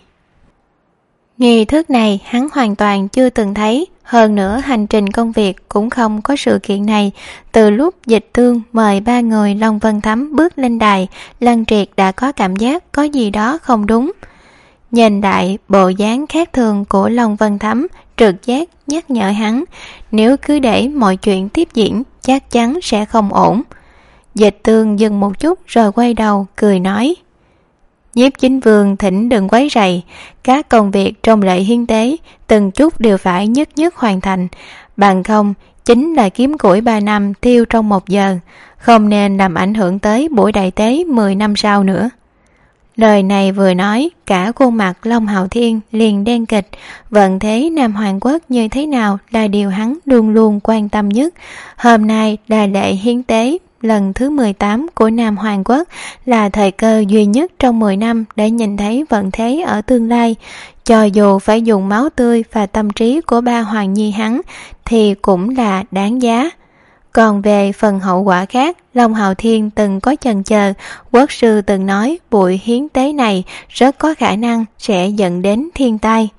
Nghi thức này hắn hoàn toàn chưa từng thấy, hơn nữa hành trình công việc cũng không có sự kiện này. Từ lúc Dịch Tương mời 3 người Long Vân Thắm bước lên đài, Lăng Triệt đã có cảm giác có gì đó không đúng. Nhìn đại bộ dáng khác thường của Long Vân Thắm, trực giác nhắc nhở hắn, nếu cứ để mọi chuyện tiếp diễn chắc chắn sẽ không ổn. Dịch Tương dừng một chút rồi quay đầu cười nói: Nhiếp chính vương thỉnh đừng quấy rầy, các công việc trong lễ hiến tế từng chút đều phải nhất nhất hoàn thành, bằng không chính là kiếm củi 3 năm thiêu trong 1 giờ, không nên làm ảnh hưởng tới buổi đại tế 10 năm sau nữa. Lời này vừa nói, cả khuôn mặt Long Hạo Thiên liền đen kịch. Vận thế Nam Hoàng Quốc như thế nào là điều hắn luôn luôn quan tâm nhất. Hôm nay là lễ hiến tế lần thứ 18 của Nam Hoàng Quốc, là thời cơ duy nhất trong 10 năm để nhìn thấy vận thế ở tương lai. Cho dù phải dùng máu tươi và tâm trí của 3 hoàng nhi hắn thì cũng là đáng giá. Còn về phần hậu quả khác, Long Hạo Thiên từng có chần chờ. Quốc sư từng nói buổi hiến tế này rất có khả năng sẽ dẫn đến thiên tai.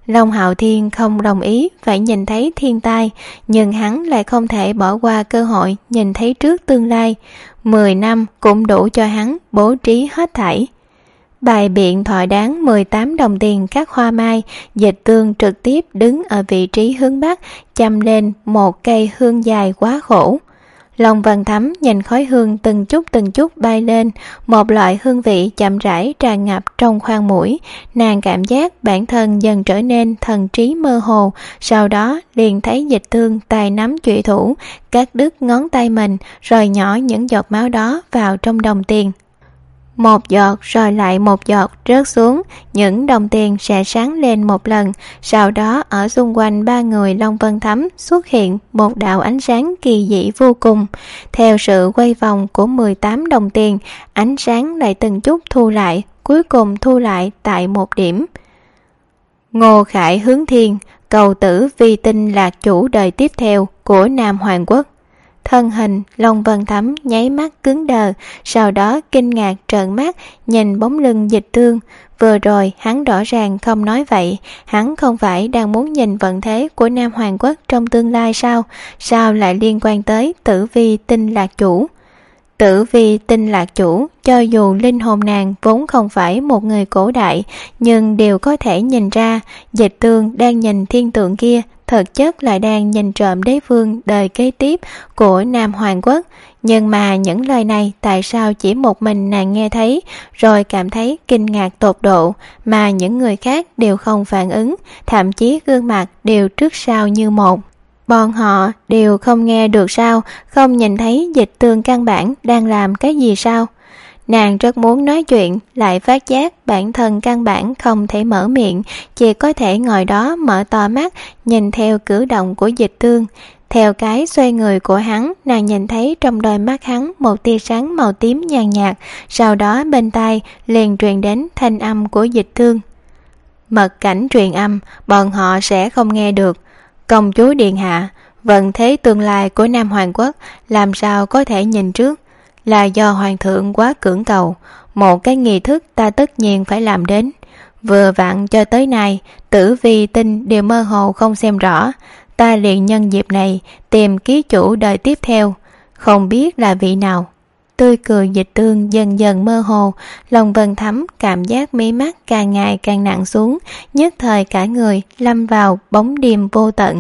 Long Hạo Thiên không đồng ý phải nhìn thấy thiên tai, nhưng hắn lại không thể bỏ qua cơ hội nhìn thấy trước tương lai. 10 năm cũng đủ cho hắn bố trí hết thảy. Bài biện thọ đáng 18 đồng tiền cắt hoa mai, Dịch Tương trực tiếp đứng ở vị trí hướng Bắc, châm lên một cây hương dài quá khổ. Long Vân Thấm nhìn khói hương từng chút bay lên, một loại hương vị chậm rãi tràn ngập trong khoang mũi. Nàng cảm giác bản thân dần trở nên thần trí mơ hồ, sau đó liền thấy Dịch Tương tay nắm chủy thủ, cắt đứt ngón tay mình, rồi nhỏ những giọt máu đó vào trong đồng tiền. Một giọt rồi lại một giọt rớt xuống, những đồng tiền sẽ sáng lên một lần. Sau đó ở xung quanh ba người Long Vân Thấm xuất hiện một đạo ánh sáng kỳ dị vô cùng. Theo sự quay vòng của 18 đồng tiền, ánh sáng lại từng chút thu lại, cuối cùng thu lại tại một điểm. Ngô Khải hướng thiên, cầu tử vi tinh lạc chủ đời tiếp theo của Nam Hoàng Quốc. Thân hình Long Vân Thấm nháy mắt cứng đờ, sau đó kinh ngạc trợn mắt nhìn bóng lưng Dịch Tương. Vừa rồi hắn rõ ràng không nói vậy, hắn không phải đang muốn nhìn vận thế của Nam Hoàng Quốc trong tương lai sao? Sao lại liên quan tới tử vi tinh lạc chủ? Tử vi tinh lạc chủ, cho dù linh hồn nàng vốn không phải một người cổ đại, nhưng đều có thể nhìn ra Dịch Tương đang nhìn thiên tượng kia thực chất lại đang nhìn trộm đế vương đời kế tiếp của Nam Hoàng Quốc. Nhưng mà những lời này tại sao chỉ một mình nàng nghe thấy rồi cảm thấy kinh ngạc tột độ, mà những người khác đều không phản ứng, thậm chí gương mặt đều trước sau như một. Bọn họ đều không nghe được sao, không nhìn thấy Dịch Tương căn bản đang làm cái gì sao? Nàng rất muốn nói chuyện, lại phát giác bản thân căn bản không thể mở miệng, chỉ có thể ngồi đó mở to mắt, nhìn theo cử động của Dịch Tương. Theo cái xoay người của hắn, nàng nhìn thấy trong đôi mắt hắn một tia sáng màu tím nhàn nhạt, sau đó bên tai liền truyền đến thanh âm của Dịch Tương. Mật cảnh truyền âm, bọn họ sẽ không nghe được. Công chúa điện hạ, vận thế tương lai của Nam Hoàng Quốc làm sao có thể nhìn trước? Là do hoàng thượng quá cưỡng cầu, một cái nghi thức ta tất nhiên phải làm đến. Vừa vặn cho tới nay, tử vi tinh đều mơ hồ không xem rõ, ta liền nhân dịp này tìm ký chủ đời tiếp theo, không biết là vị nào. Tươi cười Dịch Tương dần dần mơ hồ, Long Vân Thấm cảm giác mí mắt càng ngày càng nặng xuống, nhất thời cả người lâm vào bóng đêm vô tận.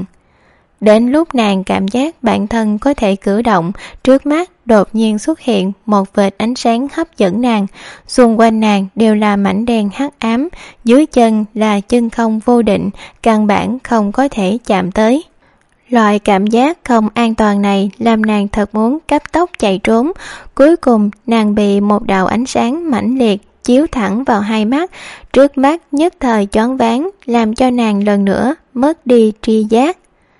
Đến lúc nàng cảm giác bản thân có thể cử động, trước mắt đột nhiên xuất hiện một vệt ánh sáng hấp dẫn nàng. Xung quanh nàng đều là mảnh đen hắc ám, dưới chân là chân không vô định, căn bản không có thể chạm tới. Loại cảm giác không an toàn này làm nàng thật muốn cấp tốc chạy trốn. Cuối cùng nàng bị một đạo ánh sáng mãnh liệt chiếu thẳng vào hai mắt, trước mắt nhất thời choáng váng, làm cho nàng lần nữa mất đi tri giác.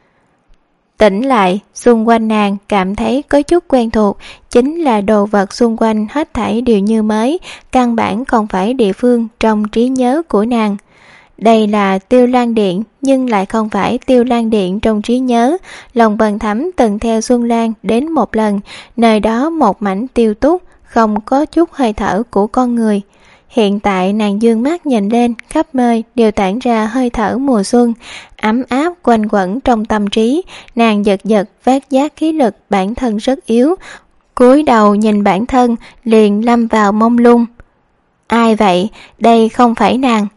Tỉnh lại, xung quanh nàng cảm thấy có chút quen thuộc, chính là đồ vật xung quanh hết thảy đều như mới, căn bản không phải địa phương trong trí nhớ của nàng. Đây là Tiêu Lan Điện, nhưng lại không phải Tiêu Lan Điện trong trí nhớ. Long Vân Thấm từng theo Xuân Lan đến một lần, nơi đó một mảnh tiêu túc, không có chút hơi thở của con người. Hiện tại nàng dương mắt nhìn lên, khắp nơi đều tản ra hơi thở mùa xuân, ấm áp quanh quẩn trong tâm trí. Nàng giật giật phát giác khí lực bản thân rất yếu, cúi đầu nhìn bản thân liền lâm vào mông lung. Ai vậy? Đây không phải nàng.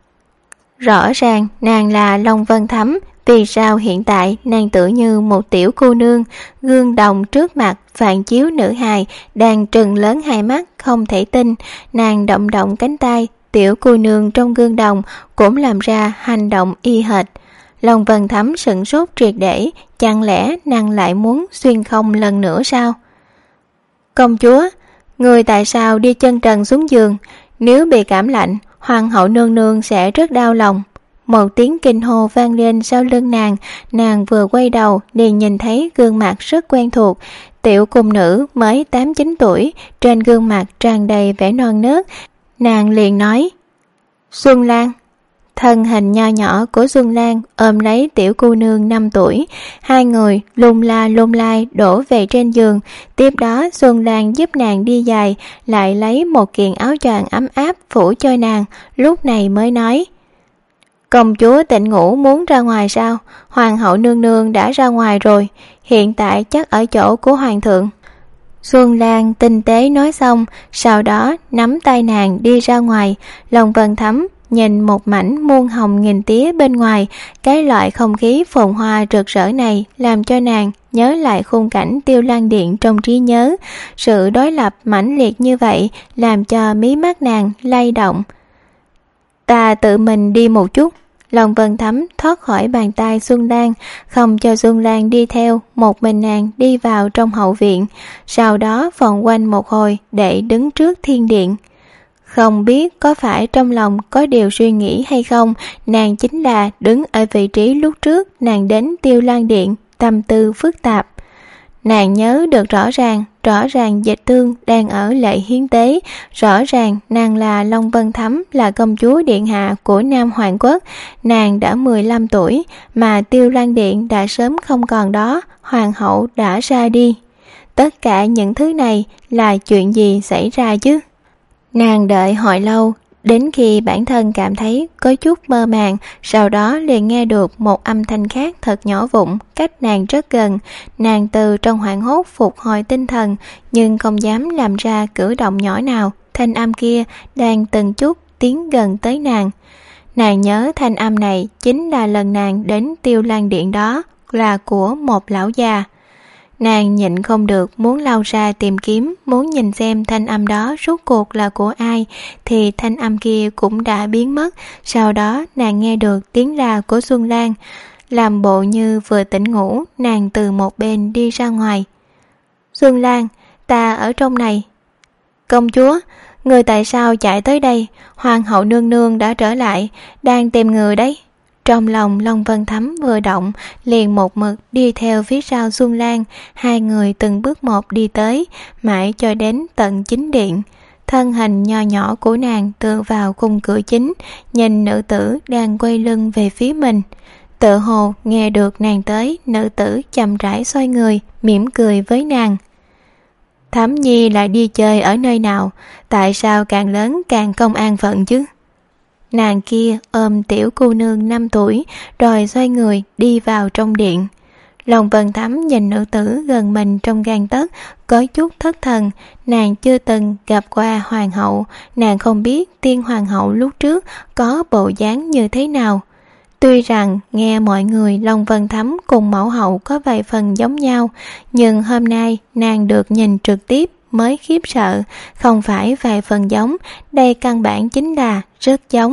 Rõ ràng nàng là Long Vân Thấm, vì sao hiện tại nàng tựa như một tiểu cô nương? Gương đồng trước mặt phản chiếu nữ hài đang trừng lớn hai mắt không thể tin. Nàng động động cánh tay, tiểu cô nương trong gương đồng cũng làm ra hành động y hệt. Long Vân Thấm sửng sốt triệt để, chẳng lẽ nàng lại muốn xuyên không lần nữa sao? Công chúa, người tại sao đi chân trần xuống giường? Nếu bị cảm lạnh, hoàng hậu nương nương sẽ rất đau lòng. Một tiếng kinh hô vang lên sau lưng nàng vừa quay đầu liền nhìn thấy gương mặt rất quen thuộc, tiểu cung nữ mới 8-9 tuổi, trên gương mặt tràn đầy vẻ non nớt. Nàng liền nói: Xuân Lan. Thân hình nho nhỏ của Xuân Lan ôm lấy tiểu cô nương 5 tuổi, hai người lung lai đổ về trên giường. Tiếp đó Xuân Lan giúp nàng đi giày, lại lấy một kiện áo choàng ấm áp phủ cho nàng, lúc này mới nói: Công chúa tỉnh ngủ muốn ra ngoài sao? Hoàng hậu nương nương đã ra ngoài rồi, hiện tại chắc ở chỗ của hoàng thượng. Xuân Lan tinh tế nói xong, sau đó nắm tay nàng đi ra ngoài. Lòng Vân Thắm nhìn một mảnh muôn hồng nghìn tía bên ngoài, cái loại không khí phồn hoa rực rỡ này làm cho nàng nhớ lại khung cảnh Tiêu Lan Điện trong trí nhớ. Sự đối lập mãnh liệt như vậy làm cho mí mắt nàng lay động. Ta tự mình đi một chút. Lòng Vân Thắm thoát khỏi bàn tay Xuân Lan, không cho Xuân Lan đi theo, một mình nàng đi vào trong hậu viện, sau đó vòng quanh một hồi để đứng trước thiên điện. Không biết có phải trong lòng có điều suy nghĩ hay không, nàng chính là đứng ở vị trí lúc trước nàng đến Tiêu Lan Điện, tâm tư phức tạp. Nàng nhớ được rõ ràng Dịch Tương đang ở Lệ Hiến Tế, rõ ràng nàng là Long Vân Thắm, là công chúa điện hạ của Nam Hoàng Quốc. Nàng đã 15 tuổi, mà Tiêu Lan Điện đã sớm không còn đó, hoàng hậu đã ra đi. Tất cả những thứ này là chuyện gì xảy ra chứ? Nàng đợi hồi lâu, đến khi bản thân cảm thấy có chút mơ màng, sau đó liền nghe được một âm thanh khác thật nhỏ vụn, cách nàng rất gần. Nàng từ trong hoảng hốt phục hồi tinh thần, nhưng không dám làm ra cử động nhỏ nào. Thanh âm kia đang từng chút tiến gần tới nàng. Nàng nhớ thanh âm này chính là lần nàng đến Tiêu Lan Điện đó, là của một lão già. Nàng nhịn không được muốn lao ra tìm kiếm, muốn nhìn xem thanh âm đó rốt cuộc là của ai, thì thanh âm kia cũng đã biến mất. Sau đó nàng nghe được tiếng la của Xuân Lan. Làm bộ như vừa tỉnh ngủ, nàng từ một bên đi ra ngoài. Xuân Lan, ta ở trong này. Công chúa, người tại sao chạy tới đây? Hoàng hậu nương nương đã trở lại, đang tìm người đấy. Trong lòng Long Vân Thắm vừa động, liền một mực đi theo phía sau Xuân Lan. Hai người từng bước một đi tới, mãi cho đến tận chính điện. Thân hình nho nhỏ của nàng tựa vào khung cửa chính, nhìn nữ tử đang quay lưng về phía mình. Tự hồ nghe được nàng tới, nữ tử chậm rãi xoay người, mỉm cười với nàng. Thắm Nhi lại đi chơi ở nơi nào? Tại sao càng lớn càng không an phận chứ? Nàng kia ôm tiểu cô nương 5 tuổi, rồi xoay người đi vào trong điện. Lòng Vân Thắm nhìn nữ tử gần mình trong gang tấc, có chút thất thần. Nàng chưa từng gặp qua hoàng hậu, nàng không biết tiên hoàng hậu lúc trước có bộ dáng như thế nào. Tuy rằng nghe mọi người Long Vân Thắm cùng mẫu hậu có vài phần giống nhau, nhưng hôm nay nàng được nhìn trực tiếp mới khiếp sợ. Không phải vài phần giống, đây căn bản chính là rất giống.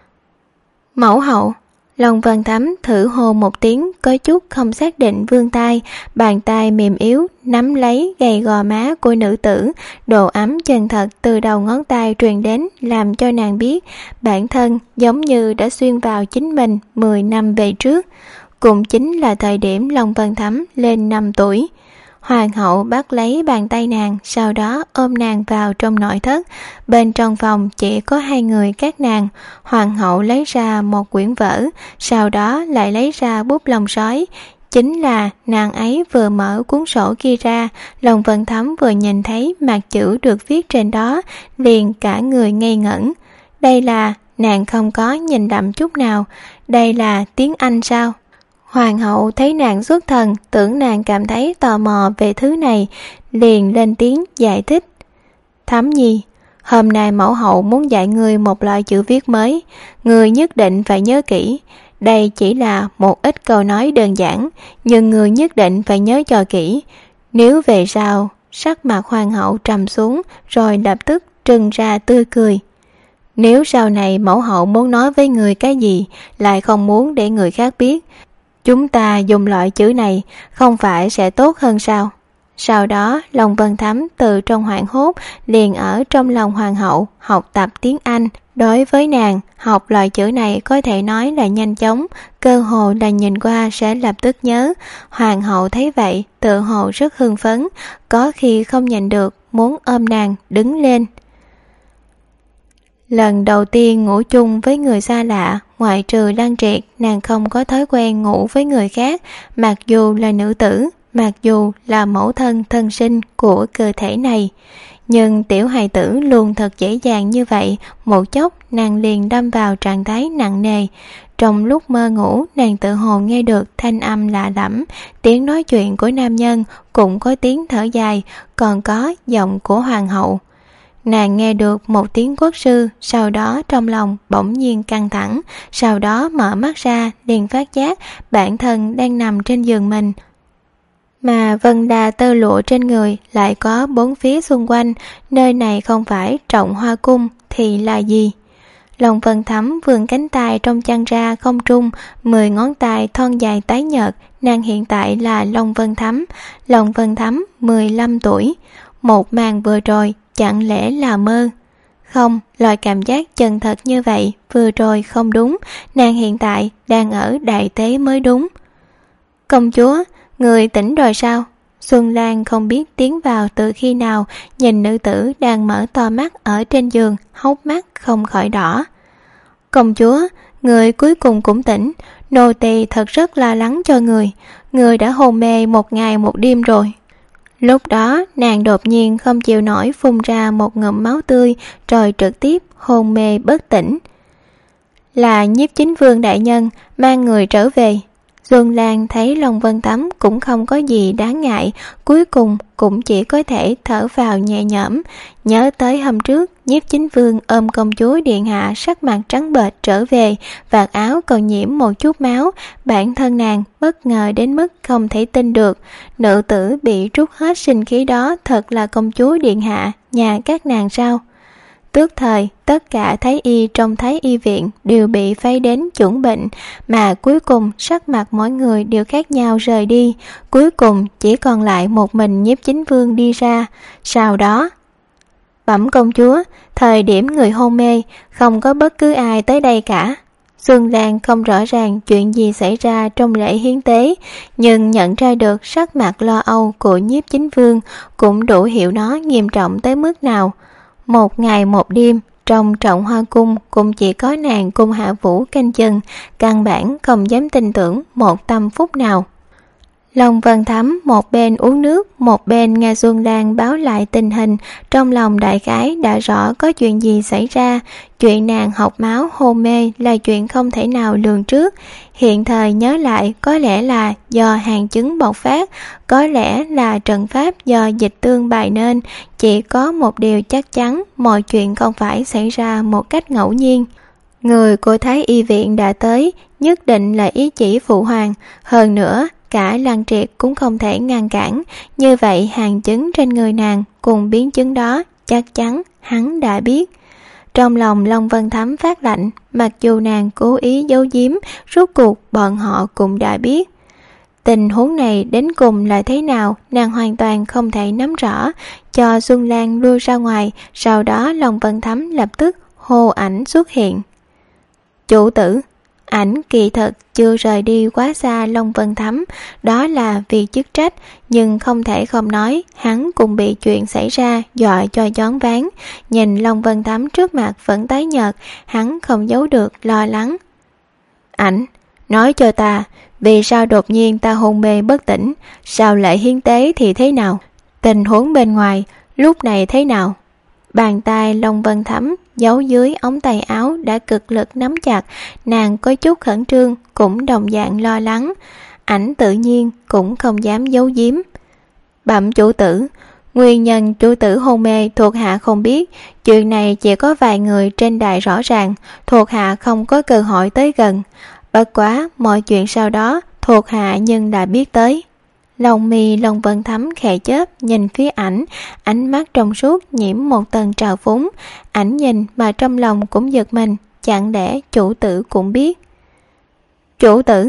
Mẫu hậu. Long Vân Thắm thử hô một tiếng, có chút không xác định vươn tay, bàn tay mềm yếu nắm lấy gầy gò má của nữ tử. Độ ấm chân thật từ đầu ngón tay truyền đến, làm cho nàng biết bản thân giống như đã xuyên vào chính mình 10 năm về trước, cũng chính là thời điểm Long Vân Thắm lên 5 tuổi. Hoàng hậu bắt lấy bàn tay nàng, sau đó ôm nàng vào trong nội thất. Bên trong phòng chỉ có hai người các nàng. Hoàng hậu lấy ra một quyển vở, sau đó lại lấy ra bút lông sói. Chính là nàng ấy vừa mở cuốn sổ kia ra, Long Vân Thắm vừa nhìn thấy mặt chữ được viết trên đó, liền cả người ngây ngẩn. Đây là, nàng không có nhìn đậm chút nào, đây là tiếng Anh sao? Hoàng hậu thấy nàng xuất thần, tưởng nàng cảm thấy tò mò về thứ này, liền lên tiếng giải thích. Thắm Nhi, hôm nay mẫu hậu muốn dạy ngươi một loại chữ viết mới, ngươi nhất định phải nhớ kỹ. Đây chỉ là một ít câu nói đơn giản, nhưng ngươi nhất định phải nhớ cho kỹ. Nếu về sau, sắc mặt hoàng hậu trầm xuống, rồi lập tức trừng ra tươi cười. Nếu sau này mẫu hậu muốn nói với người cái gì, lại không muốn để người khác biết, chúng ta dùng loại chữ này không phải sẽ tốt hơn sao? Sau đó Long Vân Thắm từ trong hoảng hốt liền ở trong lòng hoàng hậu học tập tiếng Anh. Đối với nàng, học loại chữ này có thể nói là nhanh chóng, cơ hồ là nhìn qua sẽ lập tức nhớ. Hoàng hậu thấy vậy, tự hồ rất hưng phấn, có khi không nhịn được muốn ôm nàng đứng lên. Lần đầu tiên ngủ chung với người xa lạ, ngoại trừ Lăng Triệt, nàng không có thói quen ngủ với người khác, mặc dù là nữ tử, mặc dù là mẫu thân thân sinh của cơ thể này. nhưng tiểu hài tử luôn thật dễ dàng như vậy, một chốc nàng liền đâm vào trạng thái nặng nề. Trong lúc mơ ngủ, nàng tự hồ nghe được thanh âm lạ lẫm, tiếng nói chuyện của nam nhân, cũng có tiếng thở dài, còn có giọng của hoàng hậu. Nàng nghe được một tiếng quốc sư, sau đó trong lòng bỗng nhiên căng thẳng, sau đó mở mắt ra liền phát giác bản thân đang nằm trên giường mình. Mà vân đà tơ lụa trên người lại có bốn phía xung quanh, nơi này không phải Trọng Hoa Cung thì là gì? Long Vân Thắm vươn cánh tay trong chăn ra không trung, 10 ngón tay thon dài tái nhợt, nàng hiện tại là Long Vân Thắm. Long Vân Thắm 15 tuổi. Một màn vừa rồi chẳng lẽ là mơ? Không, loại cảm giác chân thật như vậy vừa rồi không đúng, nàng hiện tại đang ở đại tế mới đúng. Công chúa, người tỉnh rồi sao? Xuân Lan không biết tiến vào từ khi nào, nhìn nữ tử đang mở to mắt ở trên giường, hốc mắt không khỏi đỏ. Công chúa, người cuối cùng cũng tỉnh, nô tỳ thật rất lo lắng cho người đã hôn mê 1 ngày 1 đêm rồi. Lúc đó nàng đột nhiên không chịu nổi phun ra một ngụm máu tươi rồi trực tiếp hôn mê bất tỉnh. Là Nhiếp Chính Vương đại nhân mang người trở về. Xuân Lan thấy Long Vân Thắm cũng không có gì đáng ngại, cuối cùng cũng chỉ có thể thở vào nhẹ nhõm. Nhớ tới hôm trước Nhiếp Chính Vương ôm công chúa điện hạ sắc mặt trắng bệch trở về, vạt áo còn nhiễm một chút máu, bản thân nàng bất ngờ đến mức không thể tin được. Nữ tử bị trút hết sinh khí đó thật là công chúa điện hạ nhà các nàng sao? Tước thời, tất cả thái y trong thái y viện đều bị phái đến chuẩn bệnh, mà cuối cùng sắc mặt mỗi người đều khác nhau rời đi. Cuối cùng chỉ còn lại một mình Nhiếp Chính Vương đi ra. Sau đó, bẩm công chúa, thời điểm người hôn mê, không có bất cứ ai tới đây cả. Xuân Lan không rõ ràng chuyện gì xảy ra trong lễ hiến tế, nhưng nhận ra được sắc mặt lo âu của Nhiếp Chính Vương cũng đủ hiểu nó nghiêm trọng tới mức nào. 1 ngày 1 đêm, trong Trọng Hoa Cung cũng chỉ có nàng cùng Hạ Vũ canh chừng, căn bản không dám tin tưởng một tâm phút nào. Long Vân Thắm một bên uống nước, một bên nghe Xuân Lan báo lại tình hình, trong lòng đại khái đã rõ có chuyện gì xảy ra. Chuyện nàng học máu hôn mê là chuyện không thể nào lường trước. Hiện thời nhớ lại, có lẽ là do hàng chứng bộc phát, có lẽ là trận pháp do dịch tương bày nên. Chỉ có một điều chắc chắn, mọi chuyện không phải xảy ra một cách ngẫu nhiên. Người của Thái Y viện đã tới, nhất định là ý chỉ phụ hoàng. Hơn nữa, cả Lăng Triệt cũng không thể ngăn cản. Như vậy hàng chứng trên người nàng cùng biến chứng đó chắc chắn hắn đã biết. Trong lòng Long Vân Thắm phát lạnh, mặc dù nàng cố ý giấu giếm, rốt cuộc bọn họ cũng đã biết. Tình huống này đến cùng là thế nào, nàng hoàn toàn không thể nắm rõ. Cho Xuân Lan lui ra ngoài, sau đó Long Vân Thắm lập tức hô ảnh xuất hiện. Chủ tử. Ảnh kỳ thực chưa rời đi quá xa Long Vân Thắm, đó là vì chức trách, nhưng không thể không nói, hắn cũng bị chuyện xảy ra dọa cho choáng váng. Nhìn Long Vân Thắm trước mặt vẫn tái nhợt, hắn không giấu được lo lắng. Ảnh, nói cho ta, vì sao đột nhiên ta hôn mê bất tỉnh, sao lễ hiến tế thì thế nào? Tình huống bên ngoài lúc này thế nào? Bàn tay Long Vân Thắm giấu dưới ống tay áo đã cực lực nắm chặt, nàng có chút khẩn trương, cũng đồng dạng lo lắng. Ảnh tự nhiên cũng không dám giấu giếm. Bẩm chủ tử, nguyên nhân chủ tử hôn mê thuộc hạ không biết, chuyện này chỉ có vài người trên đài rõ ràng, thuộc hạ không có cơ hội tới gần. Bất quá mọi chuyện sau đó thuộc hạ nhưng đã biết tới. Lòng mi Long Vân Thắm khẽ chớp nhìn phía ảnh, ánh mắt trong suốt nhiễm một tầng trào phúng. Ảnh nhìn mà trong lòng cũng giật mình, chẳng lẽ chủ tử cũng biết? Chủ tử,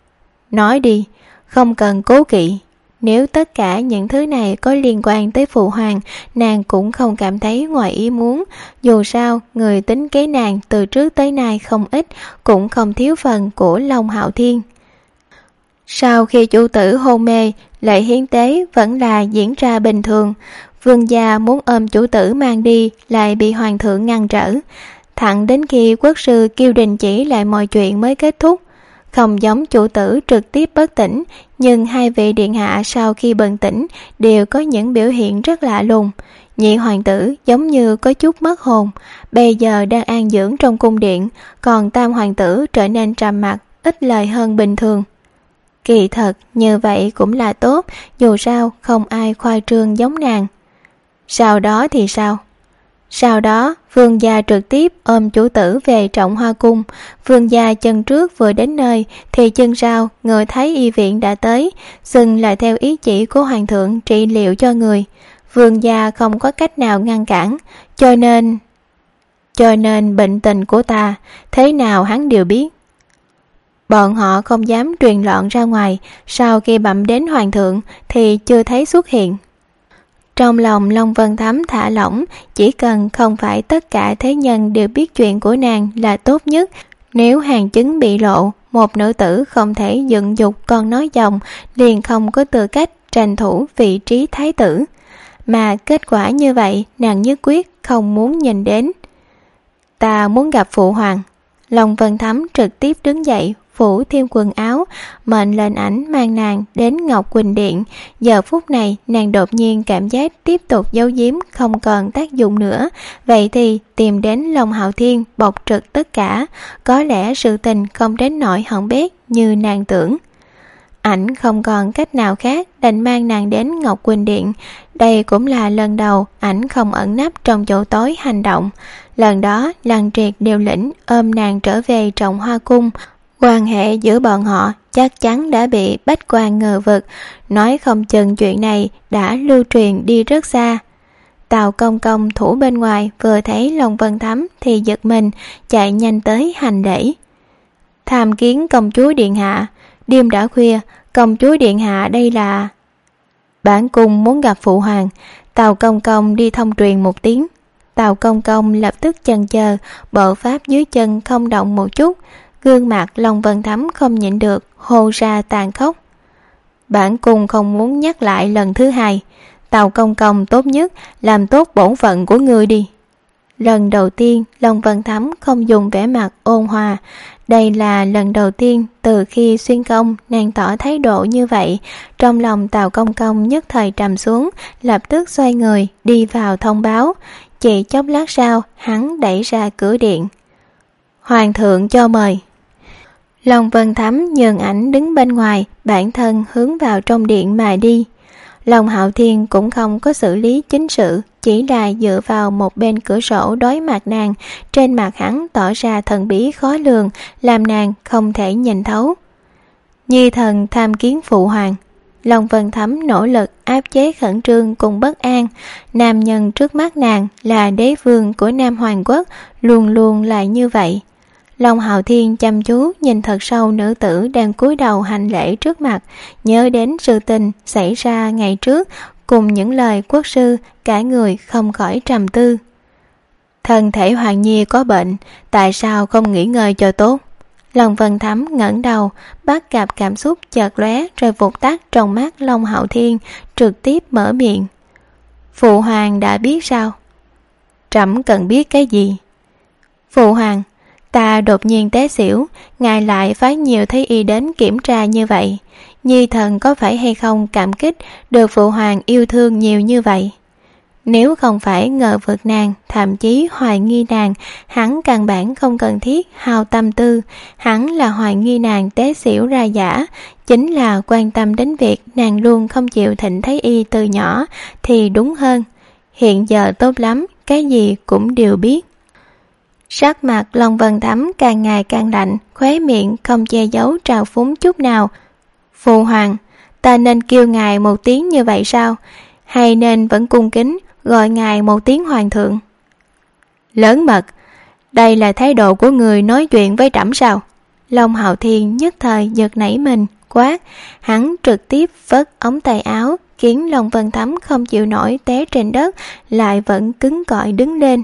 nói đi, không cần cố kỵ. Nếu tất cả những thứ này có liên quan tới phụ hoàng, nàng cũng không cảm thấy ngoài ý muốn. Dù sao, người tính kế nàng từ trước tới nay không ít, cũng không thiếu phần của Long Hạo Thiên. Sau khi chủ tử hôn mê, lễ hiến tế vẫn là diễn ra bình thường. Vương gia muốn ôm chủ tử mang đi lại bị hoàng thượng ngăn trở. Thẳng đến khi quốc sư kêu đình chỉ lại mọi chuyện mới kết thúc. Không giống chủ tử trực tiếp bất tỉnh, nhưng hai vị điện hạ sau khi bừng tỉnh đều có những biểu hiện rất lạ lùng. Nhị hoàng tử giống như có chút mất hồn, bây giờ đang an dưỡng trong cung điện, còn tam hoàng tử trở nên trầm mặc, ít lời hơn bình thường. Kỳ thật như vậy cũng là tốt, dù sao không ai khoa trương giống nàng. Sau đó thì sao? Sau đó vương gia trực tiếp ôm chủ tử về Trọng Hoa cung. Vương gia chân trước vừa đến nơi thì chân sau người thấy y viện đã tới, xưng lại theo ý chỉ của hoàng thượng trị liệu cho người. Vương gia không có cách nào ngăn cản, cho nên bệnh tình của ta thế nào hắn đều biết. Bọn họ không dám truyền lọn ra ngoài, sau khi bẩm đến hoàng thượng thì chưa thấy xuất hiện. Trong lòng Long Vân Thắm thả lỏng, chỉ cần không phải tất cả thế nhân đều biết chuyện của nàng là tốt nhất. Nếu hàng chứng bị lộ, một nữ tử không thể dựng dục con nói dòng, liền không có tư cách tranh thủ vị trí thái tử. Mà kết quả như vậy nàng nhất quyết không muốn nhìn đến. Ta muốn gặp phụ hoàng. Long Vân Thắm trực tiếp đứng dậy, phủ thêm quần áo, mệnh lệnh ảnh mang nàng đến Ngọc Quỳnh Điện. Giờ phút này nàng đột nhiên cảm giác tiếp tục giấu giếm không còn tác dụng nữa, vậy thì tìm đến Long Hạo Thiên bộc trực tất cả. Có lẽ sự tình không đến nỗi hỏng bét như nàng tưởng. Ảnh không còn cách nào khác đành mang nàng đến Ngọc Quỳnh Điện. Đây cũng là lần đầu ảnh không ẩn nấp trong chỗ tối hành động. Lần đó Lăng Triệt điều lĩnh ôm nàng trở về Trọng Hoa cung. Quan hệ giữa bọn họ chắc chắn đã bị bách quan ngờ vực, nói không chừng chuyện này đã lưu truyền đi rất xa. Tào Công Công thủ bên ngoài vừa thấy Long Vân Thắm thì giật mình, chạy nhanh tới hành lễ. Tham kiến công chúa điện hạ. Đêm đã khuya, công chúa điện hạ đây là... Bản cung muốn gặp phụ hoàng. Tào Công Công đi thông truyền một tiếng. Tào Công Công lập tức chần chờ, bộ pháp dưới chân không động một chút. Gương mặt Long Vân Thắm không nhịn được, hô ra tàn khốc. Bản cung không muốn nhắc lại lần thứ hai. Tào Công Công tốt nhất làm tốt bổn phận của ngươi đi. Lần đầu tiên Long Vân Thắm không dùng vẻ mặt ôn hòa. Đây là lần đầu tiên từ khi xuyên công nàng tỏ thái độ như vậy. Trong lòng Tào Công Công nhất thời trầm xuống, lập tức xoay người đi vào thông báo. Chỉ chốc lát sau hắn đẩy ra cửa điện. Hoàng thượng cho mời. Long Vân Thắm nhường ảnh đứng bên ngoài, bản thân hướng vào trong điện mà đi. Long Hạo Thiên cũng không có xử lý chính sự, chỉ là dựa vào một bên cửa sổ đối mặt nàng, trên mặt hắn tỏ ra thần bí khó lường, làm nàng không thể nhìn thấu. Nhi thần tham kiến phụ hoàng. Long Vân Thắm nỗ lực áp chế khẩn trương cùng bất an. Nam nhân trước mắt nàng là đế vương của Nam Hoàng Quốc, luôn luôn là như vậy. Long Hạo Thiên chăm chú nhìn thật sâu nữ tử đang cúi đầu hành lễ trước mặt, nhớ đến sự tình xảy ra ngày trước cùng những lời quốc sư, cả người không khỏi trầm tư. Thân thể Hoàng Nhi có bệnh, tại sao không nghỉ ngơi cho tốt? Long Vân Thắm ngẩng đầu, bắt gặp cảm xúc chợt lóe rồi vụt tắt trong mắt Long Hạo Thiên, trực tiếp mở miệng. Phụ hoàng đã biết sao? Trẫm cần biết cái gì? Phụ hoàng, ta đột nhiên té xỉu, ngài lại phái nhiều thái y đến kiểm tra như vậy. Nhi thần có phải hay không cảm kích được phụ hoàng yêu thương nhiều như vậy? Nếu không phải ngờ vực nàng, thậm chí hoài nghi nàng, hắn căn bản không cần thiết hao tâm tư. Hắn là hoài nghi nàng té xỉu ra giả, chính là quan tâm đến việc nàng luôn không chịu thỉnh thái y từ nhỏ thì đúng hơn. Hiện giờ tốt lắm, cái gì cũng đều biết. Sắc mặt Long Vân Thắm càng ngày càng lạnh, khóe miệng không che giấu trào phúng chút nào. Phụ hoàng, ta nên kêu ngài một tiếng như vậy sao? Hay nên vẫn cung kính gọi ngài một tiếng hoàng thượng? Lớn mật, đây là thái độ của người nói chuyện với trẫm sao? Long Hạo Thiên nhất thời giật nảy mình, quát. Hắn trực tiếp vất ống tay áo, khiến Long Vân Thắm không chịu nổi té trên đất, lại vẫn cứng cỏi đứng lên.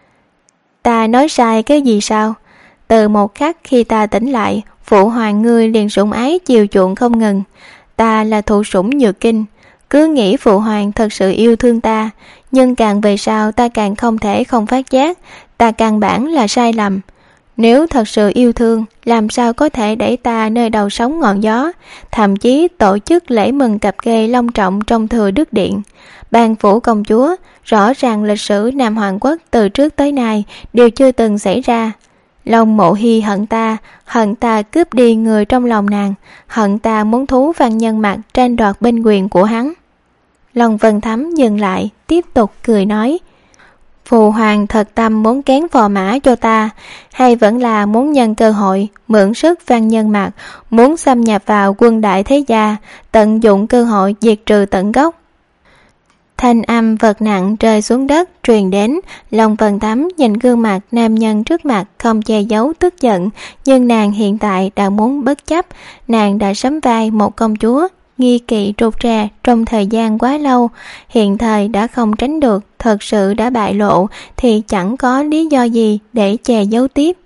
Ta nói sai cái gì sao? Từ một khắc khi ta tỉnh lại, phụ hoàng ngươi liền sủng ái chiều chuộng không ngừng. Ta là thụ sủng nhược kinh, cứ nghĩ phụ hoàng thật sự yêu thương ta, nhưng càng về sau ta càng không thể không phát giác, ta căn bản là sai lầm. Nếu thật sự yêu thương, làm sao có thể đẩy ta nơi đầu sóng ngọn gió, thậm chí tổ chức lễ mừng cặp kê long trọng trong Thừa Đức Điện. Ban phủ công chúa, rõ ràng lịch sử Nam Hoàng Quốc từ trước tới nay đều chưa từng xảy ra. Long Mộ Hy hận ta cướp đi người trong lòng nàng, hận ta muốn thú Văn Nhân Mặc tranh đoạt binh quyền của hắn. Long Vân Thắm dừng lại, tiếp tục cười nói: Phụ hoàng thật tâm muốn kén phò mã cho ta, hay vẫn là muốn nhân cơ hội mượn sức Văn Nhân Mặc, muốn xâm nhập vào quân đại thế gia, tận dụng cơ hội diệt trừ tận gốc? Thanh âm vật nặng rơi xuống đất truyền đến. Long Vân Thắm nhìn gương mặt nam nhân trước mặt không che giấu tức giận, nhưng nàng hiện tại đã muốn bất chấp. Nàng đã sắm vai một công chúa, nghi kỵ trục trà trong thời gian quá lâu, hiện thời đã không tránh được, thật sự đã bại lộ thì chẳng có lý do gì để che giấu tiếp.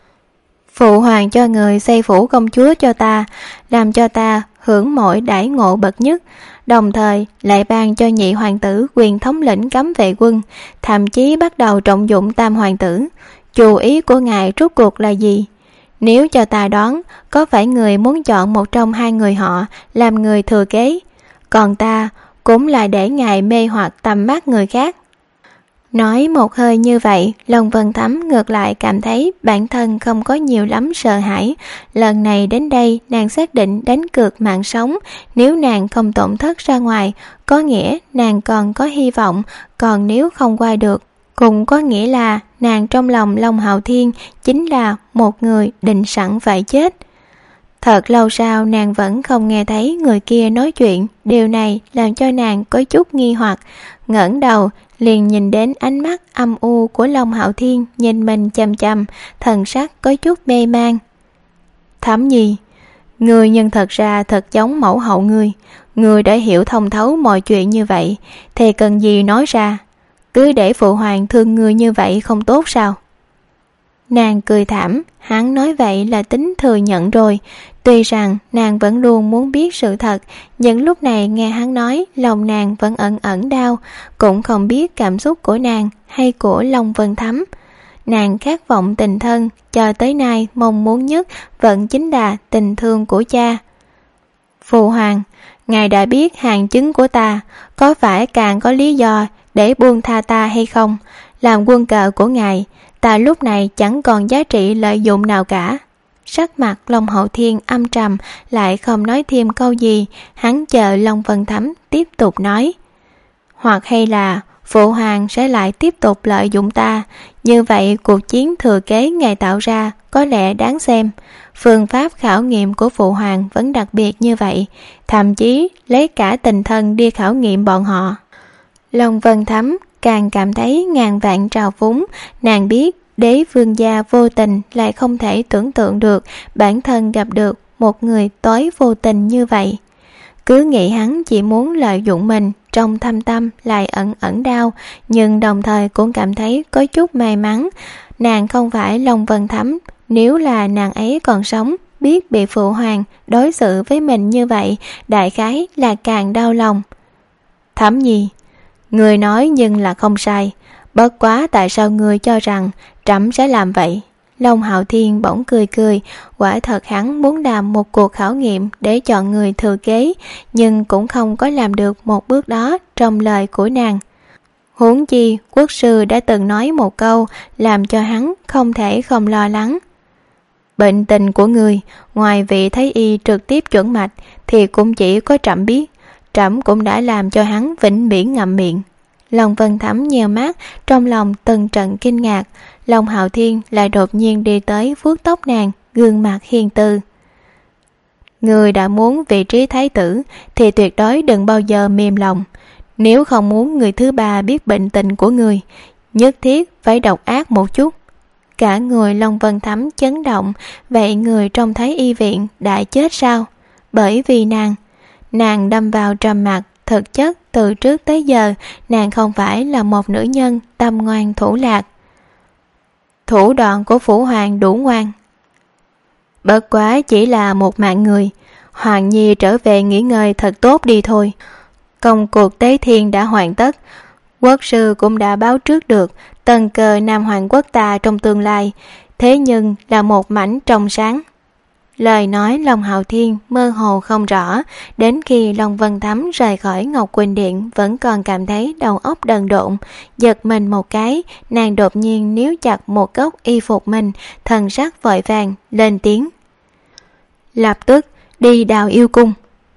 Phụ hoàng cho người xây phủ công chúa cho ta, làm cho ta hưởng mọi đãi ngộ bậc nhất, đồng thời lại ban cho nhị hoàng tử quyền thống lĩnh cấm vệ quân, thậm chí bắt đầu trọng dụng tam hoàng tử. Chủ ý của ngài rốt cuộc là gì? Nếu cho ta đoán, có phải người muốn chọn một trong hai người họ làm người thừa kế, còn ta cũng là để ngài mê hoặc tầm mắt người khác. Nói một hơi như vậy, Long Vân Thắm ngược lại cảm thấy bản thân không có nhiều lắm sợ hãi. Lần này đến đây, nàng xác định đánh cược mạng sống. Nếu nàng không tổn thất ra ngoài, có nghĩa nàng còn có hy vọng, còn nếu không qua được, cũng có nghĩa là nàng trong lòng Long Hạo Thiên chính là một người định sẵn phải chết. Thật lâu sau nàng vẫn không nghe thấy người kia nói chuyện, điều này làm cho nàng có chút nghi hoặc. Ngẩng đầu liền nhìn đến ánh mắt âm u của Long Hạo Thiên nhìn mình chằm chằm, thần sắc có chút mê man. Thắm Nhi, người nhưng thật ra thật giống mẫu hậu ngươi, ngươi đã hiểu thông thấu mọi chuyện như vậy thì cần gì nói ra, cứ để phụ hoàng thương ngươi như vậy không tốt sao? Nàng cười thảm, hắn nói vậy là tính thừa nhận rồi. Tuy rằng nàng vẫn luôn muốn biết sự thật, nhưng lúc này nghe hắn nói, lòng nàng vẫn ẩn ẩn đau, cũng không biết cảm xúc của nàng hay của Long Vân Thắm. Nàng khát vọng tình thân, cho tới nay mong muốn nhất vẫn chính là tình thương của cha. Phụ hoàng, ngài đã biết hàng chứng của ta, có phải càng có lý do để buông tha ta hay không? Làm quân cờ của ngài, ta lúc này chẳng còn giá trị lợi dụng nào cả. Sắc mặt Long Hạo Thiên âm trầm, lại không nói thêm câu gì. Hắn chờ Long Vân Thắm tiếp tục nói. Hoặc hay là phụ hoàng sẽ lại tiếp tục lợi dụng ta, như vậy cuộc chiến thừa kế ngài tạo ra có lẽ đáng xem. Phương pháp khảo nghiệm của phụ hoàng vẫn đặc biệt như vậy, thậm chí lấy cả tình thân đi khảo nghiệm bọn họ. Long Vân Thắm càng cảm thấy ngàn vạn trào phúng. Nàng biết đế vương gia vô tình, lại không thể tưởng tượng được bản thân gặp được một người tối vô tình như vậy. Cứ nghĩ hắn chỉ muốn lợi dụng mình, trong thâm tâm lại ẩn ẩn đau, nhưng đồng thời cũng cảm thấy có chút may mắn. Nàng không phải Long Vân Thắm, nếu là nàng ấy còn sống, biết bị phụ hoàng đối xử với mình như vậy, đại khái là càng đau lòng. Thắm Nhi, người nói nhưng là không sai, bất quá tại sao người cho rằng trẫm sẽ làm vậy? Long Hạo Thiên bỗng cười cười, quả thật hắn muốn làm một cuộc khảo nghiệm để chọn người thừa kế, nhưng cũng không có làm được một bước đó trong lời của nàng. Huống chi quốc sư đã từng nói một câu làm cho hắn không thể không lo lắng. Bệnh tình của người, ngoài vị thái y trực tiếp chuẩn mạch thì cũng chỉ có trẫm biết, trẫm cũng đã làm cho hắn vĩnh viễn ngậm miệng. Long Vân Thắm nheo mắt, trong lòng từng trận kinh ngạc. Long Hạo Thiên lại đột nhiên đi tới vuốt tóc nàng, gương mặt hiền từ. Người đã muốn vị trí thái tử thì tuyệt đối đừng bao giờ mềm lòng. Nếu không muốn người thứ ba biết bệnh tình của người, nhất thiết phải độc ác một chút. Cả người Long Vân Thắm chấn động. Vậy người trong thái y viện đã chết sao? Bởi vì nàng đâm vào trầm mặc. Thực chất từ trước tới giờ nàng không phải là một nữ nhân tâm ngoan thủ lạc. Thủ đoạn của phụ hoàng đủ ngoan, bất quá chỉ là một mạng người. Hoàng nhi trở về nghỉ ngơi thật tốt đi thôi. Công cuộc tế thiên đã hoàn tất, quốc sư cũng đã báo trước được tần cờ Nam Hoàng quốc ta trong tương lai. thế nhưng là một mảnh trong sáng. Lời nói Long Hạo Thiên mơ hồ không rõ, đến khi Long Vân Thắm rời khỏi Ngọc Quỳnh Điện vẫn còn cảm thấy đầu óc đần độn. Giật mình một cái, nàng đột nhiên níu chặt một góc y phục mình, thần sắc vội vàng lên tiếng: lập tức đi Đào Yêu Cung.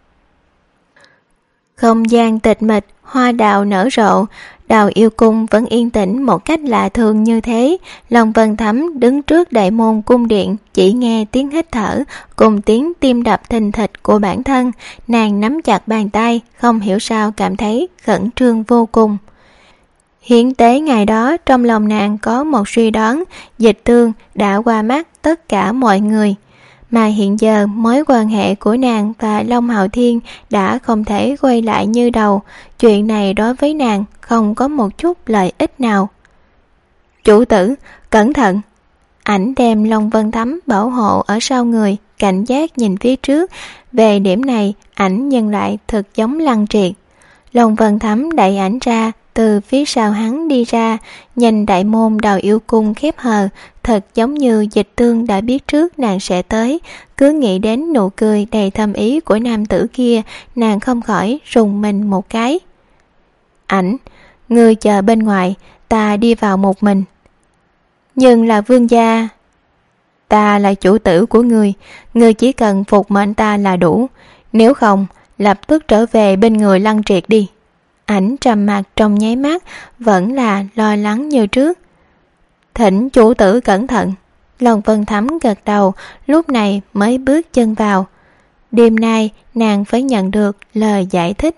Không gian tịch mịch, hoa đào nở rộ, Đào Yêu Cung vẫn yên tĩnh một cách lạ thường như thế. Long Vân Thắm đứng trước đại môn cung điện, chỉ nghe tiếng hít thở cùng tiếng tim đập thình thịch của bản thân. Nàng nắm chặt bàn tay, không hiểu sao cảm thấy khẩn trương vô cùng. Hiến tế ngày đó, trong lòng nàng có một suy đoán, Dịch Tương đã qua mắt tất cả mọi người, mà hiện giờ mối quan hệ của nàng và Long Hạo Thiên đã không thể quay lại như đầu. Chuyện này đối với nàng không có một chút lợi ích nào. Chủ tử, cẩn thận! Ảnh đem Long Vân Thắm bảo hộ ở sau người, cảnh giác nhìn phía trước. Về điểm này, ảnh nhân lại thật giống Lăng Triệt. Long Vân Thắm đẩy ảnh ra, từ phía sau hắn đi ra, nhìn đại môn Đào Yêu Cung khép hờ, thật giống như Dịch Tương đã biết trước nàng sẽ tới. Cứ nghĩ đến nụ cười đầy thâm ý của nam tử kia, nàng không khỏi rùng mình một cái. Ảnh, ngươi chờ bên ngoài, ta đi vào một mình. Nhưng là vương gia. Ta là chủ tử của ngươi chỉ cần phục mệnh ta là đủ, nếu không lập tức trở về bên người Lăng Triệt đi. Ảnh trầm mặc trong nháy mắt, vẫn là lo lắng như trước. Thỉnh chủ tử cẩn thận. Long Vân Thắm gật đầu, lúc này mới bước chân vào. Đêm nay nàng phải nhận được lời giải thích.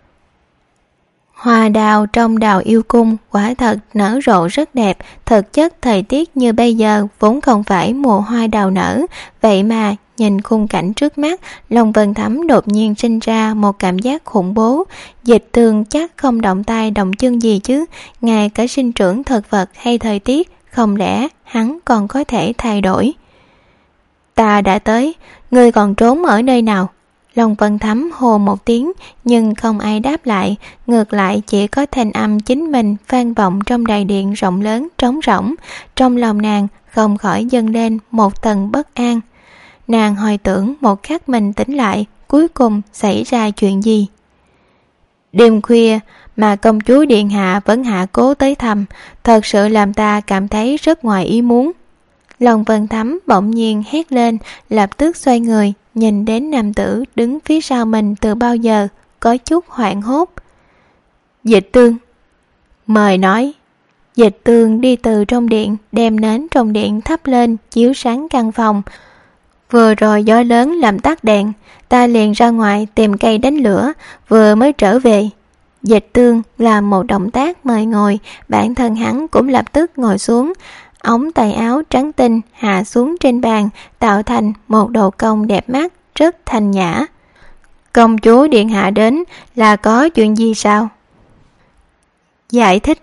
Hoa đào trong Đào Yêu Cung quả thật nở rộ rất đẹp. Thực chất thời tiết như bây giờ vốn không phải mùa hoa đào nở, vậy mà nhìn khung cảnh trước mắt, Long Vân Thắm đột nhiên sinh ra một cảm giác khủng bố. Dịch Tương chắc không động tay động chân gì chứ, ngay cả sinh trưởng thực vật hay thời tiết, không lẽ hắn còn có thể thay đổi? Ta đã tới, ngươi còn trốn ở nơi nào? Long Vân Thắm hô một tiếng, nhưng không ai đáp lại, ngược lại chỉ có thanh âm chính mình vang vọng trong đại điện rộng lớn trống rỗng. Trong lòng nàng không khỏi dâng lên một tầng bất an. Nàng hồi tưởng một khắc mình tỉnh lại, cuối cùng xảy ra chuyện gì? Đêm khuya mà công chúa điện hạ vẫn hạ cố tới thăm, thật sự làm ta cảm thấy rất ngoài ý muốn. Long Vân Thắm bỗng nhiên hét lên, lập tức xoay người, nhìn đến nam tử đứng phía sau mình từ bao giờ, có chút hoảng hốt. Dịch Tương, mời nói. Dịch Tương đi từ trong điện, đem nến trong điện thắp lên, chiếu sáng căn phòng. Vừa rồi gió lớn làm tắt đèn, ta liền ra ngoài tìm cây đánh lửa, vừa mới trở về. Dịch Tương làm một động tác mời ngồi, bản thân hắn cũng lập tức ngồi xuống. Ống tay áo trắng tinh hạ xuống trên bàn, tạo thành một độ cong đẹp mắt, rất thanh nhã. Công chúa điện hạ đến là có chuyện gì sao? Giải thích.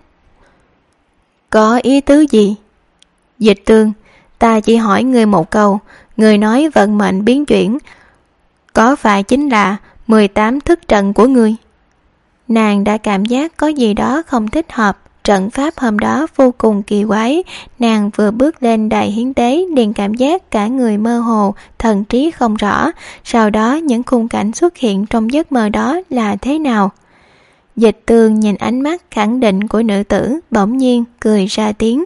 Có ý tứ gì? Dịch Tương, ta chỉ hỏi ngươi một câu, ngươi nói vận mệnh biến chuyển, có phải chính là 18 thức trận của ngươi? Nàng đã cảm giác có gì đó không thích hợp. Trận pháp hôm đó vô cùng kỳ quái, nàng vừa bước lên đài hiến tế liền cảm giác cả người mơ hồ, thần trí không rõ. Sau đó những khung cảnh xuất hiện trong giấc mơ đó là thế nào? Dịch Tương nhìn ánh mắt khẳng định của nữ tử, bỗng nhiên cười ra tiếng.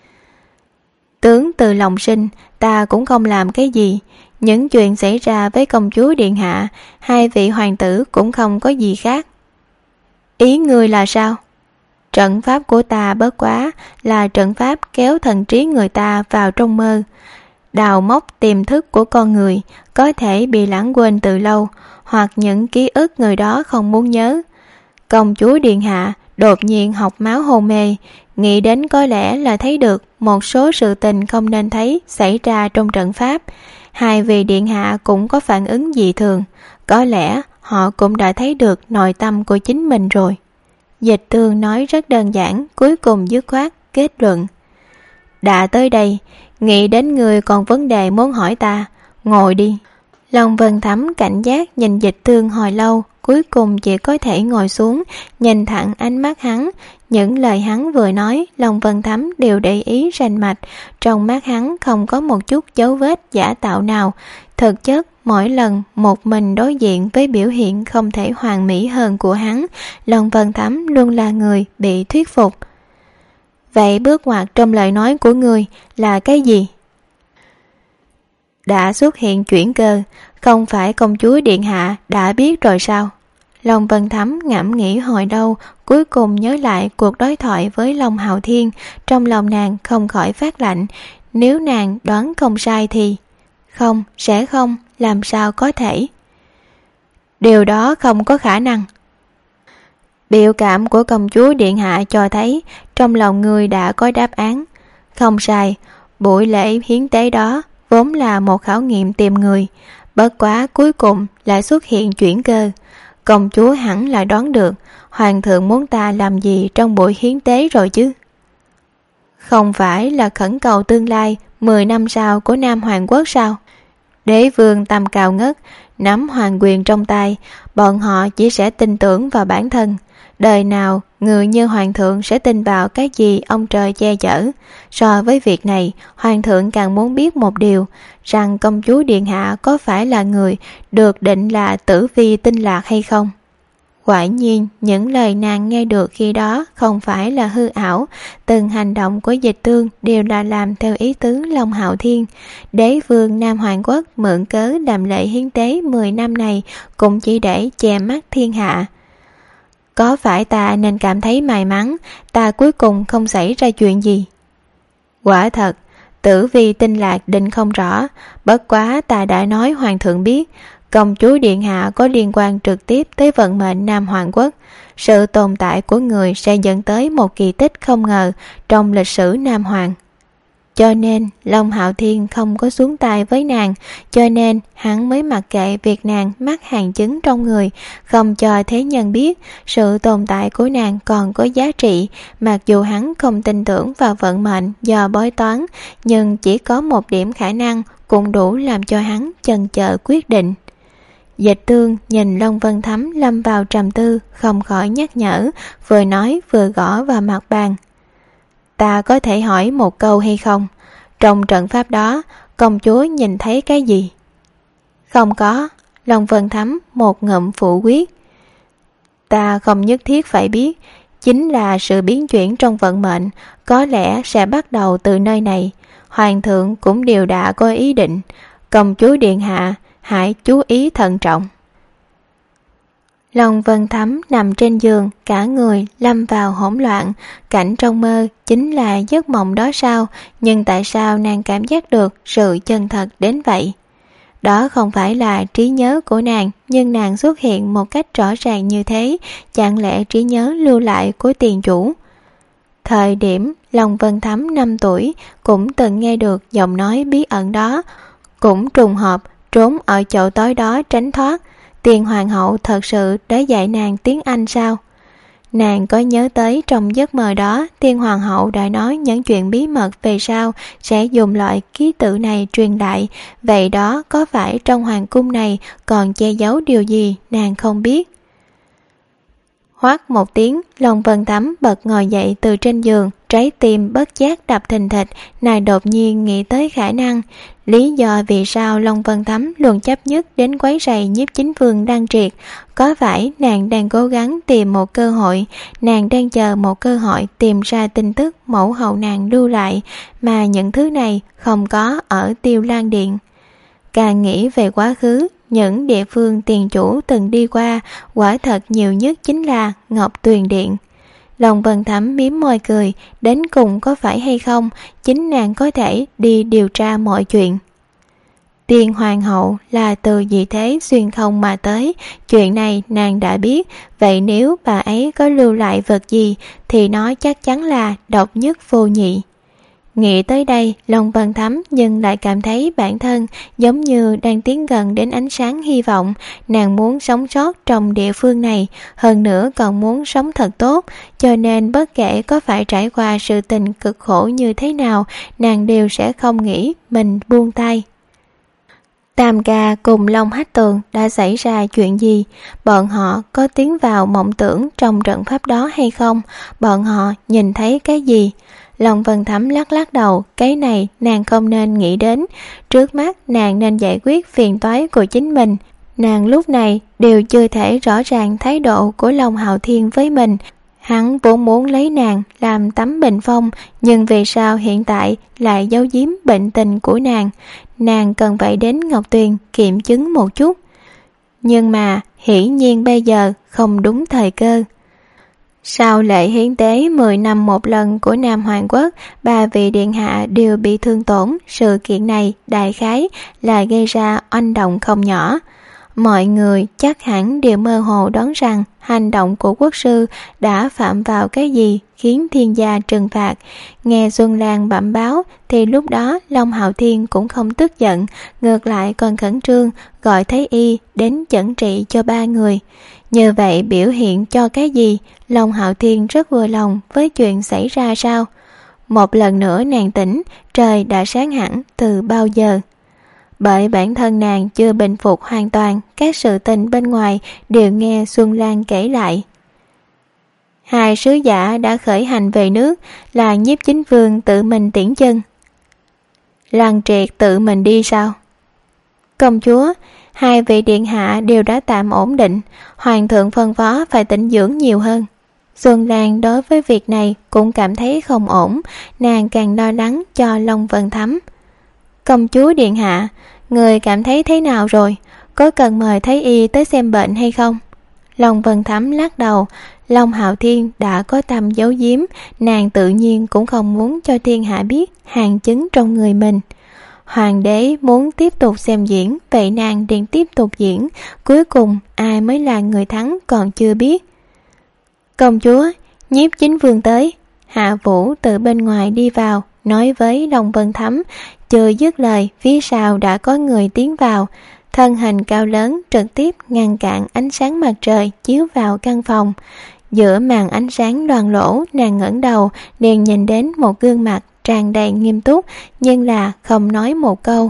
Tướng từ lòng sinh, ta cũng không làm cái gì. Những chuyện xảy ra với công chúa điện hạ, hai vị hoàng tử cũng không có gì khác. Ý ngươi là sao? Trận pháp của ta bất quá là trận pháp kéo thần trí người ta vào trong mơ, đào móc tiềm thức của con người, có thể bị lãng quên từ lâu, hoặc những ký ức người đó không muốn nhớ. Công chúa điện hạ đột nhiên học máu hôn mê, nghĩ đến có lẽ là thấy được một số sự tình không nên thấy xảy ra trong trận pháp. Hai vị điện hạ cũng có phản ứng dị thường, có lẽ họ cũng đã thấy được nội tâm của chính mình rồi. Dịch Tương nói rất đơn giản, cuối cùng dứt khoát kết luận. Đã tới đây, nghĩ đến người còn vấn đề muốn hỏi ta, ngồi đi. Long Vân Thắm cảnh giác nhìn Dịch Tương hồi lâu, cuối cùng chỉ có thể ngồi xuống, nhìn thẳng ánh mắt hắn. Những lời hắn vừa nói, Long Vân Thắm đều để ý rành mạch. Trong mắt hắn không có một chút dấu vết giả tạo nào. Thực chất, mỗi lần một mình đối diện với biểu hiện không thể hoàn mỹ hơn của hắn, Long Vân Thắm luôn là người bị thuyết phục. Vậy bước ngoặt trong lời nói của người là cái gì? Đã xuất hiện chuyển cơ, không phải công chúa điện hạ đã biết rồi sao? Long Vân Thắm ngẫm nghĩ hồi lâu, cuối cùng nhớ lại cuộc đối thoại với Long Hạo Thiên. Trong lòng nàng không khỏi phát lạnh. Nếu nàng đoán không sai thì không, sẽ không, làm sao có thể? Điều đó không có khả năng. Biểu cảm của công chúa điện hạ cho thấy trong lòng người đã có đáp án. Không sai, buổi lễ hiến tế đó vốn là một khảo nghiệm tìm người, bất quá cuối cùng lại xuất hiện chuyển cơ. Công chúa hẳn là đoán được hoàng thượng muốn ta làm gì trong buổi hiến tế rồi chứ. Không phải là khẩn cầu tương lai 10 năm sau của Nam Hoàng Quốc sao? Đế vương tầm cao ngất, nắm hoàng quyền trong tay, bọn họ chỉ sẽ tin tưởng vào bản thân. Đời nào người như hoàng thượng sẽ tin vào cái gì ông trời che chở. So với việc này, hoàng thượng càng muốn biết một điều, rằng công chúa điện hạ có phải là người được định là tử vi tinh lạc hay không. Quả nhiên, những lời nàng nghe được khi đó không phải là hư ảo. Từng hành động của Dịch Tương đều là làm theo ý tứ Long Hạo Thiên. Đế vương Nam Hoàng Quốc mượn cớ làm lễ hiến tế 10 năm này cũng chỉ để che mắt thiên hạ. Có phải ta nên cảm thấy may mắn ta cuối cùng không xảy ra chuyện gì? Quả thật, tử vi tinh lạc định không rõ, bất quá ta đã nói hoàng thượng biết công chúa điện hạ có liên quan trực tiếp tới vận mệnh Nam Hoàng Quốc. Sự tồn tại của người sẽ dẫn tới một kỳ tích không ngờ trong lịch sử Nam Hoàng. Cho nên Long Hạo Thiên không có xuống tay với nàng, cho nên hắn mới mặc kệ việc nàng mắc hàng chứng trong người, không cho thế nhân biết sự tồn tại của nàng còn có giá trị. Mặc dù hắn không tin tưởng vào vận mệnh do bói toán, nhưng chỉ có một điểm khả năng cũng đủ làm cho hắn chần chờ quyết định. Dịch Tương nhìn Long Vân Thắm lâm vào trầm tư, không khỏi nhắc nhở, vừa nói vừa gõ vào mặt bàn. Ta có thể hỏi một câu hay không? Trong trận pháp đó, công chúa nhìn thấy cái gì? Không có. Long Vân Thắm một ngụm phủ quyết. Ta không nhất thiết phải biết, chính là sự biến chuyển trong vận mệnh, có lẽ sẽ bắt đầu từ nơi này. Hoàng thượng cũng đều đã có ý định. Công chúa điện hạ, hãy chú ý thận trọng. Long Vân Thắm nằm trên giường, cả người lâm vào hỗn loạn. Cảnh trong mơ chính là giấc mộng đó sao? Nhưng tại sao nàng cảm giác được sự chân thật đến vậy? Đó không phải là trí nhớ của nàng, nhưng nàng xuất hiện một cách rõ ràng như thế, chẳng lẽ trí nhớ lưu lại của tiền chủ? Thời điểm Long Vân Thắm 5 tuổi cũng từng nghe được giọng nói bí ẩn đó, cũng trùng hợp trốn ở chỗ tối đó tránh thoát. Tiền hoàng hậu thật sự đã dạy nàng tiếng Anh sao? Nàng có nhớ tới trong giấc mơ đó Tiên hoàng hậu đã nói những chuyện bí mật về sau sẽ dùng loại ký tự này truyền lại. Vậy đó có phải trong hoàng cung này còn che giấu điều gì nàng không biết? Hoắc một tiếng, Long Vân Thắm bật ngồi dậy từ trên giường, trái tim bất giác đập thình thịch. Nàng đột nhiên nghĩ tới khả năng, lý do vì sao Long Vân Thắm luôn chấp nhất đến quấy rầy Nhiếp Chính Vương Đan Triệt. Có phải nàng đang cố gắng tìm một cơ hội, nàng đang chờ một cơ hội tìm ra tin tức mẫu hậu nàng lưu lại, mà những thứ này không có ở Tiêu Lan Điện. Càng nghĩ về quá khứ, những địa phương tiền chủ từng đi qua, quả thật nhiều nhất chính là Ngọc Tuyền Điện. Long Vân Thắm mím môi cười, đến cùng có phải hay không, chính nàng có thể đi điều tra mọi chuyện. Tiên hoàng hậu là từ dị thế xuyên không mà tới, chuyện này nàng đã biết, vậy nếu bà ấy có lưu lại vật gì thì nó chắc chắn là độc nhất vô nhị. Nghĩ tới đây, Long Vân Thắm nhưng lại cảm thấy bản thân giống như đang tiến gần đến ánh sáng hy vọng. Nàng muốn sống sót trong địa phương này, hơn nữa còn muốn sống thật tốt, cho nên bất kể có phải trải qua sự tình cực khổ như thế nào, nàng đều sẽ không nghĩ mình buông tay. Tam Ca cùng Long Hách Tường đã xảy ra chuyện gì? Bọn họ có tiến vào mộng tưởng trong trận pháp đó hay không? Bọn họ nhìn thấy cái gì? Long Vân Thắm lắc lắc đầu, cái này nàng không nên nghĩ đến. Trước mắt nàng nên giải quyết phiền toái của chính mình. Nàng lúc này đều chưa thể rõ ràng thái độ của Long Hạo Thiên với mình. Hắn vốn muốn lấy nàng làm tấm bình phong, nhưng vì sao hiện tại lại giấu giếm bệnh tình của nàng? Nàng cần phải đến Ngọc Tuyền kiểm chứng một chút. Nhưng mà hiển nhiên bây giờ không đúng thời cơ. Sau lễ hiến tế 10 năm một lần của Nam Hoàng Quốc, 3 vị điện hạ đều bị thương tổn. Sự kiện này đại khái là gây ra oanh động không nhỏ. Mọi người chắc hẳn đều mơ hồ đoán rằng hành động của quốc sư đã phạm vào cái gì khiến thiên gia trừng phạt. Nghe Xuân Lan bẩm báo thì lúc đó Long Hạo Thiên cũng không tức giận, ngược lại còn khẩn trương gọi Thái Y đến chẩn trị cho 3 người. Như vậy biểu hiện cho cái gì? Long Hạo Thiên rất vừa lòng với chuyện xảy ra sao? Một lần nữa nàng tỉnh, trời đã sáng hẳn từ bao giờ. Bởi bản thân nàng chưa bình phục hoàn toàn, các sự tình bên ngoài đều nghe Xuân Lan kể lại. 2 sứ giả đã khởi hành về nước, là Nhiếp Chính Vương tự mình tiễn chân. Lăng Triệt tự mình đi sao? Công chúa, 2 vị điện hạ đều đã tạm ổn định, hoàng thượng phân phó phải tĩnh dưỡng nhiều hơn. Xuân Lan đối với việc này cũng cảm thấy không ổn, nàng càng lo lắng cho Long Vân Thắm. Công chúa điện hạ, người cảm thấy thế nào rồi? Có cần mời Thái Y tới xem bệnh hay không? Long Vân Thắm lắc đầu. Long Hạo Thiên đã có tâm giấu giếm, nàng tự nhiên cũng không muốn cho thiên hạ biết hàng chứng trong người mình. Hoàng đế muốn tiếp tục xem diễn, vậy nàng liền tiếp tục diễn, cuối cùng ai mới là người thắng còn chưa biết. Công chúa, Nhiếp Chính Vương tới. Hạ Vũ từ bên ngoài đi vào, nói với Long Vân Thắm. Chưa dứt lời, phía sau đã có người tiến vào. Thân hình cao lớn trực tiếp ngăn cản ánh sáng mặt trời chiếu vào căn phòng. Giữa màn ánh sáng loang lỗ, nàng ngẩng đầu liền nhìn đến một gương mặt tràn đầy nghiêm túc, nhưng là không nói một câu.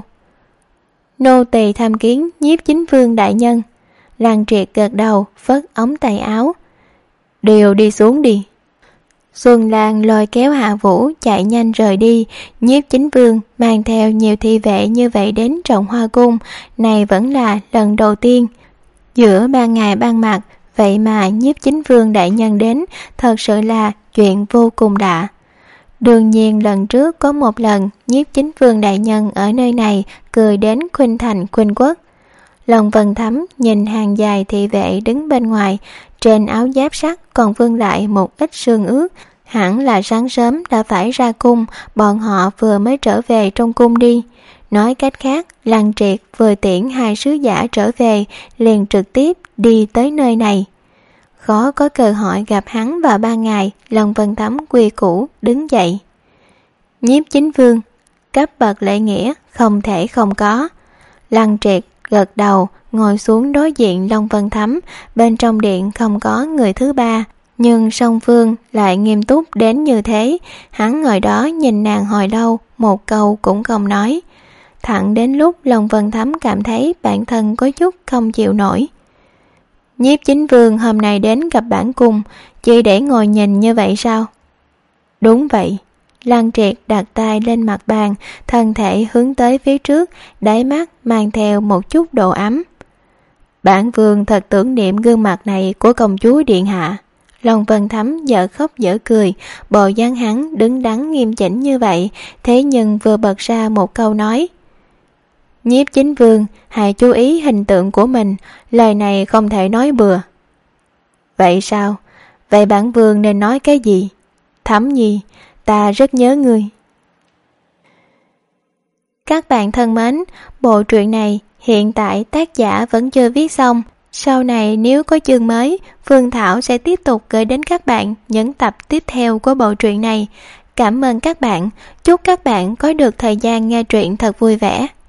Nô tỳ tham kiến Nhiếp Chính Vương đại nhân. Lăng Triệt gật đầu, phất ống tay áo. Đều đi xuống đi. Xuân Lan lôi kéo Hạ Vũ chạy nhanh rời đi. Nhiếp Chính Vương mang theo nhiều thị vệ như vậy đến Trọng Hoa Cung, này vẫn là lần đầu tiên. Giữa ban ngày ban mặt, vậy mà Nhiếp Chính Vương đại nhân đến, thật sự là chuyện vô cùng lạ. Đương nhiên lần trước có một lần Nhiếp Chính Vương đại nhân ở nơi này cười đến khuynh thành khuynh quốc. Long Vân Thắm nhìn hàng dài thị vệ đứng bên ngoài, trên áo giáp sắt còn vương lại một ít xương ướt, hẳn là sáng sớm đã phải ra cung, bọn họ vừa mới trở về trong cung đi. Nói cách khác, Lăng Triệt vừa tiễn 2 sứ giả trở về, liền trực tiếp đi tới nơi này. Khó có cơ hội gặp hắn vào 3 ngày, Long Vân Thắm quy củ đứng dậy. Nhiếp Chính Vương, cấp bậc lễ nghĩa không thể không có. Lăng Triệt gật đầu, ngồi xuống đối diện Long Vân Thắm. Bên trong điện không có người thứ ba, nhưng song phương lại nghiêm túc đến như thế. Hắn ngồi đó nhìn nàng hồi lâu, một câu cũng không nói. Thẳng đến lúc Long Vân Thắm cảm thấy bản thân có chút không chịu nổi. Nhiếp Chính Vương hôm nay đến gặp bản cung, chỉ để ngồi nhìn như vậy sao? Đúng vậy. Lăng Triệt đặt tay lên mặt bàn, thân thể hướng tới phía trước, đáy mắt mang theo một chút độ ấm. Bản vương thật tưởng niệm gương mặt này của công chúa điện hạ. Long Vân Thắm dở khóc dở cười, bộ dáng hắn đứng đắn nghiêm chỉnh như vậy, thế nhưng vừa bật ra một câu nói. Nhiếp Chính Vương, hãy chú ý hình tượng của mình, lời này không thể nói bừa. Vậy sao? Vậy bản vương nên nói cái gì? Thắm nhi, ta rất nhớ ngươi. Các bạn thân mến, bộ truyện này hiện tại tác giả vẫn chưa viết xong. Sau này nếu có chương mới, Phương Thảo sẽ tiếp tục gửi đến các bạn những tập tiếp theo của bộ truyện này. Cảm ơn các bạn, chúc các bạn có được thời gian nghe truyện thật vui vẻ.